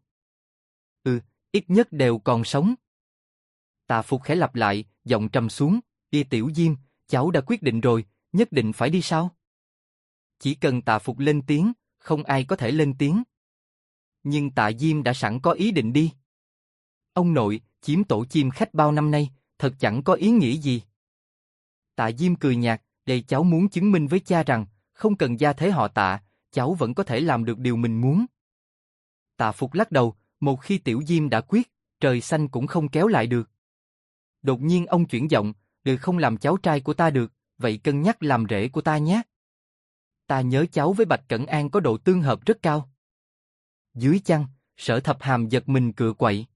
A: Ít nhất đều còn sống. Tạ Phục khẽ lặp lại, giọng trầm xuống, Tiểu Diêm, cháu đã quyết định rồi, nhất định phải đi sao? Chỉ cần Tạ Phục lên tiếng, không ai có thể lên tiếng. Nhưng Tạ Diêm đã sẵn có ý định đi. Ông nội, chiếm tổ chim khách bao năm nay, thật chẳng có ý nghĩa gì. Tạ Diêm cười nhạt, để cháu muốn chứng minh với cha rằng, không cần gia thế họ Tạ, cháu vẫn có thể làm được điều mình muốn. Tạ Phục lắc đầu, một khi Tiểu Diêm đã quyết, trời xanh cũng không kéo lại được. Đột nhiên ông chuyển giọng, không làm cháu trai của ta được, vậy cân nhắc làm rể của ta nhé. Ta nhớ cháu với Bạch Cẩn An có độ tương hợp rất cao. Dưới chăn, Sở Thập Hàm giật mình cựa quậy.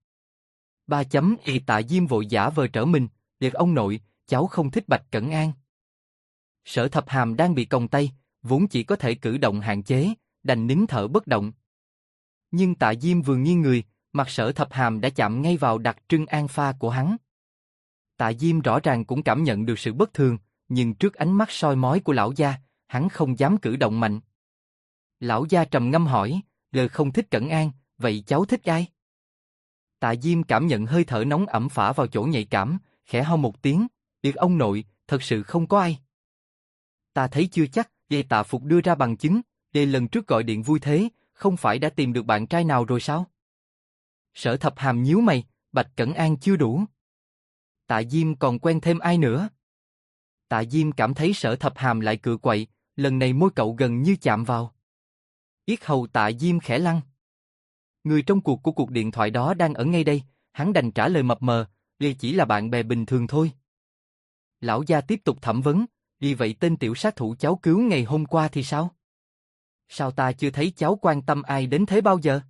A: Tạ Diêm vội giả vờ trở mình, ông nội, cháu không thích Bạch Cẩn An. Sở Thập Hàm đang bị còng tay, vốn chỉ có thể cử động hạn chế, đành nín thở bất động. Nhưng Tạ Diêm vừa nghiêng người, mặt Sở Thập Hàm đã chạm ngay vào đặc trưng an pha của hắn. Tạ Diêm rõ ràng cũng cảm nhận được sự bất thường, nhưng trước ánh mắt soi mói của lão gia, hắn không dám cử động mạnh. Lão gia trầm ngâm hỏi, không thích Cẩn An, vậy cháu thích ai? Tạ Diêm cảm nhận hơi thở nóng ẩm phả vào chỗ nhạy cảm, khẽ ho một tiếng, ông nội, thật sự không có ai. Ta thấy chưa chắc, Tạ Phục đưa ra bằng chứng, lần trước gọi điện vui thế, không phải đã tìm được bạn trai nào rồi sao? Sở Thập Hàm nhíu mày, Bạch Cẩn An chưa đủ. Tạ Diêm còn quen thêm ai nữa? Tạ Diêm cảm thấy Sở Thập Hàm lại cựa quậy, lần này môi cậu gần như chạm vào. Yết hầu Tạ Diêm khẽ lăn. Người trong cuộc điện thoại đó đang ở ngay đây, hắn đành trả lời mập mờ, chỉ là bạn bè bình thường thôi. Lão gia tiếp tục thẩm vấn, vậy tên tiểu sát thủ cháu cứu ngày hôm qua thì sao? Sao ta chưa thấy cháu quan tâm ai đến thế bao giờ?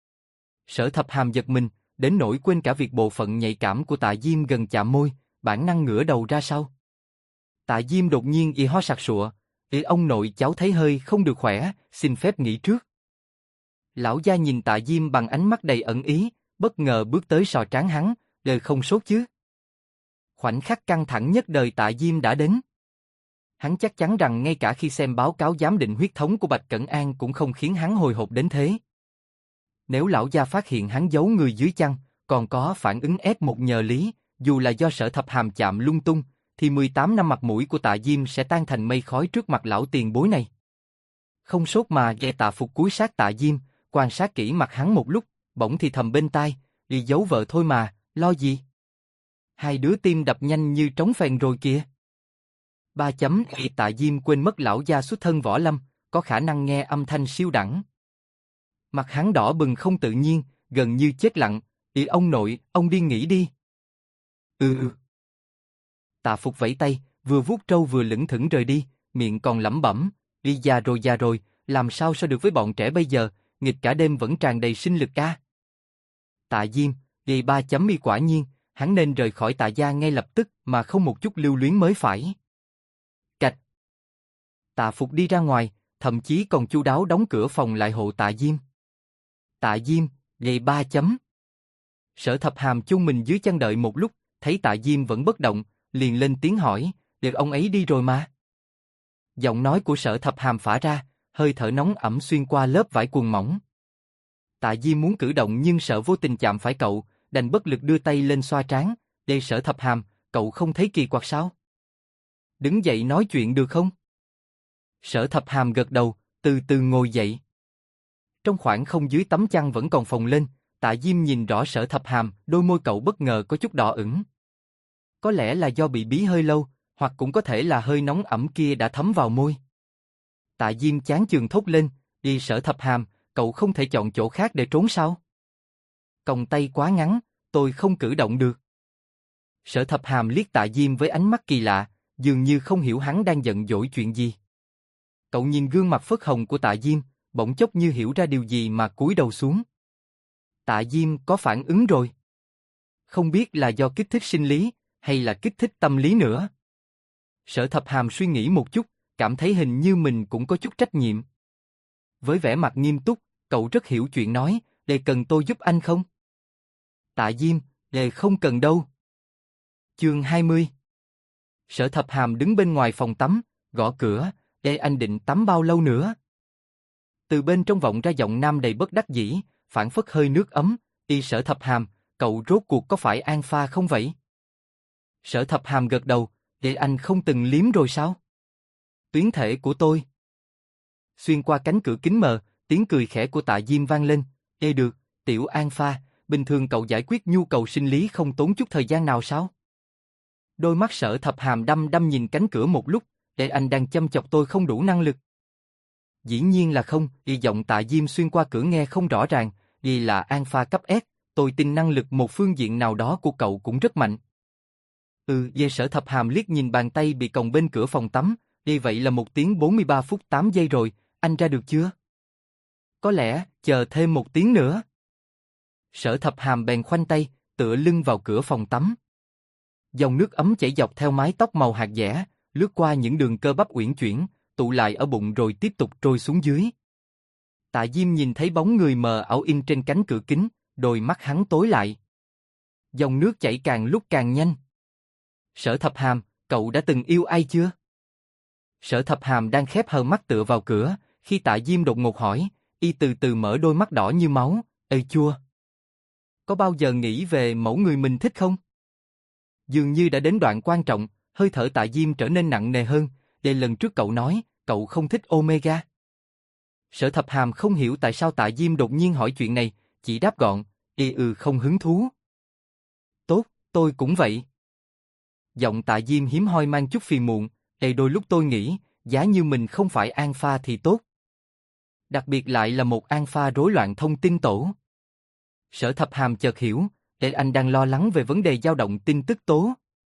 A: Sở Thập Hàm giật mình, đến nỗi quên cả việc bộ phận nhạy cảm của Tạ Diêm gần chạm môi, bản năng ngửa đầu ra sau. Tạ Diêm đột nhiên ho sặc sụa, ông nội cháu thấy hơi không được khỏe, xin phép nghỉ trước. Lão gia nhìn Tạ Diêm bằng ánh mắt đầy ẩn ý, bất ngờ bước tới sò trán hắn, không sốt chứ? Khoảnh khắc căng thẳng nhất đời Tạ Diêm đã đến. Hắn chắc chắn rằng ngay cả khi xem báo cáo giám định huyết thống của Bạch Cẩn An cũng không khiến hắn hồi hộp đến thế. Nếu lão gia phát hiện hắn giấu người dưới chăn, còn có phản ứng F1 nhờ lý, dù là do Sở Thập Hàm chạm lung tung, thì 18 năm mặt mũi của Tạ Diêm sẽ tan thành mây khói trước mặt lão tiền bối này. Không sốt mà Tạ Phục cúi sát Tạ Diêm, quan sát kỹ mặt hắn một lúc, bỗng thì thầm bên tai, đi giấu vợ thôi mà, lo gì? Hai đứa tim đập nhanh như trống phèn rồi kìa. Tạ Diêm quên mất lão gia xuất thân võ lâm, có khả năng nghe âm thanh siêu đẳng. Mặt hắn đỏ bừng không tự nhiên, gần như chết lặng, ông nội, ông đi nghỉ đi. Tạ Phục vẫy tay, vừa vuốt râu vừa lững thững rời đi, miệng còn lẩm bẩm, đi già rồi, làm sao được với bọn trẻ bây giờ, nghịch cả đêm vẫn tràn đầy sinh lực ca. Tạ Diêm, quả nhiên, hắn nên rời khỏi Tạ gia ngay lập tức mà không một chút lưu luyến mới phải. Cạch, Tạ Phục đi ra ngoài, thậm chí còn chu đáo đóng cửa phòng lại hộ Tạ Diêm. Tạ Diêm, gầy 3 chấm. Sở Thập Hàm chôn mình dưới chân đợi một lúc, thấy Tạ Diêm vẫn bất động, liền lên tiếng hỏi, được ông ấy đi rồi mà. Giọng nói của Sở Thập Hàm phả ra, hơi thở nóng ẩm xuyên qua lớp vải quần mỏng. Tạ Diêm muốn cử động nhưng sợ vô tình chạm phải cậu, đành bất lực đưa tay lên xoa trán, để Sở Thập Hàm, cậu không thấy kỳ quặc sao? Đứng dậy nói chuyện được không? Sở Thập Hàm gật đầu, từ từ ngồi dậy. Trong khoảng không dưới tấm chăn vẫn còn phồng lên, Tạ Diêm nhìn rõ Sở Thập Hàm, đôi môi cậu bất ngờ có chút đỏ ửng. Có lẽ là do bị bí hơi lâu, hoặc cũng có thể là hơi nóng ẩm kia đã thấm vào môi. Tạ Diêm chán chường thốt lên, đi Sở Thập Hàm, cậu không thể chọn chỗ khác để trốn sao? Còng tay quá ngắn, tôi không cử động được. Sở Thập Hàm liếc Tạ Diêm với ánh mắt kỳ lạ, dường như không hiểu hắn đang giận dỗi chuyện gì. Cậu nhìn gương mặt phớt hồng của Tạ Diêm, bỗng chốc như hiểu ra điều gì mà cúi đầu xuống. Tạ Diêm có phản ứng rồi. Không biết là do kích thích sinh lý, hay là kích thích tâm lý nữa. Sở Thập Hàm suy nghĩ một chút, cảm thấy hình như mình cũng có chút trách nhiệm. Với vẻ mặt nghiêm túc, cậu rất hiểu chuyện nói, để cần tôi giúp anh không? Tạ Diêm, để không cần đâu. Chương 20. Sở Thập Hàm đứng bên ngoài phòng tắm, gõ cửa, để anh định tắm bao lâu nữa? Từ bên trong vọng ra giọng nam đầy bất đắc dĩ, phảng phất hơi nước ấm, y Sở Thập Hàm, cậu rốt cuộc có phải an pha không vậy? Sở Thập Hàm gật đầu, để anh không từng liếm rồi sao? Tuyến thể của tôi. Xuyên qua cánh cửa kính mờ, tiếng cười khẽ của Tạ Diêm vang lên, ê được, tiểu an pha, bình thường cậu giải quyết nhu cầu sinh lý không tốn chút thời gian nào sao? Đôi mắt Sở Thập Hàm đăm đăm nhìn cánh cửa một lúc, để anh đang chăm chọc tôi không đủ năng lực. Dĩ nhiên là không, y giọng Tạ Diêm xuyên qua cửa nghe không rõ ràng, y là alpha cấp S, tôi tin năng lực một phương diện nào đó của cậu cũng rất mạnh. Về Sở Thập Hàm liếc nhìn bàn tay bị còng bên cửa phòng tắm, đi vậy là 1 tiếng 43 phút 8 giây rồi, anh ra được chưa? Có lẽ, chờ thêm 1 tiếng nữa. Sở Thập Hàm bèn khoanh tay, tựa lưng vào cửa phòng tắm. Dòng nước ấm chảy dọc theo mái tóc màu hạt dẻ, lướt qua những đường cơ bắp uyển chuyển, tụ lại ở bụng rồi tiếp tục trôi xuống dưới. Tạ Diêm nhìn thấy bóng người mờ ảo in trên cánh cửa kính, đôi mắt hắn tối lại. Dòng nước chảy càng lúc càng nhanh. Sở Thập Hàm, cậu đã từng yêu ai chưa? Sở Thập Hàm đang khép hờ mắt tựa vào cửa, khi Tạ Diêm đột ngột hỏi, y từ từ mở đôi mắt đỏ như máu, ê chua. Có bao giờ nghĩ về mẫu người mình thích không? Dường như đã đến đoạn quan trọng, hơi thở Tạ Diêm trở nên nặng nề hơn, để lần trước cậu nói, cậu không thích Omega. Sở Thập Hàm không hiểu tại sao Tạ Diêm đột nhiên hỏi chuyện này, chỉ đáp gọn, không hứng thú. Tốt, tôi cũng vậy. Giọng Tạ Diêm hiếm hoi mang chút phiền muộn, đôi lúc tôi nghĩ, giá như mình không phải alpha thì tốt. Đặc biệt lại là một alpha rối loạn thông tin tổ. Sở Thập Hàm chợt hiểu, anh đang lo lắng về vấn đề dao động tin tức tố.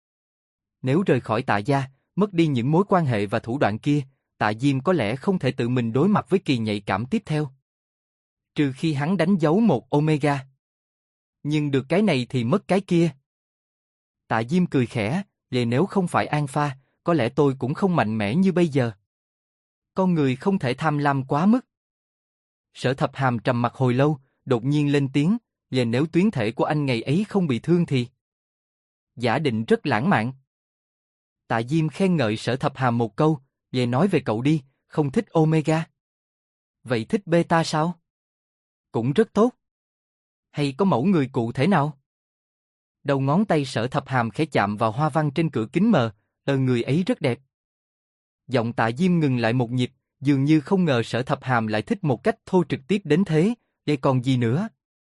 A: Nếu rời khỏi Tạ gia, mất đi những mối quan hệ và thủ đoạn kia, Tạ Diêm có lẽ không thể tự mình đối mặt với kỳ nhạy cảm tiếp theo. Trừ khi hắn đánh dấu một Omega. Nhưng được cái này thì mất cái kia. Tạ Diêm cười khẽ, nếu không phải alpha, có lẽ tôi cũng không mạnh mẽ như bây giờ. Con người không thể tham lam quá mức. Sở Thập Hàm trầm mặc hồi lâu, đột nhiên lên tiếng, nếu tuyến thể của anh ngày ấy không bị thương thì... Giả định rất lãng mạn. Tạ Diêm khen ngợi Sở Thập Hàm một câu, nói về cậu đi, không thích Omega. Vậy thích Beta sao? Cũng rất tốt. Hay có mẫu người cụ thể nào? Đầu ngón tay Sở Thập Hàm khẽ chạm vào hoa văn trên cửa kính mờ, người ấy rất đẹp. Giọng Tạ Diêm ngừng lại một nhịp, dường như không ngờ Sở Thập Hàm lại thích một cách thô trực tiếp đến thế, còn gì nữa?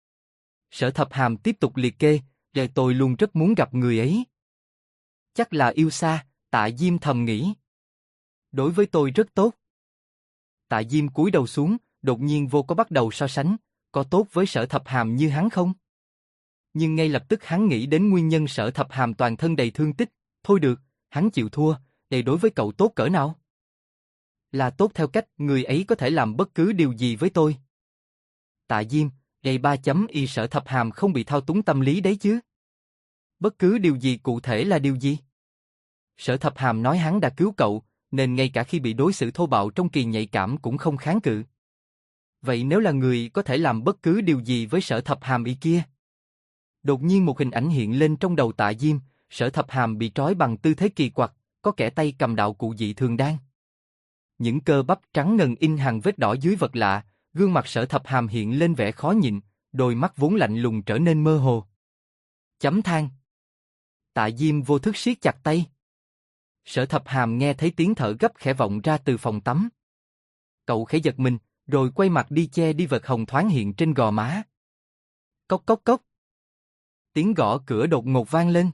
A: Sở Thập Hàm tiếp tục liệt kê, tôi luôn rất muốn gặp người ấy. Chắc là yêu xa, Tạ Diêm thầm nghĩ. Đối với tôi rất tốt. Tạ Diêm cúi đầu xuống, đột nhiên vô có bắt đầu so sánh, có tốt với Sở Thập Hàm như hắn không? Nhưng ngay lập tức hắn nghĩ đến nguyên nhân Sở Thập Hàm toàn thân đầy thương tích, thôi được, hắn chịu thua, đối với cậu tốt cỡ nào? Là tốt theo cách người ấy có thể làm bất cứ điều gì với tôi. Tạ Diêm, y Sở Thập Hàm không bị thao túng tâm lý đấy chứ? Bất cứ điều gì cụ thể là điều gì? Sở Thập Hàm nói hắn đã cứu cậu, nên ngay cả khi bị đối xử thô bạo trong kỳ nhạy cảm cũng không kháng cự. Vậy nếu là người có thể làm bất cứ điều gì với Sở Thập Hàm y kia? Đột nhiên một hình ảnh hiện lên trong đầu Tạ Diêm, Sở Thập Hàm bị trói bằng tư thế kỳ quặc, có kẻ tay cầm đạo cụ dị thường đan. Những cơ bắp trắng ngần in hàng vết đỏ dưới vật lạ, gương mặt Sở Thập Hàm hiện lên vẻ khó nhịn, đôi mắt vốn lạnh lùng trở nên mơ hồ. Chấm than. Tạ Diêm vô thức siết chặt tay. Sở Thập Hàm nghe thấy tiếng thở gấp khẽ vọng ra từ phòng tắm. Cậu khẽ giật mình, rồi quay mặt đi che đi vật hồng thoáng hiện trên gò má. Cốc cốc cốc. Tiếng gõ cửa đột ngột vang lên.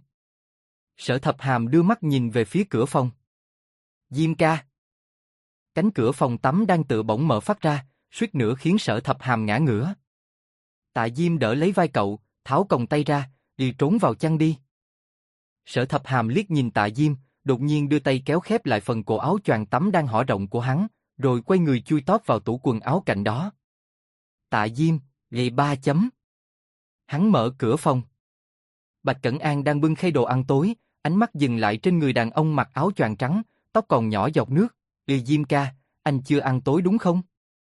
A: Sở Thập Hàm đưa mắt nhìn về phía cửa phòng. Diêm ca. Cánh cửa phòng tắm đang tự bỗng mở phát ra, suýt nữa khiến Sở Thập Hàm ngã ngửa. Tạ Diêm đỡ lấy vai cậu, tháo còng tay ra, đi trốn vào chăn đi. Sở Thập Hàm liếc nhìn Tạ Diêm, đột nhiên đưa tay kéo khép lại phần cổ áo choàng tắm đang hở rộng của hắn, rồi quay người chui tót vào tủ quần áo cạnh đó. Tạ Diêm, gầy 3 chấm. Hắn mở cửa phòng. Bạch Cẩn An đang bưng khay đồ ăn tối, ánh mắt dừng lại trên người đàn ông mặc áo choàng trắng, tóc còn nhỏ giọt nước. Diêm ca, anh chưa ăn tối đúng không?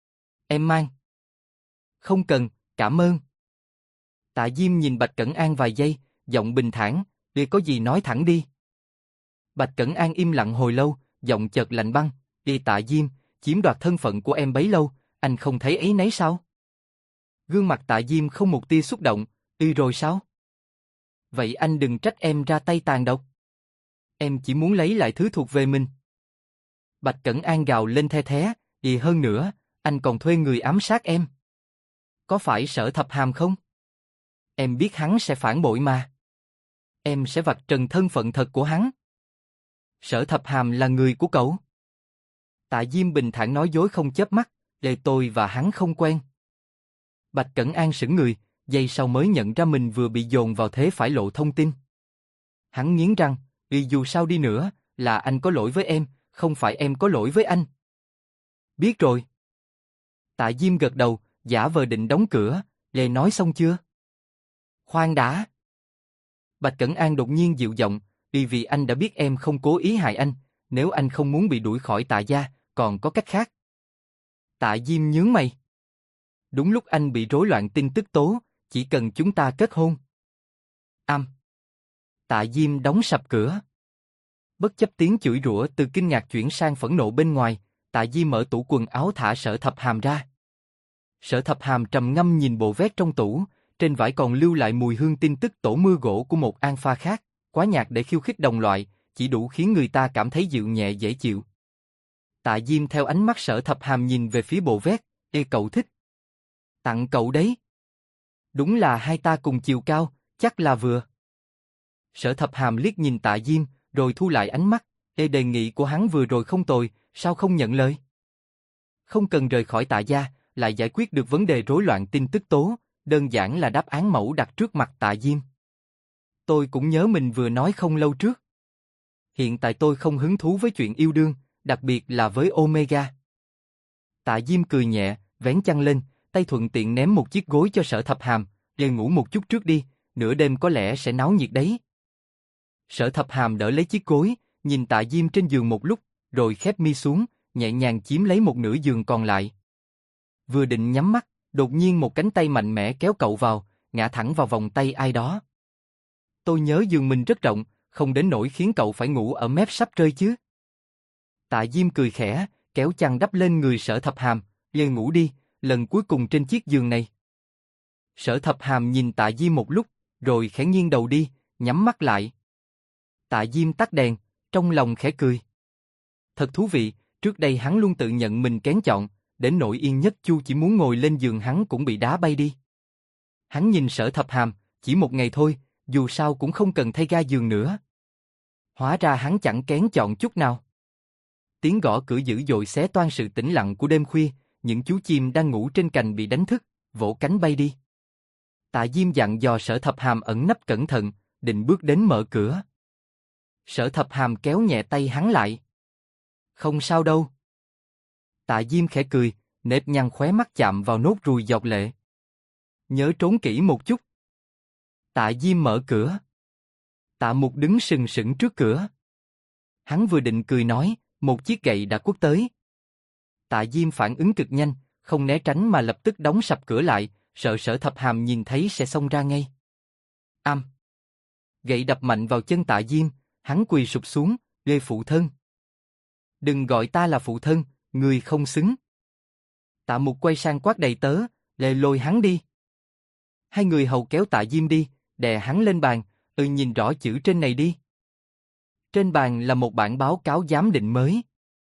A: Em mang. Không cần, cảm ơn. Tạ Diêm nhìn Bạch Cẩn An vài giây, giọng bình thản, có gì nói thẳng đi. Bạch Cẩn An im lặng hồi lâu, giọng chợt lạnh băng, Tạ Diêm, chiếm đoạt thân phận của em bấy lâu, anh không thấy ấy nấy sao? Gương mặt Tạ Diêm không một tia xúc động, rồi sao? Vậy anh đừng trách em ra tay tàn độc. Em chỉ muốn lấy lại thứ thuộc về mình. Bạch Cẩn An gào lên the thé, hơn nữa, anh còn thuê người ám sát em. Có phải Sở Thập Hàm không? Em biết hắn sẽ phản bội mà. Em sẽ vạch trần thân phận thật của hắn. Sở Thập Hàm là người của cậu. Tạ Diêm bình thản nói dối không chớp mắt, tôi và hắn không quen. Bạch Cẩn An sững người, giây sau mới nhận ra mình vừa bị dồn vào thế phải lộ thông tin. Hắn nghiến răng, dù sao đi nữa, là anh có lỗi với em, không phải em có lỗi với anh. Biết rồi. Tạ Diêm gật đầu, giả vờ định đóng cửa, nói xong chưa? Khoan đã. Bạch Cẩn An đột nhiên dịu giọng, vì anh đã biết em không cố ý hại anh, nếu anh không muốn bị đuổi khỏi Tạ gia, còn có cách khác. Tạ Diêm nhướng mày. Đúng lúc anh bị rối loạn tin tức tố, chỉ cần chúng ta kết hôn. Tạ Diêm đóng sập cửa. Bất chấp tiếng chửi rủa từ kinh ngạc chuyển sang phẫn nộ bên ngoài, Tạ Diêm mở tủ quần áo thả Sở Thập Hàm ra. Sở Thập Hàm trầm ngâm nhìn bộ vét trong tủ, trên vải còn lưu lại mùi hương tin tức tổ mưa gỗ của một an pha khác, quá nhạt để khiêu khích đồng loại, chỉ đủ khiến người ta cảm thấy dịu nhẹ dễ chịu. Tạ Diêm theo ánh mắt Sở Thập Hàm nhìn về phía bộ vét, cậu thích. Tặng cậu đấy. Đúng là hai ta cùng chiều cao, chắc là vừa. Sở Thập Hàm liếc nhìn Tạ Diêm, rồi thu lại ánh mắt, đề nghị của hắn vừa rồi không tồi, sao không nhận lời? Không cần rời khỏi Tạ gia, lại giải quyết được vấn đề rối loạn tin tức tố, đơn giản là đáp án mẫu đặt trước mặt Tạ Diêm. Tôi cũng nhớ mình vừa nói không lâu trước. Hiện tại tôi không hứng thú với chuyện yêu đương, đặc biệt là với Omega. Tạ Diêm cười nhẹ, vén chăn lên, tay thuận tiện ném một chiếc gối cho Sở Thập Hàm, ngủ một chút trước đi, nửa đêm có lẽ sẽ náo nhiệt đấy. Sở Thập Hàm đỡ lấy chiếc gối, nhìn Tạ Diêm trên giường một lúc, rồi khép mi xuống, nhẹ nhàng chiếm lấy một nửa giường còn lại. Vừa định nhắm mắt, đột nhiên một cánh tay mạnh mẽ kéo cậu vào, ngã thẳng vào vòng tay ai đó. Tôi nhớ giường mình rất rộng, không đến nỗi khiến cậu phải ngủ ở mép sắp rơi chứ. Tạ Diêm cười khẽ, kéo chăn đắp lên người Sở Thập Hàm, ngủ đi, lần cuối cùng trên chiếc giường này. Sở Thập Hàm nhìn Tạ Diêm một lúc, rồi khẽ nghiêng đầu đi, nhắm mắt lại. Tạ Diêm tắt đèn, trong lòng khẽ cười. Thật thú vị, trước đây hắn luôn tự nhận mình kén chọn, đến nỗi Yên Nhất Chu chỉ muốn ngồi lên giường hắn cũng bị đá bay đi. Hắn nhìn Sở Thập Hàm, chỉ một ngày thôi, dù sao cũng không cần thay ga giường nữa. Hóa ra hắn chẳng kén chọn chút nào. Tiếng gõ cửa dữ dội xé toang sự tĩnh lặng của đêm khuya, những chú chim đang ngủ trên cành bị đánh thức, vỗ cánh bay đi. Tạ Diêm dặn dò Sở Thập Hàm ẩn nấp cẩn thận, định bước đến mở cửa. Sở Thập Hàm kéo nhẹ tay hắn lại. Không sao đâu. Tạ Diêm khẽ cười, nếp nhăn khóe mắt chạm vào nốt ruồi giọt lệ. Nhớ trốn kỹ một chút. Tạ Diêm mở cửa. Tạ Mục đứng sừng sững trước cửa. Hắn vừa định cười nói, Một chiếc gậy đã quất tới. Tạ Diêm phản ứng cực nhanh, không né tránh mà lập tức đóng sập cửa lại, sợ Sở Thập Hàm nhìn thấy sẽ xông ra ngay. Gậy đập mạnh vào chân Tạ Diêm, hắn quỳ sụp xuống, "Lê phụ thân. Đừng gọi ta là phụ thân, người không xứng." Tạ Mục quay sang quát đầy tớ, "Lê lôi hắn đi." Hai người hầu kéo Tạ Diêm đi, đè hắn lên bàn, nhìn rõ chữ trên này đi." Trên bàn là một bản báo cáo giám định mới.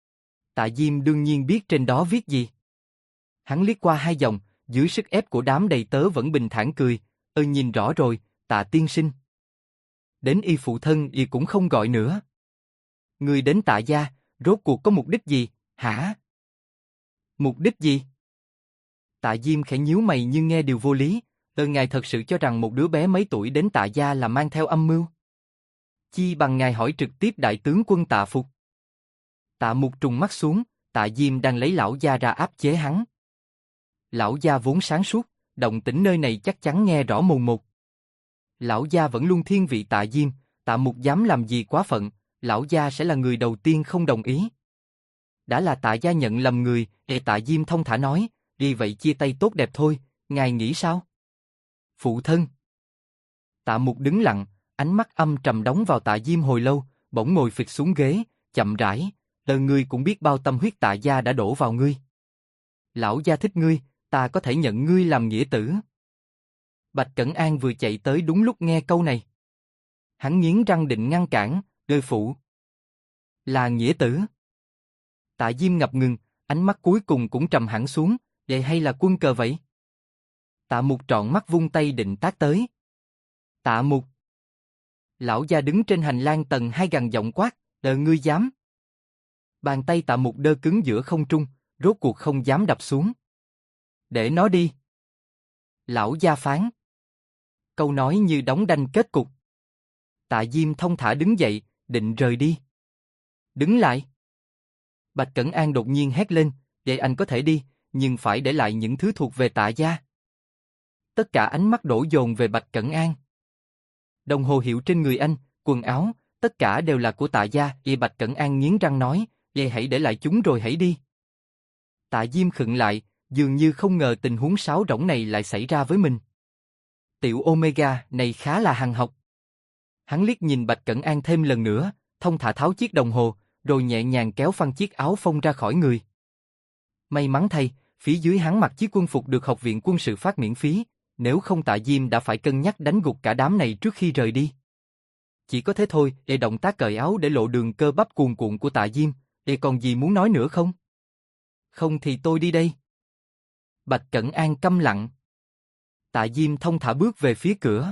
A: Tạ Diêm đương nhiên biết trên đó viết gì. Hắn liếc qua hai dòng, dưới sức ép của đám đầy tớ vẫn bình thản cười, nhìn rõ rồi, Tạ tiên sinh. Đến y phụ thân y cũng không gọi nữa. Người đến Tạ gia, rốt cuộc có mục đích gì, hả?" "Mục đích gì?" Tạ Diêm khẽ nhíu mày nhưng nghe điều vô lý, ngài thật sự cho rằng một đứa bé mấy tuổi đến Tạ gia là mang theo âm mưu? Chi bằng ngài hỏi trực tiếp đại tướng quân Tạ Phục. Tạ Mục trùng mắt xuống, Tạ Diêm đang lấy lão gia ra áp chế hắn. Lão gia vốn sáng suốt, động tĩnh nơi này chắc chắn nghe rõ mồn một. Lão gia vẫn luôn thiên vị Tạ Diêm, Tạ Mục dám làm gì quá phận, lão gia sẽ là người đầu tiên không đồng ý. Đã là Tạ gia nhận lầm người, Tạ Diêm thông thả nói, "Vì vậy chia tay tốt đẹp thôi, ngài nghĩ sao?" "Phụ thân." Tạ Mục đứng lặng, ánh mắt âm trầm đóng vào Tạ Diêm hồi lâu, bỗng ngồi phịch xuống ghế, chậm rãi, "Ngươi cũng biết bao tâm huyết Tạ gia đã đổ vào ngươi. Lão gia thích ngươi, ta có thể nhận ngươi làm nghĩa tử." Bạch Cẩn An vừa chạy tới đúng lúc nghe câu này. Hắn nghiến răng định ngăn cản, "Ngươi phụ là nghĩa tử." Tạ Diêm ngập ngừng, ánh mắt cuối cùng cũng trầm hẳn xuống, "Vậy hay là quân cờ vậy?" Tạ Mục trọn mắt vung tay định tát tới. "Tạ Mục!" Lão gia đứng trên hành lang tầng 2 gằn giọng quát, Ngươi dám?" Bàn tay Tạ Mục đơ cứng giữa không trung, rốt cuộc không dám đập xuống. "Để nó đi." Lão gia phán. Câu nói như đóng đanh kết cục. Tạ Diêm thông thả đứng dậy, định rời đi. "Đứng lại!" Bạch Cẩn An đột nhiên hét lên, "Vậy anh có thể đi, nhưng phải để lại những thứ thuộc về Tạ gia." Tất cả ánh mắt đổ dồn về Bạch Cẩn An. Đồng hồ hiệu trên người anh, quần áo, tất cả đều là của Tạ gia. Bạch Cẩn An nghiến răng nói, "Vậy hãy để lại chúng rồi hãy đi." Tạ Diêm khựng lại, dường như không ngờ tình huống sáo rỗng này lại xảy ra với mình. Tiểu Omega này khá là hằn học. Hắn liếc nhìn Bạch Cẩn An thêm lần nữa, thông thả tháo chiếc đồng hồ, rồi nhẹ nhàng kéo phăng chiếc áo phông ra khỏi người. May mắn thay, phía dưới hắn mặc chiếc quân phục được học viện quân sự phát miễn phí, nếu không Tạ Diêm đã phải cân nhắc đánh gục cả đám này trước khi rời đi. Chỉ có thế thôi, động tác cởi áo để lộ đường cơ bắp cuồn cuộn của Tạ Diêm, còn gì muốn nói nữa không? "Không thì tôi đi đây." Bạch Cẩn An câm lặng. Tạ Diêm thông thả bước về phía cửa.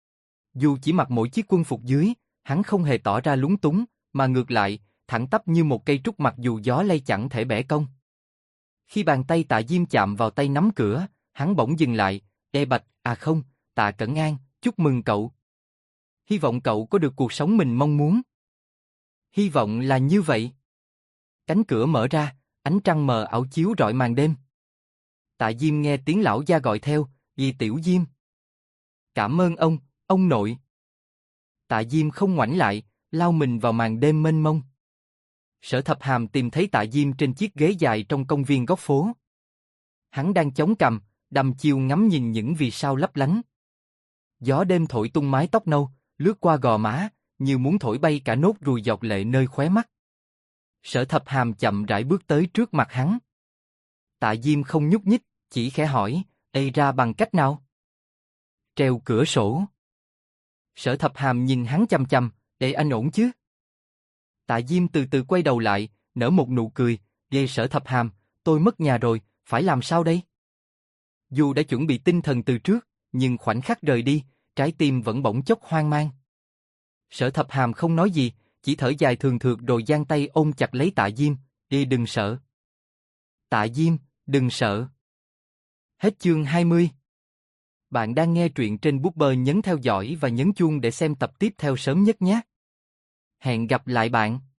A: Dù chỉ mặc mỗi chiếc quân phục dưới, hắn không hề tỏ ra lúng túng, mà ngược lại, thẳng tắp như một cây trúc mặc dù gió lay chẳng thể bẻ cong. Khi bàn tay Tạ Diêm chạm vào tay nắm cửa, hắn bỗng dừng lại, Bạch, không, Tạ Cẩn An, chúc mừng cậu. Hy vọng cậu có được cuộc sống mình mong muốn." "Hy vọng là như vậy." Cánh cửa mở ra, ánh trăng mờ ảo chiếu rọi màn đêm. Tạ Diêm nghe tiếng lão gia gọi theo, "Dì Tiểu Diêm." "Cảm ơn ông nội." Tạ Diêm không ngoảnh lại, lao mình vào màn đêm mênh mông. Sở Thập Hàm tìm thấy Tạ Diêm trên chiếc ghế dài trong công viên góc phố. Hắn đang chống cằm, đăm chiêu ngắm nhìn những vì sao lấp lánh. Gió đêm thổi tung mái tóc nâu, lướt qua gò má, như muốn thổi bay cả nốt ruồi giọt lệ nơi khóe mắt. Sở Thập Hàm chậm rãi bước tới trước mặt hắn. Tạ Diêm không nhúc nhích, chỉ khẽ hỏi, ra bằng cách nào?" "Treo cửa sổ." Sở Thập Hàm nhìn hắn chằm chằm, anh ổn chứ?" Tạ Diêm từ từ quay đầu lại, nở một nụ cười, Sở Thập Hàm, tôi mất nhà rồi, phải làm sao đây?" Dù đã chuẩn bị tinh thần từ trước, nhưng khoảnh khắc rời đi, trái tim vẫn bỗng chốc hoang mang. Sở Thập Hàm không nói gì, chỉ thở dài thường thượt rồi giang tay ôm chặt lấy Tạ Diêm, đừng sợ. Tạ Diêm, đừng sợ. Hết chương 20. Bạn đang nghe truyện trên Booker, nhấn theo dõi và nhấn chuông để xem tập tiếp theo sớm nhất nhé. Hẹn gặp lại bạn.